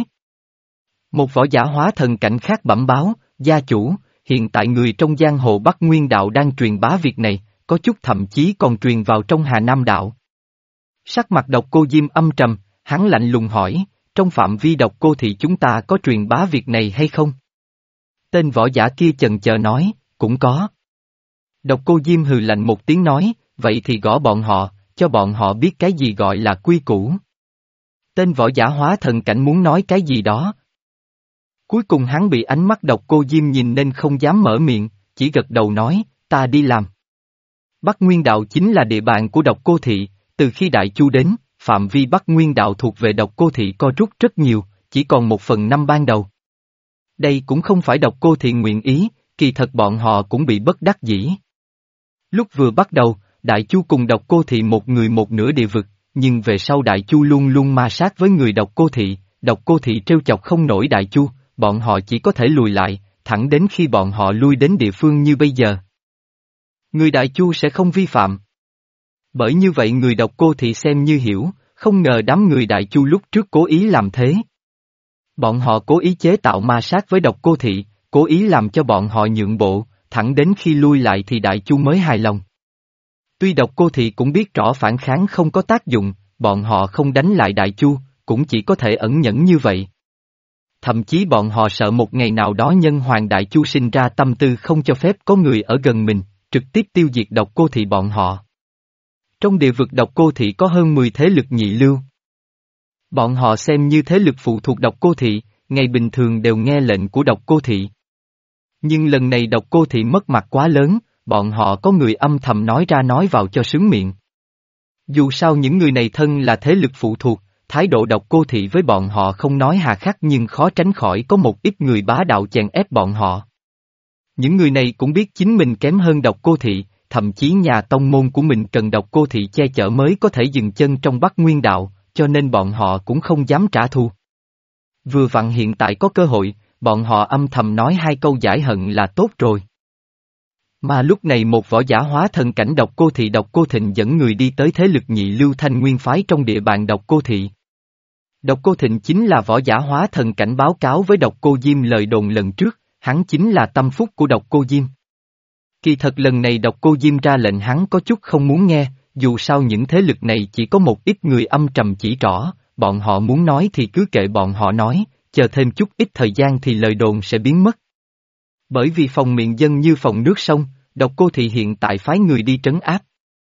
Một võ giả hóa thần cảnh khác bẩm báo, gia chủ, hiện tại người trong giang hồ Bắc Nguyên Đạo đang truyền bá việc này, có chút thậm chí còn truyền vào trong Hà Nam Đạo. Sắc mặt Độc Cô Diêm âm trầm, hắn lạnh lùng hỏi, trong phạm vi Độc Cô Thị chúng ta có truyền bá việc này hay không? Tên võ giả kia chần chờ nói, cũng có. Độc Cô Diêm hừ lạnh một tiếng nói, vậy thì gõ bọn họ, cho bọn họ biết cái gì gọi là quy củ. Tên võ giả hóa thần cảnh muốn nói cái gì đó. Cuối cùng hắn bị ánh mắt Độc Cô Diêm nhìn nên không dám mở miệng, chỉ gật đầu nói, ta đi làm. Bắc Nguyên Đạo chính là địa bàn của Độc Cô Thị, từ khi Đại Chu đến, phạm vi Bắc Nguyên Đạo thuộc về Độc Cô Thị co rút rất nhiều, chỉ còn một phần năm ban đầu. Đây cũng không phải Độc Cô Thị nguyện ý, kỳ thật bọn họ cũng bị bất đắc dĩ. Lúc vừa bắt đầu, Đại Chu cùng Độc Cô Thị một người một nửa địa vực, nhưng về sau Đại Chu luôn luôn ma sát với người Độc Cô Thị, Độc Cô Thị trêu chọc không nổi Đại Chu, bọn họ chỉ có thể lùi lại, thẳng đến khi bọn họ lui đến địa phương như bây giờ. Người Đại Chu sẽ không vi phạm. Bởi như vậy người Độc Cô Thị xem như hiểu, không ngờ đám người Đại Chu lúc trước cố ý làm thế. Bọn họ cố ý chế tạo ma sát với Độc Cô Thị, cố ý làm cho bọn họ nhượng bộ, thẳng đến khi lui lại thì Đại Chu mới hài lòng. Tuy Độc Cô Thị cũng biết rõ phản kháng không có tác dụng, bọn họ không đánh lại Đại Chu, cũng chỉ có thể ẩn nhẫn như vậy. Thậm chí bọn họ sợ một ngày nào đó nhân hoàng Đại Chu sinh ra tâm tư không cho phép có người ở gần mình, trực tiếp tiêu diệt Độc Cô Thị bọn họ. Trong địa vực Độc Cô Thị có hơn mười thế lực nhị lưu. Bọn họ xem như thế lực phụ thuộc Độc Cô Thị, ngày bình thường đều nghe lệnh của Độc Cô Thị. Nhưng lần này Độc Cô Thị mất mặt quá lớn, bọn họ có người âm thầm nói ra nói vào cho sướng miệng. Dù sao những người này thân là thế lực phụ thuộc, thái độ Độc Cô Thị với bọn họ không nói hà khắc nhưng khó tránh khỏi có một ít người bá đạo chèn ép bọn họ. Những người này cũng biết chính mình kém hơn Độc Cô Thị, thậm chí nhà tông môn của mình cần Độc Cô Thị che chở mới có thể dừng chân trong Bắc Nguyên Đạo, cho nên bọn họ cũng không dám trả thù. Vừa vặn hiện tại có cơ hội, bọn họ âm thầm nói hai câu giải hận là tốt rồi. Mà lúc này một võ giả hóa thần cảnh Độc Cô Thị Độc Cô Thịnh dẫn người đi tới thế lực nhị lưu Thanh Nguyên phái trong địa bàn Độc Cô Thị. Độc Cô Thịnh chính là võ giả hóa thần cảnh báo cáo với Độc Cô Diêm lời đồn lần trước, hắn chính là tâm phúc của Độc Cô Diêm. Kỳ thật lần này Độc Cô Diêm ra lệnh hắn có chút không muốn nghe, dù sao những thế lực này chỉ có một ít người âm trầm chỉ trỏ, bọn họ muốn nói thì cứ kệ bọn họ nói, chờ thêm chút ít thời gian thì lời đồn sẽ biến mất. Bởi vì phòng miệng dân như phòng nước sông, Độc Cô Thị hiện tại phái người đi trấn áp.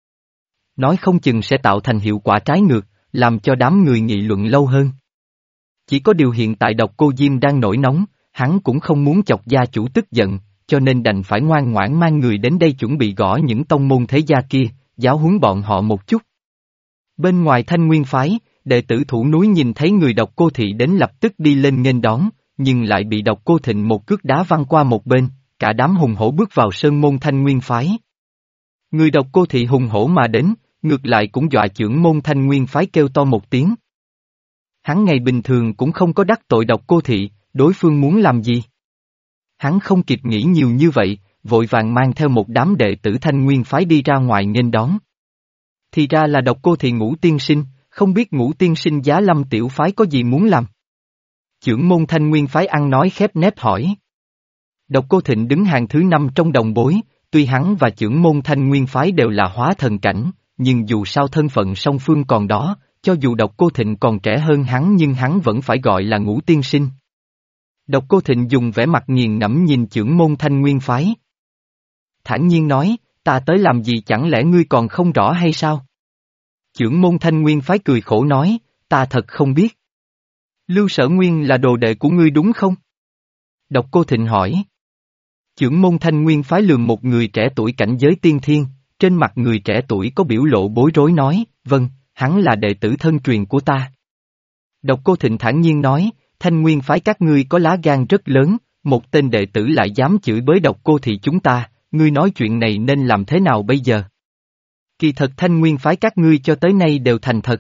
Nói không chừng sẽ tạo thành hiệu quả trái ngược, làm cho đám người nghị luận lâu hơn. Chỉ có điều hiện tại Độc Cô Diêm đang nổi nóng, hắn cũng không muốn chọc gia chủ tức giận, cho nên đành phải ngoan ngoãn mang người đến đây chuẩn bị gõ những tông môn thế gia kia, giáo huấn bọn họ một chút. Bên ngoài Thanh Nguyên phái, đệ tử thủ núi nhìn thấy người Độc Cô Thị đến lập tức đi lên nghênh đón, nhưng lại bị Độc Cô Thịnh một cước đá văng qua một bên, cả đám hùng hổ bước vào sơn môn Thanh Nguyên phái. Người Độc Cô Thị hùng hổ mà đến, ngược lại cũng dọa chưởng môn Thanh Nguyên phái kêu to một tiếng. Hắn ngày bình thường cũng không có đắc tội Độc Cô Thị, đối phương muốn làm gì? Hắn không kịp nghĩ nhiều như vậy, vội vàng mang theo một đám đệ tử Thanh Nguyên phái đi ra ngoài nghênh đón. Thì ra là Độc Cô Thị Ngũ Tiên Sinh, không biết Ngũ Tiên Sinh Giá Lâm tiểu phái có gì muốn làm? Chưởng môn Thanh Nguyên phái ăn nói khép nép hỏi. Độc Cô Thịnh đứng hàng thứ năm trong đồng bối, tuy hắn và chưởng môn Thanh Nguyên phái đều là hóa thần cảnh, nhưng dù sao thân phận song phương còn đó, cho dù Độc Cô Thịnh còn trẻ hơn hắn nhưng hắn vẫn phải gọi là Ngũ Tiên Sinh. Độc Cô Thịnh dùng vẻ mặt nghiền ngẫm nhìn chưởng môn Thanh Nguyên phái. Thản nhiên nói, ta tới làm gì chẳng lẽ ngươi còn không rõ hay sao? Chưởng môn Thanh Nguyên phái cười khổ nói, ta thật không biết. Lưu Sở Nguyên là đồ đệ của ngươi đúng không? Độc Cô Thịnh hỏi. Chưởng môn Thanh Nguyên phái lườm một người trẻ tuổi cảnh giới tiên thiên, Trên mặt người trẻ tuổi có biểu lộ bối rối nói, vâng, hắn là đệ tử thân truyền của ta. Độc Cô Thịnh thản nhiên nói, Thanh Nguyên phái các ngươi có lá gan rất lớn, một tên đệ tử lại dám chửi bới Độc Cô thị chúng ta, ngươi nói chuyện này nên làm thế nào bây giờ? Kỳ thật Thanh Nguyên phái các ngươi cho tới nay đều thành thật.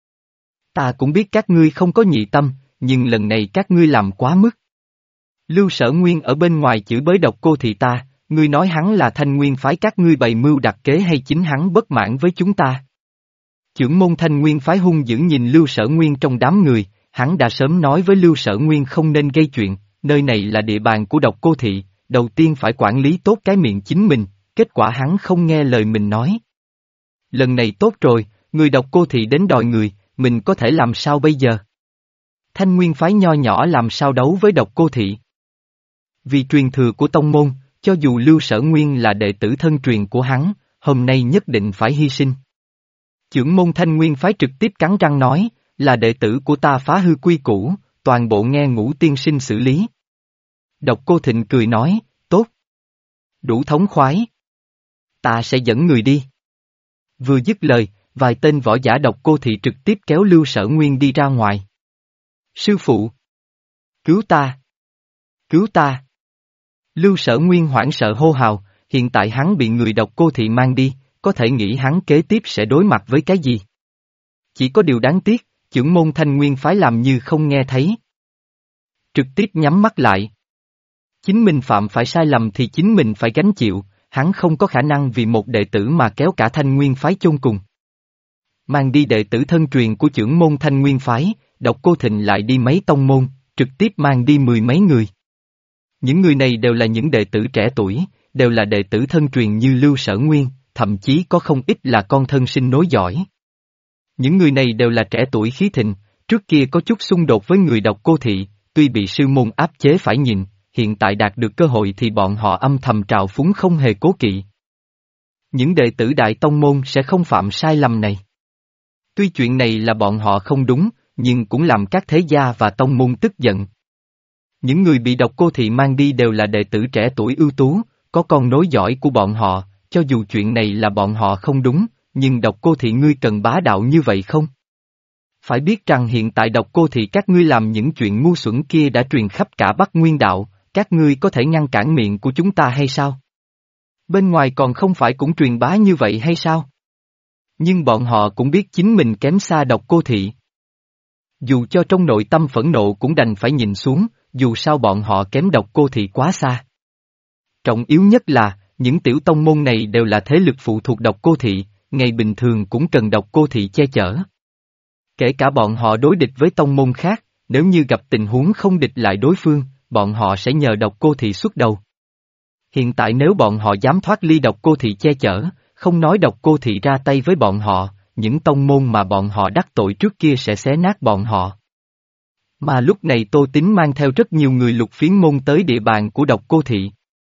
Ta cũng biết các ngươi không có nhị tâm, nhưng lần này các ngươi làm quá mức. Lưu Sở Nguyên ở bên ngoài chửi bới Độc Cô thị ta, ngươi nói hắn là Thanh Nguyên phái các ngươi bày mưu đặt kế hay chính hắn bất mãn với chúng ta? Chưởng môn Thanh Nguyên phái hung dữ nhìn Lưu Sở Nguyên trong đám người, hắn đã sớm nói với Lưu Sở Nguyên không nên gây chuyện, nơi này là địa bàn của Độc Cô thị, đầu tiên phải quản lý tốt cái miệng chính mình, kết quả hắn không nghe lời mình nói. Lần này tốt rồi, người Độc Cô thị đến đòi người, mình có thể làm sao bây giờ? Thanh Nguyên phái nho nhỏ làm sao đấu với Độc Cô thị? Vì truyền thừa của tông môn, cho dù Lưu Sở Nguyên là đệ tử thân truyền của hắn, hôm nay nhất định phải hy sinh. Chưởng môn Thanh Nguyên phái trực tiếp cắn răng nói, là đệ tử của ta phá hư quy củ, toàn bộ nghe Ngũ tiên sinh xử lý. Độc Cô Thịnh cười nói, tốt. Đủ thống khoái. Ta sẽ dẫn người đi. Vừa dứt lời, vài tên võ giả Độc Cô thị trực tiếp kéo Lưu Sở Nguyên đi ra ngoài. Sư phụ! Cứu ta! Cứu ta! Lưu Sở Nguyên hoảng sợ hô hào, hiện tại hắn bị người Độc Cô thị mang đi, có thể nghĩ hắn kế tiếp sẽ đối mặt với cái gì. Chỉ có điều đáng tiếc, chưởng môn Thanh Nguyên phái làm như không nghe thấy. Trực tiếp nhắm mắt lại. Chính mình phạm phải sai lầm thì chính mình phải gánh chịu, hắn không có khả năng vì một đệ tử mà kéo cả Thanh Nguyên phái chôn cùng. Mang đi đệ tử thân truyền của chưởng môn Thanh Nguyên phái, Độc Cô Thịnh lại đi mấy tông môn, trực tiếp mang đi mười mấy người. Những người này đều là những đệ tử trẻ tuổi, đều là đệ tử thân truyền như Lưu Sở Nguyên, thậm chí có không ít là con thân sinh nối dõi. Những người này đều là trẻ tuổi khí thịnh, trước kia có chút xung đột với người Độc Cô thị, tuy bị sư môn áp chế phải nhìn, hiện tại đạt được cơ hội thì bọn họ âm thầm trào phúng không hề cố kỵ. Những đệ tử Đại Tông Môn sẽ không phạm sai lầm này. Tuy chuyện này là bọn họ không đúng, nhưng cũng làm các thế gia và tông môn tức giận. Những người bị Độc Cô thị mang đi đều là đệ tử trẻ tuổi ưu tú, có con nối dõi của bọn họ, cho dù chuyện này là bọn họ không đúng, nhưng Độc Cô thị ngươi cần bá đạo như vậy không? Phải biết rằng hiện tại Độc Cô thị các ngươi làm những chuyện ngu xuẩn kia đã truyền khắp cả Bắc Nguyên đạo, các ngươi có thể ngăn cản miệng của chúng ta hay sao? Bên ngoài còn không phải cũng truyền bá như vậy hay sao? Nhưng bọn họ cũng biết chính mình kém xa Độc Cô thị. Dù cho trong nội tâm phẫn nộ cũng đành phải nhìn xuống, dù sao bọn họ kém Độc Cô thị quá xa. Trọng yếu nhất là, những tiểu tông môn này đều là thế lực phụ thuộc Độc Cô thị, ngày bình thường cũng cần Độc Cô thị che chở. Kể cả bọn họ đối địch với tông môn khác, nếu như gặp tình huống không địch lại đối phương, bọn họ sẽ nhờ Độc Cô thị xuất đầu. Hiện tại nếu bọn họ dám thoát ly Độc Cô thị che chở, không nói Độc Cô thị ra tay với bọn họ, những tông môn mà bọn họ đắc tội trước kia sẽ xé nát bọn họ. Mà lúc này Tô Tín mang theo rất nhiều người Lục Phiến môn tới địa bàn của Độc Cô thị.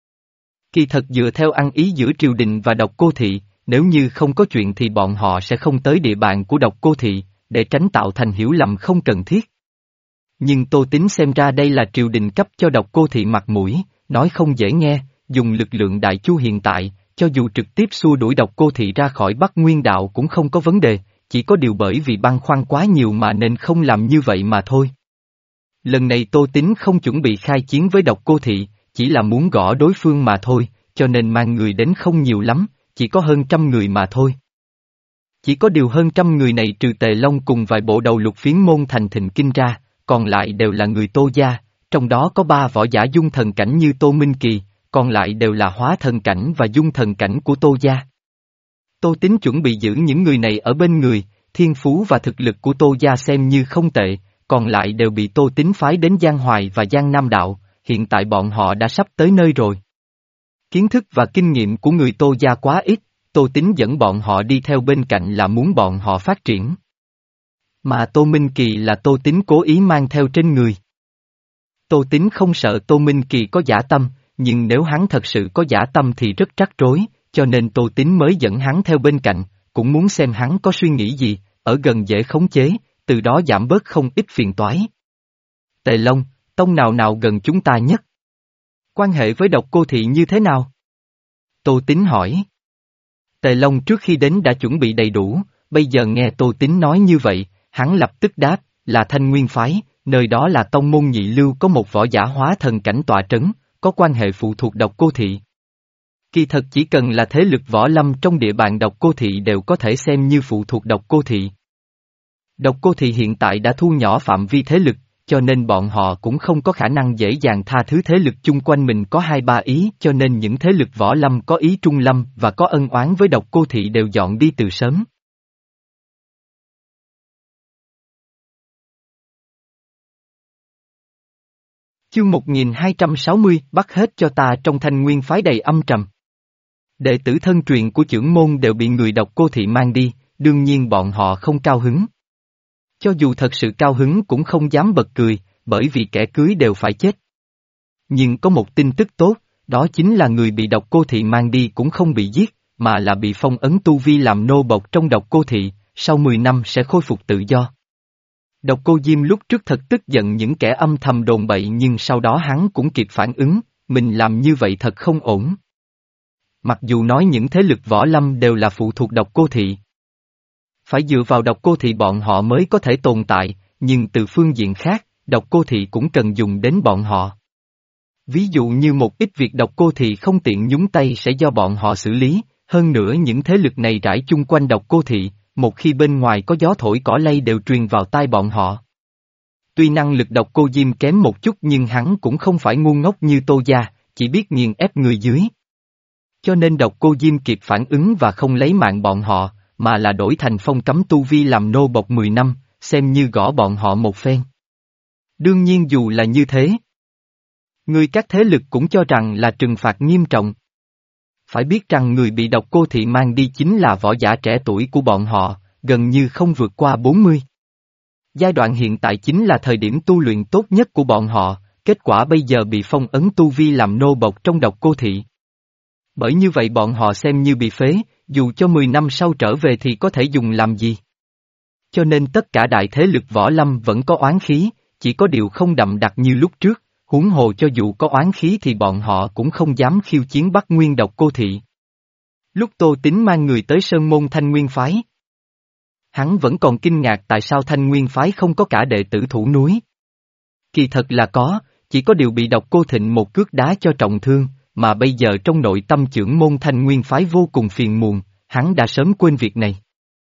Kỳ thật dựa theo ăn ý giữa triều đình và Độc Cô thị, nếu như không có chuyện thì bọn họ sẽ không tới địa bàn của Độc Cô thị, để tránh tạo thành hiểu lầm không cần thiết. Nhưng Tô Tín xem ra đây là triều đình cấp cho Độc Cô thị mặt mũi, nói không dễ nghe, dùng lực lượng đại chu hiện tại, cho dù trực tiếp xua đuổi Độc Cô thị ra khỏi Bắc Nguyên đạo cũng không có vấn đề, chỉ có điều bởi vì băn khoăn quá nhiều mà nên không làm như vậy mà thôi. Lần này Tô Tín không chuẩn bị khai chiến với Độc Cô thị, chỉ là muốn gõ đối phương mà thôi, cho nên mang người đến không nhiều lắm, chỉ có hơn trăm người mà thôi. Chỉ có điều hơn trăm người này trừ Tề Long cùng vài bộ đầu Lục Phiến môn thành thịnh kinh ra, còn lại đều là người Tô gia, trong đó có ba võ giả dung thần cảnh như Tô Minh Kỳ, còn lại đều là hóa thần cảnh và dung thần cảnh của Tô gia. Tô Tín chuẩn bị giữ những người này ở bên người, thiên phú và thực lực của Tô gia xem như không tệ, còn lại đều bị Tô Tín phái đến Giang Hoài và Giang Nam đạo, hiện tại bọn họ đã sắp tới nơi rồi. Kiến thức và kinh nghiệm của người Tô gia quá ít, Tô Tín dẫn bọn họ đi theo bên cạnh là muốn bọn họ phát triển. Mà Tô Minh Kỳ là Tô Tín cố ý mang theo trên người. Tô Tín không sợ Tô Minh Kỳ có giả tâm, nhưng nếu hắn thật sự có giả tâm thì rất rắc rối, cho nên Tô Tín mới dẫn hắn theo bên cạnh, cũng muốn xem hắn có suy nghĩ gì, ở gần dễ khống chế, từ đó giảm bớt không ít phiền toái. Tề Long, tông nào nào gần chúng ta nhất? Quan hệ với Độc Cô thị như thế nào? Tô Tín hỏi. Tề Long trước khi đến đã chuẩn bị đầy đủ, bây giờ nghe Tô Tín nói như vậy, hắn lập tức đáp, là Thanh Nguyên Phái, nơi đó là tông môn nhị lưu có một võ giả hóa thần cảnh tọa trấn, có quan hệ phụ thuộc Độc Cô Thị. Kỳ thật chỉ cần là thế lực võ lâm trong địa bàn Độc Cô Thị đều có thể xem như phụ thuộc Độc Cô Thị. Độc Cô Thị hiện tại đã thu nhỏ phạm vi thế lực, cho nên bọn họ cũng không có khả năng dễ dàng tha thứ thế lực chung quanh mình có hai ba ý, cho nên những thế lực võ lâm có ý trung lâm và có ân oán với Độc Cô Thị đều dọn đi từ sớm. Chương một nghìn hai trăm sáu mươi, bắt hết cho ta trong Thanh Nguyên Phái đầy âm trầm. Đệ tử thân truyền của chưởng môn đều bị người Độc Cô Thị mang đi, đương nhiên bọn họ không cao hứng. Cho dù thật sự cao hứng cũng không dám bật cười, bởi vì kẻ cưới đều phải chết. Nhưng có một tin tức tốt, đó chính là người bị Độc Cô Thị mang đi cũng không bị giết, mà là bị phong ấn tu vi làm nô bộc trong Độc Cô Thị, sau mười năm sẽ khôi phục tự do. Độc Cô Diêm lúc trước thật tức giận những kẻ âm thầm đồn bậy nhưng sau đó hắn cũng kịp phản ứng, mình làm như vậy thật không ổn. Mặc dù nói những thế lực võ lâm đều là phụ thuộc Độc Cô Thị. Phải dựa vào Độc Cô Thị bọn họ mới có thể tồn tại, nhưng từ phương diện khác, Độc Cô Thị cũng cần dùng đến bọn họ. Ví dụ như một ít việc Độc Cô Thị không tiện nhúng tay sẽ do bọn họ xử lý, hơn nữa những thế lực này rải chung quanh Độc Cô Thị, một khi bên ngoài có gió thổi cỏ lay đều truyền vào tai bọn họ. Tuy năng lực Độc Cô Diêm kém một chút nhưng hắn cũng không phải ngu ngốc như Tô Gia, chỉ biết nghiền ép người dưới. Cho nên Độc Cô Diêm kịp phản ứng và không lấy mạng bọn họ, mà là đổi thành phong cấm tu vi làm nô bộc mười năm, xem như gõ bọn họ một phen. Đương nhiên dù là như thế, người các thế lực cũng cho rằng là trừng phạt nghiêm trọng. Phải biết rằng người bị Độc Cô Thị mang đi chính là võ giả trẻ tuổi của bọn họ, gần như không vượt qua bốn mươi. Giai đoạn hiện tại chính là thời điểm tu luyện tốt nhất của bọn họ, kết quả bây giờ bị phong ấn tu vi làm nô bộc trong Độc Cô Thị. Bởi như vậy bọn họ xem như bị phế, dù cho mười năm sau trở về thì có thể dùng làm gì. Cho nên tất cả đại thế lực võ lâm vẫn có oán khí, chỉ có điều không đậm đặc như lúc trước, huống hồ cho dù có oán khí thì bọn họ cũng không dám khiêu chiến Bắc Nguyên Độc Cô Thị. Lúc Tô Tín mang người tới Sơn Môn Thanh Nguyên Phái, hắn vẫn còn kinh ngạc tại sao Thanh Nguyên Phái không có cả đệ tử thủ núi. Kỳ thật là có, chỉ có điều bị Độc Cô Thịnh một cước đá cho trọng thương, mà bây giờ trong nội tâm chưởng môn Thanh Nguyên Phái vô cùng phiền muộn, hắn đã sớm quên việc này.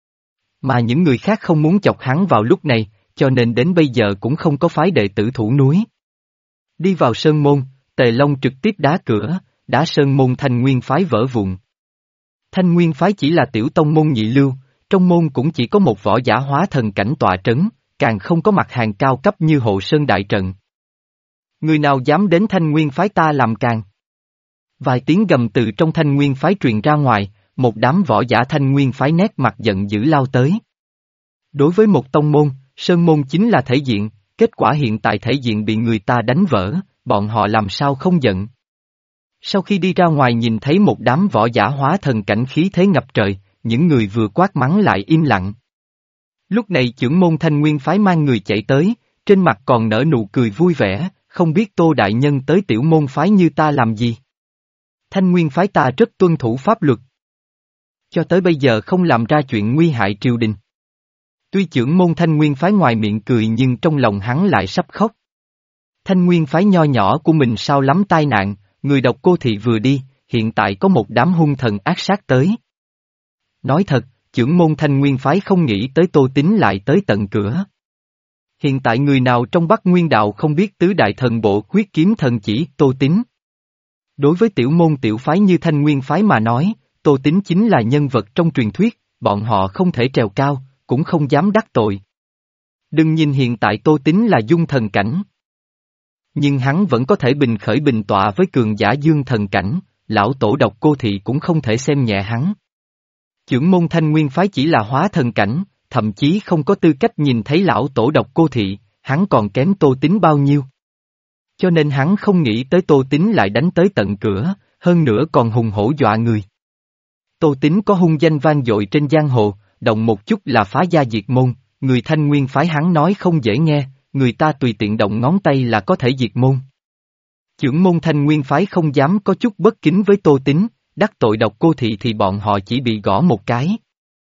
Mà những người khác không muốn chọc hắn vào lúc này, cho nên đến bây giờ cũng không có phái đệ tử thủ núi. Đi vào Sơn Môn, Tề Long trực tiếp đá cửa, đá Sơn Môn Thanh Nguyên Phái vỡ vụn. Thanh Nguyên Phái chỉ là tiểu tông môn nhị lưu, trong môn cũng chỉ có một võ giả hóa thần cảnh tọa trấn, càng không có mặt hàng cao cấp như Hộ Sơn Đại Trận. Người nào dám đến Thanh Nguyên Phái ta làm càng? Vài tiếng gầm từ trong Thanh Nguyên Phái truyền ra ngoài, một đám võ giả Thanh Nguyên Phái nét mặt giận dữ lao tới. Đối với một tông môn, Sơn Môn chính là thể diện, kết quả hiện tại thể diện bị người ta đánh vỡ, bọn họ làm sao không giận. Sau khi đi ra ngoài nhìn thấy một đám võ giả hóa thần cảnh khí thế ngập trời, những người vừa quát mắng lại im lặng. Lúc này chưởng môn Thanh Nguyên Phái mang người chạy tới, trên mặt còn nở nụ cười vui vẻ, không biết Tô đại nhân tới tiểu môn phái như ta làm gì. Thanh Nguyên Phái ta rất tuân thủ pháp luật. Cho tới bây giờ không làm ra chuyện nguy hại triều đình. Tuy chưởng môn Thanh Nguyên Phái ngoài miệng cười nhưng trong lòng hắn lại sắp khóc. Thanh Nguyên Phái nho nhỏ của mình sao lắm tai nạn, người Độc Cô Thị vừa đi, hiện tại có một đám hung thần ác sát tới. Nói thật, chưởng môn Thanh Nguyên Phái không nghĩ tới Tô Tín lại tới tận cửa. Hiện tại người nào trong Bắc Nguyên Đạo không biết tứ đại thần bộ huyết kiếm thần chỉ Tô Tín. Đối với tiểu môn tiểu phái như Thanh Nguyên Phái mà nói, Tô Tín chính là nhân vật trong truyền thuyết, bọn họ không thể trèo cao, cũng không dám đắc tội. Đừng nhìn hiện tại Tô Tín là dung thần cảnh. Nhưng hắn vẫn có thể bình khởi bình tọa với cường giả dương thần cảnh, lão tổ Độc Cô Thị cũng không thể xem nhẹ hắn. Chưởng môn Thanh Nguyên Phái chỉ là hóa thần cảnh, thậm chí không có tư cách nhìn thấy lão tổ Độc Cô Thị, hắn còn kém Tô Tín bao nhiêu. Cho nên hắn không nghĩ tới Tô Tín lại đánh tới tận cửa, hơn nữa còn hùng hổ dọa người. Tô Tín có hung danh vang dội trên giang hồ, động một chút là phá gia diệt môn, người Thanh Nguyên Phái hắn nói không dễ nghe, người ta tùy tiện động ngón tay là có thể diệt môn. Chưởng môn Thanh Nguyên Phái không dám có chút bất kính với Tô Tín, đắc tội độc cô thị thì bọn họ chỉ bị gõ một cái.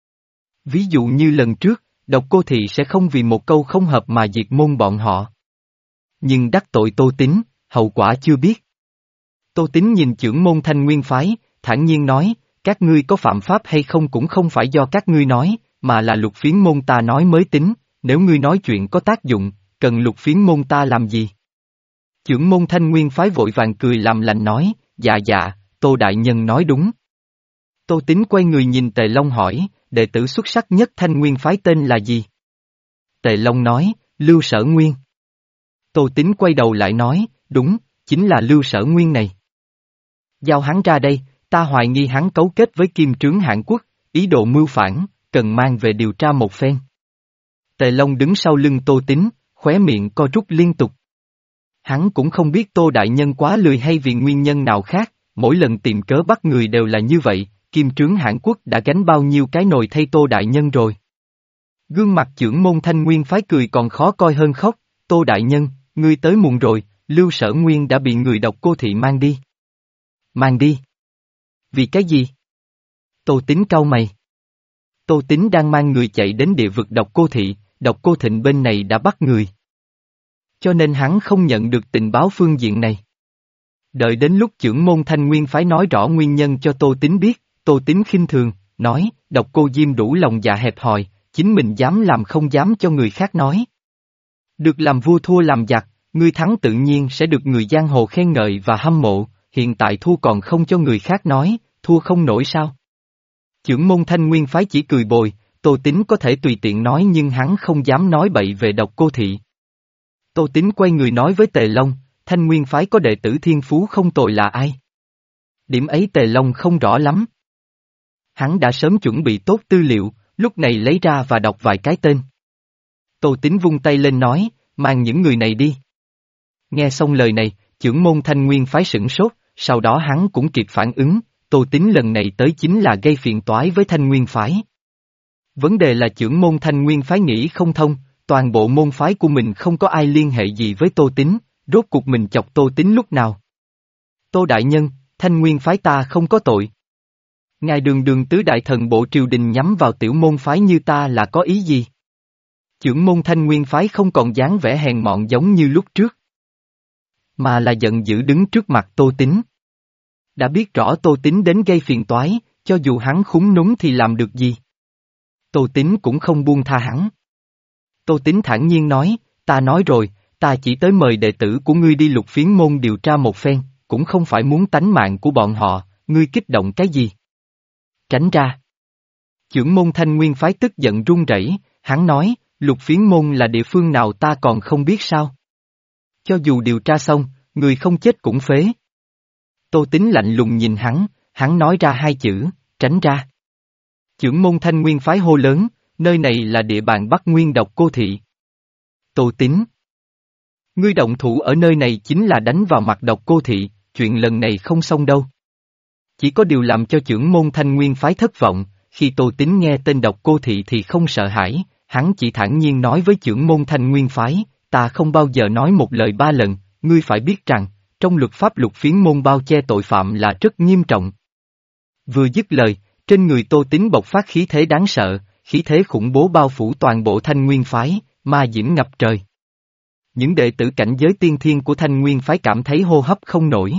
Ví dụ như lần trước, độc cô thị sẽ không vì một câu không hợp mà diệt môn bọn họ. Nhưng đắc tội Tô Tín, hậu quả chưa biết. Tô Tín nhìn chưởng môn Thanh Nguyên phái, thản nhiên nói, các ngươi có phạm pháp hay không cũng không phải do các ngươi nói, mà là Lục Phiến môn ta nói mới tính, nếu ngươi nói chuyện có tác dụng, cần Lục Phiến môn ta làm gì? Chưởng môn Thanh Nguyên phái vội vàng cười làm lành nói, dạ dạ, Tô đại nhân nói đúng. Tô Tín quay người nhìn Tề Long hỏi, đệ tử xuất sắc nhất Thanh Nguyên phái tên là gì? Tề Long nói, Lưu Sở Nguyên. Tô Tín quay đầu lại nói, đúng, chính là Lưu Sở Nguyên này. Giao hắn ra đây, ta hoài nghi hắn cấu kết với Kim Trướng Hãn Quốc, ý đồ mưu phản, cần mang về điều tra một phen. Tề Long đứng sau lưng Tô Tín, khóe miệng co rút liên tục. Hắn cũng không biết Tô đại nhân quá lười hay vì nguyên nhân nào khác, mỗi lần tìm cớ bắt người đều là như vậy, Kim Trướng Hãn Quốc đã gánh bao nhiêu cái nồi thay Tô đại nhân rồi. Gương mặt chưởng môn Thanh Nguyên phái cười còn khó coi hơn khóc, Tô đại nhân, ngươi tới muộn rồi, Lưu Sở Nguyên đã bị người độc cô thị mang đi. Mang đi? Vì cái gì? Tô Tín cau mày. Tô Tín đang mang người chạy đến địa vực độc cô thị, độc cô thịnh bên này đã bắt người. Cho nên hắn không nhận được tình báo phương diện này. Đợi đến lúc chưởng môn Thanh Nguyên phái nói rõ nguyên nhân cho Tô Tín biết, Tô Tín khinh thường, nói, độc cô Diêm đủ lòng dạ hẹp hòi, chính mình dám làm không dám cho người khác nói. Được làm vua thua làm giặc, ngươi thắng tự nhiên sẽ được người giang hồ khen ngợi và hâm mộ, hiện tại thua còn không cho người khác nói, thua không nổi sao? Chưởng môn Thanh Nguyên phái chỉ cười bồi, Tô Tín có thể tùy tiện nói nhưng hắn không dám nói bậy về độc cô thị. Tô Tín quay người nói với Tề Long, Thanh Nguyên phái có đệ tử thiên phú không tồi là ai? Điểm ấy Tề Long không rõ lắm. Hắn đã sớm chuẩn bị tốt tư liệu, lúc này lấy ra và đọc vài cái tên. Tô Tín vung tay lên nói, mang những người này đi. Nghe xong lời này, chưởng môn Thanh Nguyên phái sửng sốt, sau đó hắn cũng kịp phản ứng, Tô Tín lần này tới chính là gây phiền toái với Thanh Nguyên phái. Vấn đề là chưởng môn Thanh Nguyên phái nghĩ không thông, toàn bộ môn phái của mình không có ai liên hệ gì với Tô Tín, rốt cuộc mình chọc Tô Tín lúc nào. Tô đại nhân, Thanh Nguyên phái ta không có tội. Ngài đường đường tứ đại thần bộ triều đình nhắm vào tiểu môn phái như ta là có ý gì? Chưởng môn Thanh Nguyên phái không còn dáng vẻ hèn mọn giống như lúc trước. Mà là giận dữ đứng trước mặt Tô Tín. Đã biết rõ Tô Tín đến gây phiền toái, cho dù hắn khúng núng thì làm được gì. Tô Tín cũng không buông tha hắn. Tô Tín thản nhiên nói, ta nói rồi, ta chỉ tới mời đệ tử của ngươi đi Lục Phiến môn điều tra một phen, cũng không phải muốn tánh mạng của bọn họ, ngươi kích động cái gì? Tránh ra. Chưởng môn Thanh Nguyên phái tức giận run rẩy, hắn nói, Lục Phiến môn là địa phương nào ta còn không biết sao? Cho dù điều tra xong, người không chết cũng phế. Tô Tín lạnh lùng nhìn hắn, hắn nói ra hai chữ, tránh ra. Chưởng môn Thanh Nguyên phái hô lớn, nơi này là địa bàn Bắc Nguyên độc cô thị. Tô Tín. Ngươi động thủ ở nơi này chính là đánh vào mặt độc cô thị, chuyện lần này không xong đâu. Chỉ có điều làm cho chưởng môn Thanh Nguyên phái thất vọng, khi Tô Tín nghe tên độc cô thị thì không sợ hãi, hắn chỉ thản nhiên nói với chưởng môn Thanh Nguyên phái, ta không bao giờ nói một lời ba lần, ngươi phải biết rằng, trong luật pháp Lục Phiến môn bao che tội phạm là rất nghiêm trọng. Vừa dứt lời, trên người Tô Tín bộc phát khí thế đáng sợ, khí thế khủng bố bao phủ toàn bộ Thanh Nguyên phái, ma diễm ngập trời. Những đệ tử cảnh giới tiên thiên của Thanh Nguyên phái cảm thấy hô hấp không nổi.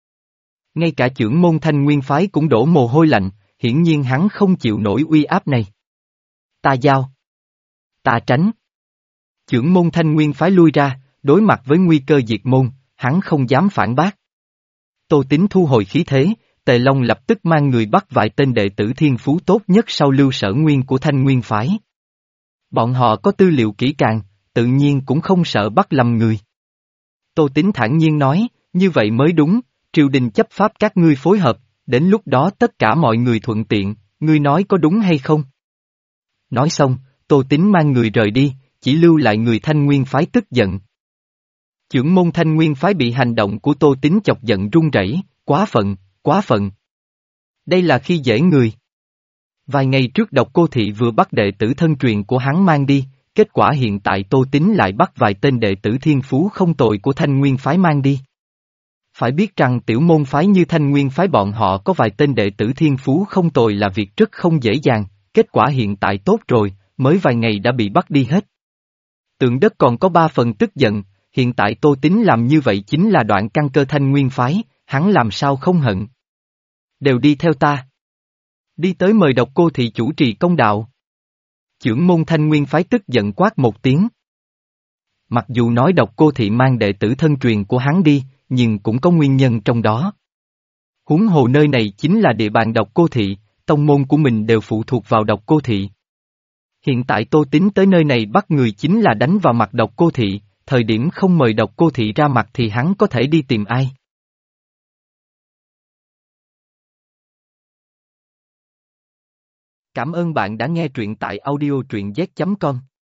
Ngay cả chưởng môn Thanh Nguyên phái cũng đổ mồ hôi lạnh, hiển nhiên hắn không chịu nổi uy áp này. Ta giao. Ta tránh. Chưởng môn Thanh Nguyên phái lui ra, đối mặt với nguy cơ diệt môn, hắn không dám phản bác. Tô Tín thu hồi khí thế, Tề Long lập tức mang người bắt vài tên đệ tử thiên phú tốt nhất sau Lưu Sở Nguyên của Thanh Nguyên phái. Bọn họ có tư liệu kỹ càng, tự nhiên cũng không sợ bắt lầm người. Tô Tín thản nhiên nói, như vậy mới đúng, triều đình chấp pháp các ngươi phối hợp, đến lúc đó tất cả mọi người thuận tiện, ngươi nói có đúng hay không? Nói xong, Tô Tín mang người rời đi, chỉ lưu lại người Thanh Nguyên phái tức giận. Chưởng môn Thanh Nguyên phái bị hành động của Tô Tín chọc giận run rẩy, quá phận, quá phận. Đây là khi dễ người. Vài ngày trước độc cô thị vừa bắt đệ tử thân truyền của hắn mang đi, kết quả hiện tại Tô Tín lại bắt vài tên đệ tử thiên phú không tội của Thanh Nguyên phái mang đi. Phải biết rằng tiểu môn phái như Thanh Nguyên phái bọn họ có vài tên đệ tử thiên phú không tồi là việc rất không dễ dàng, kết quả hiện tại tốt rồi, mới vài ngày đã bị bắt đi hết. Tượng đất còn có ba phần tức giận, hiện tại Tô Tín làm như vậy chính là đoạn căn cơ Thanh Nguyên phái, hắn làm sao không hận. Đều đi theo ta. Đi tới mời Độc Cô Thị chủ trì công đạo. Chưởng môn Thanh Nguyên phái tức giận quát một tiếng. Mặc dù nói Độc Cô Thị mang đệ tử thân truyền của hắn đi, nhưng cũng có nguyên nhân trong đó. Huống hồ nơi này chính là địa bàn Độc Cô Thị, tông môn của mình đều phụ thuộc vào Độc Cô Thị. Hiện tại Tô Tín tới nơi này bắt người chính là đánh vào mặt Độc Cô Thị, thời điểm không mời Độc Cô Thị ra mặt thì hắn có thể đi tìm ai? Cảm ơn bạn đã nghe truyện tại audio truyện z chấm com.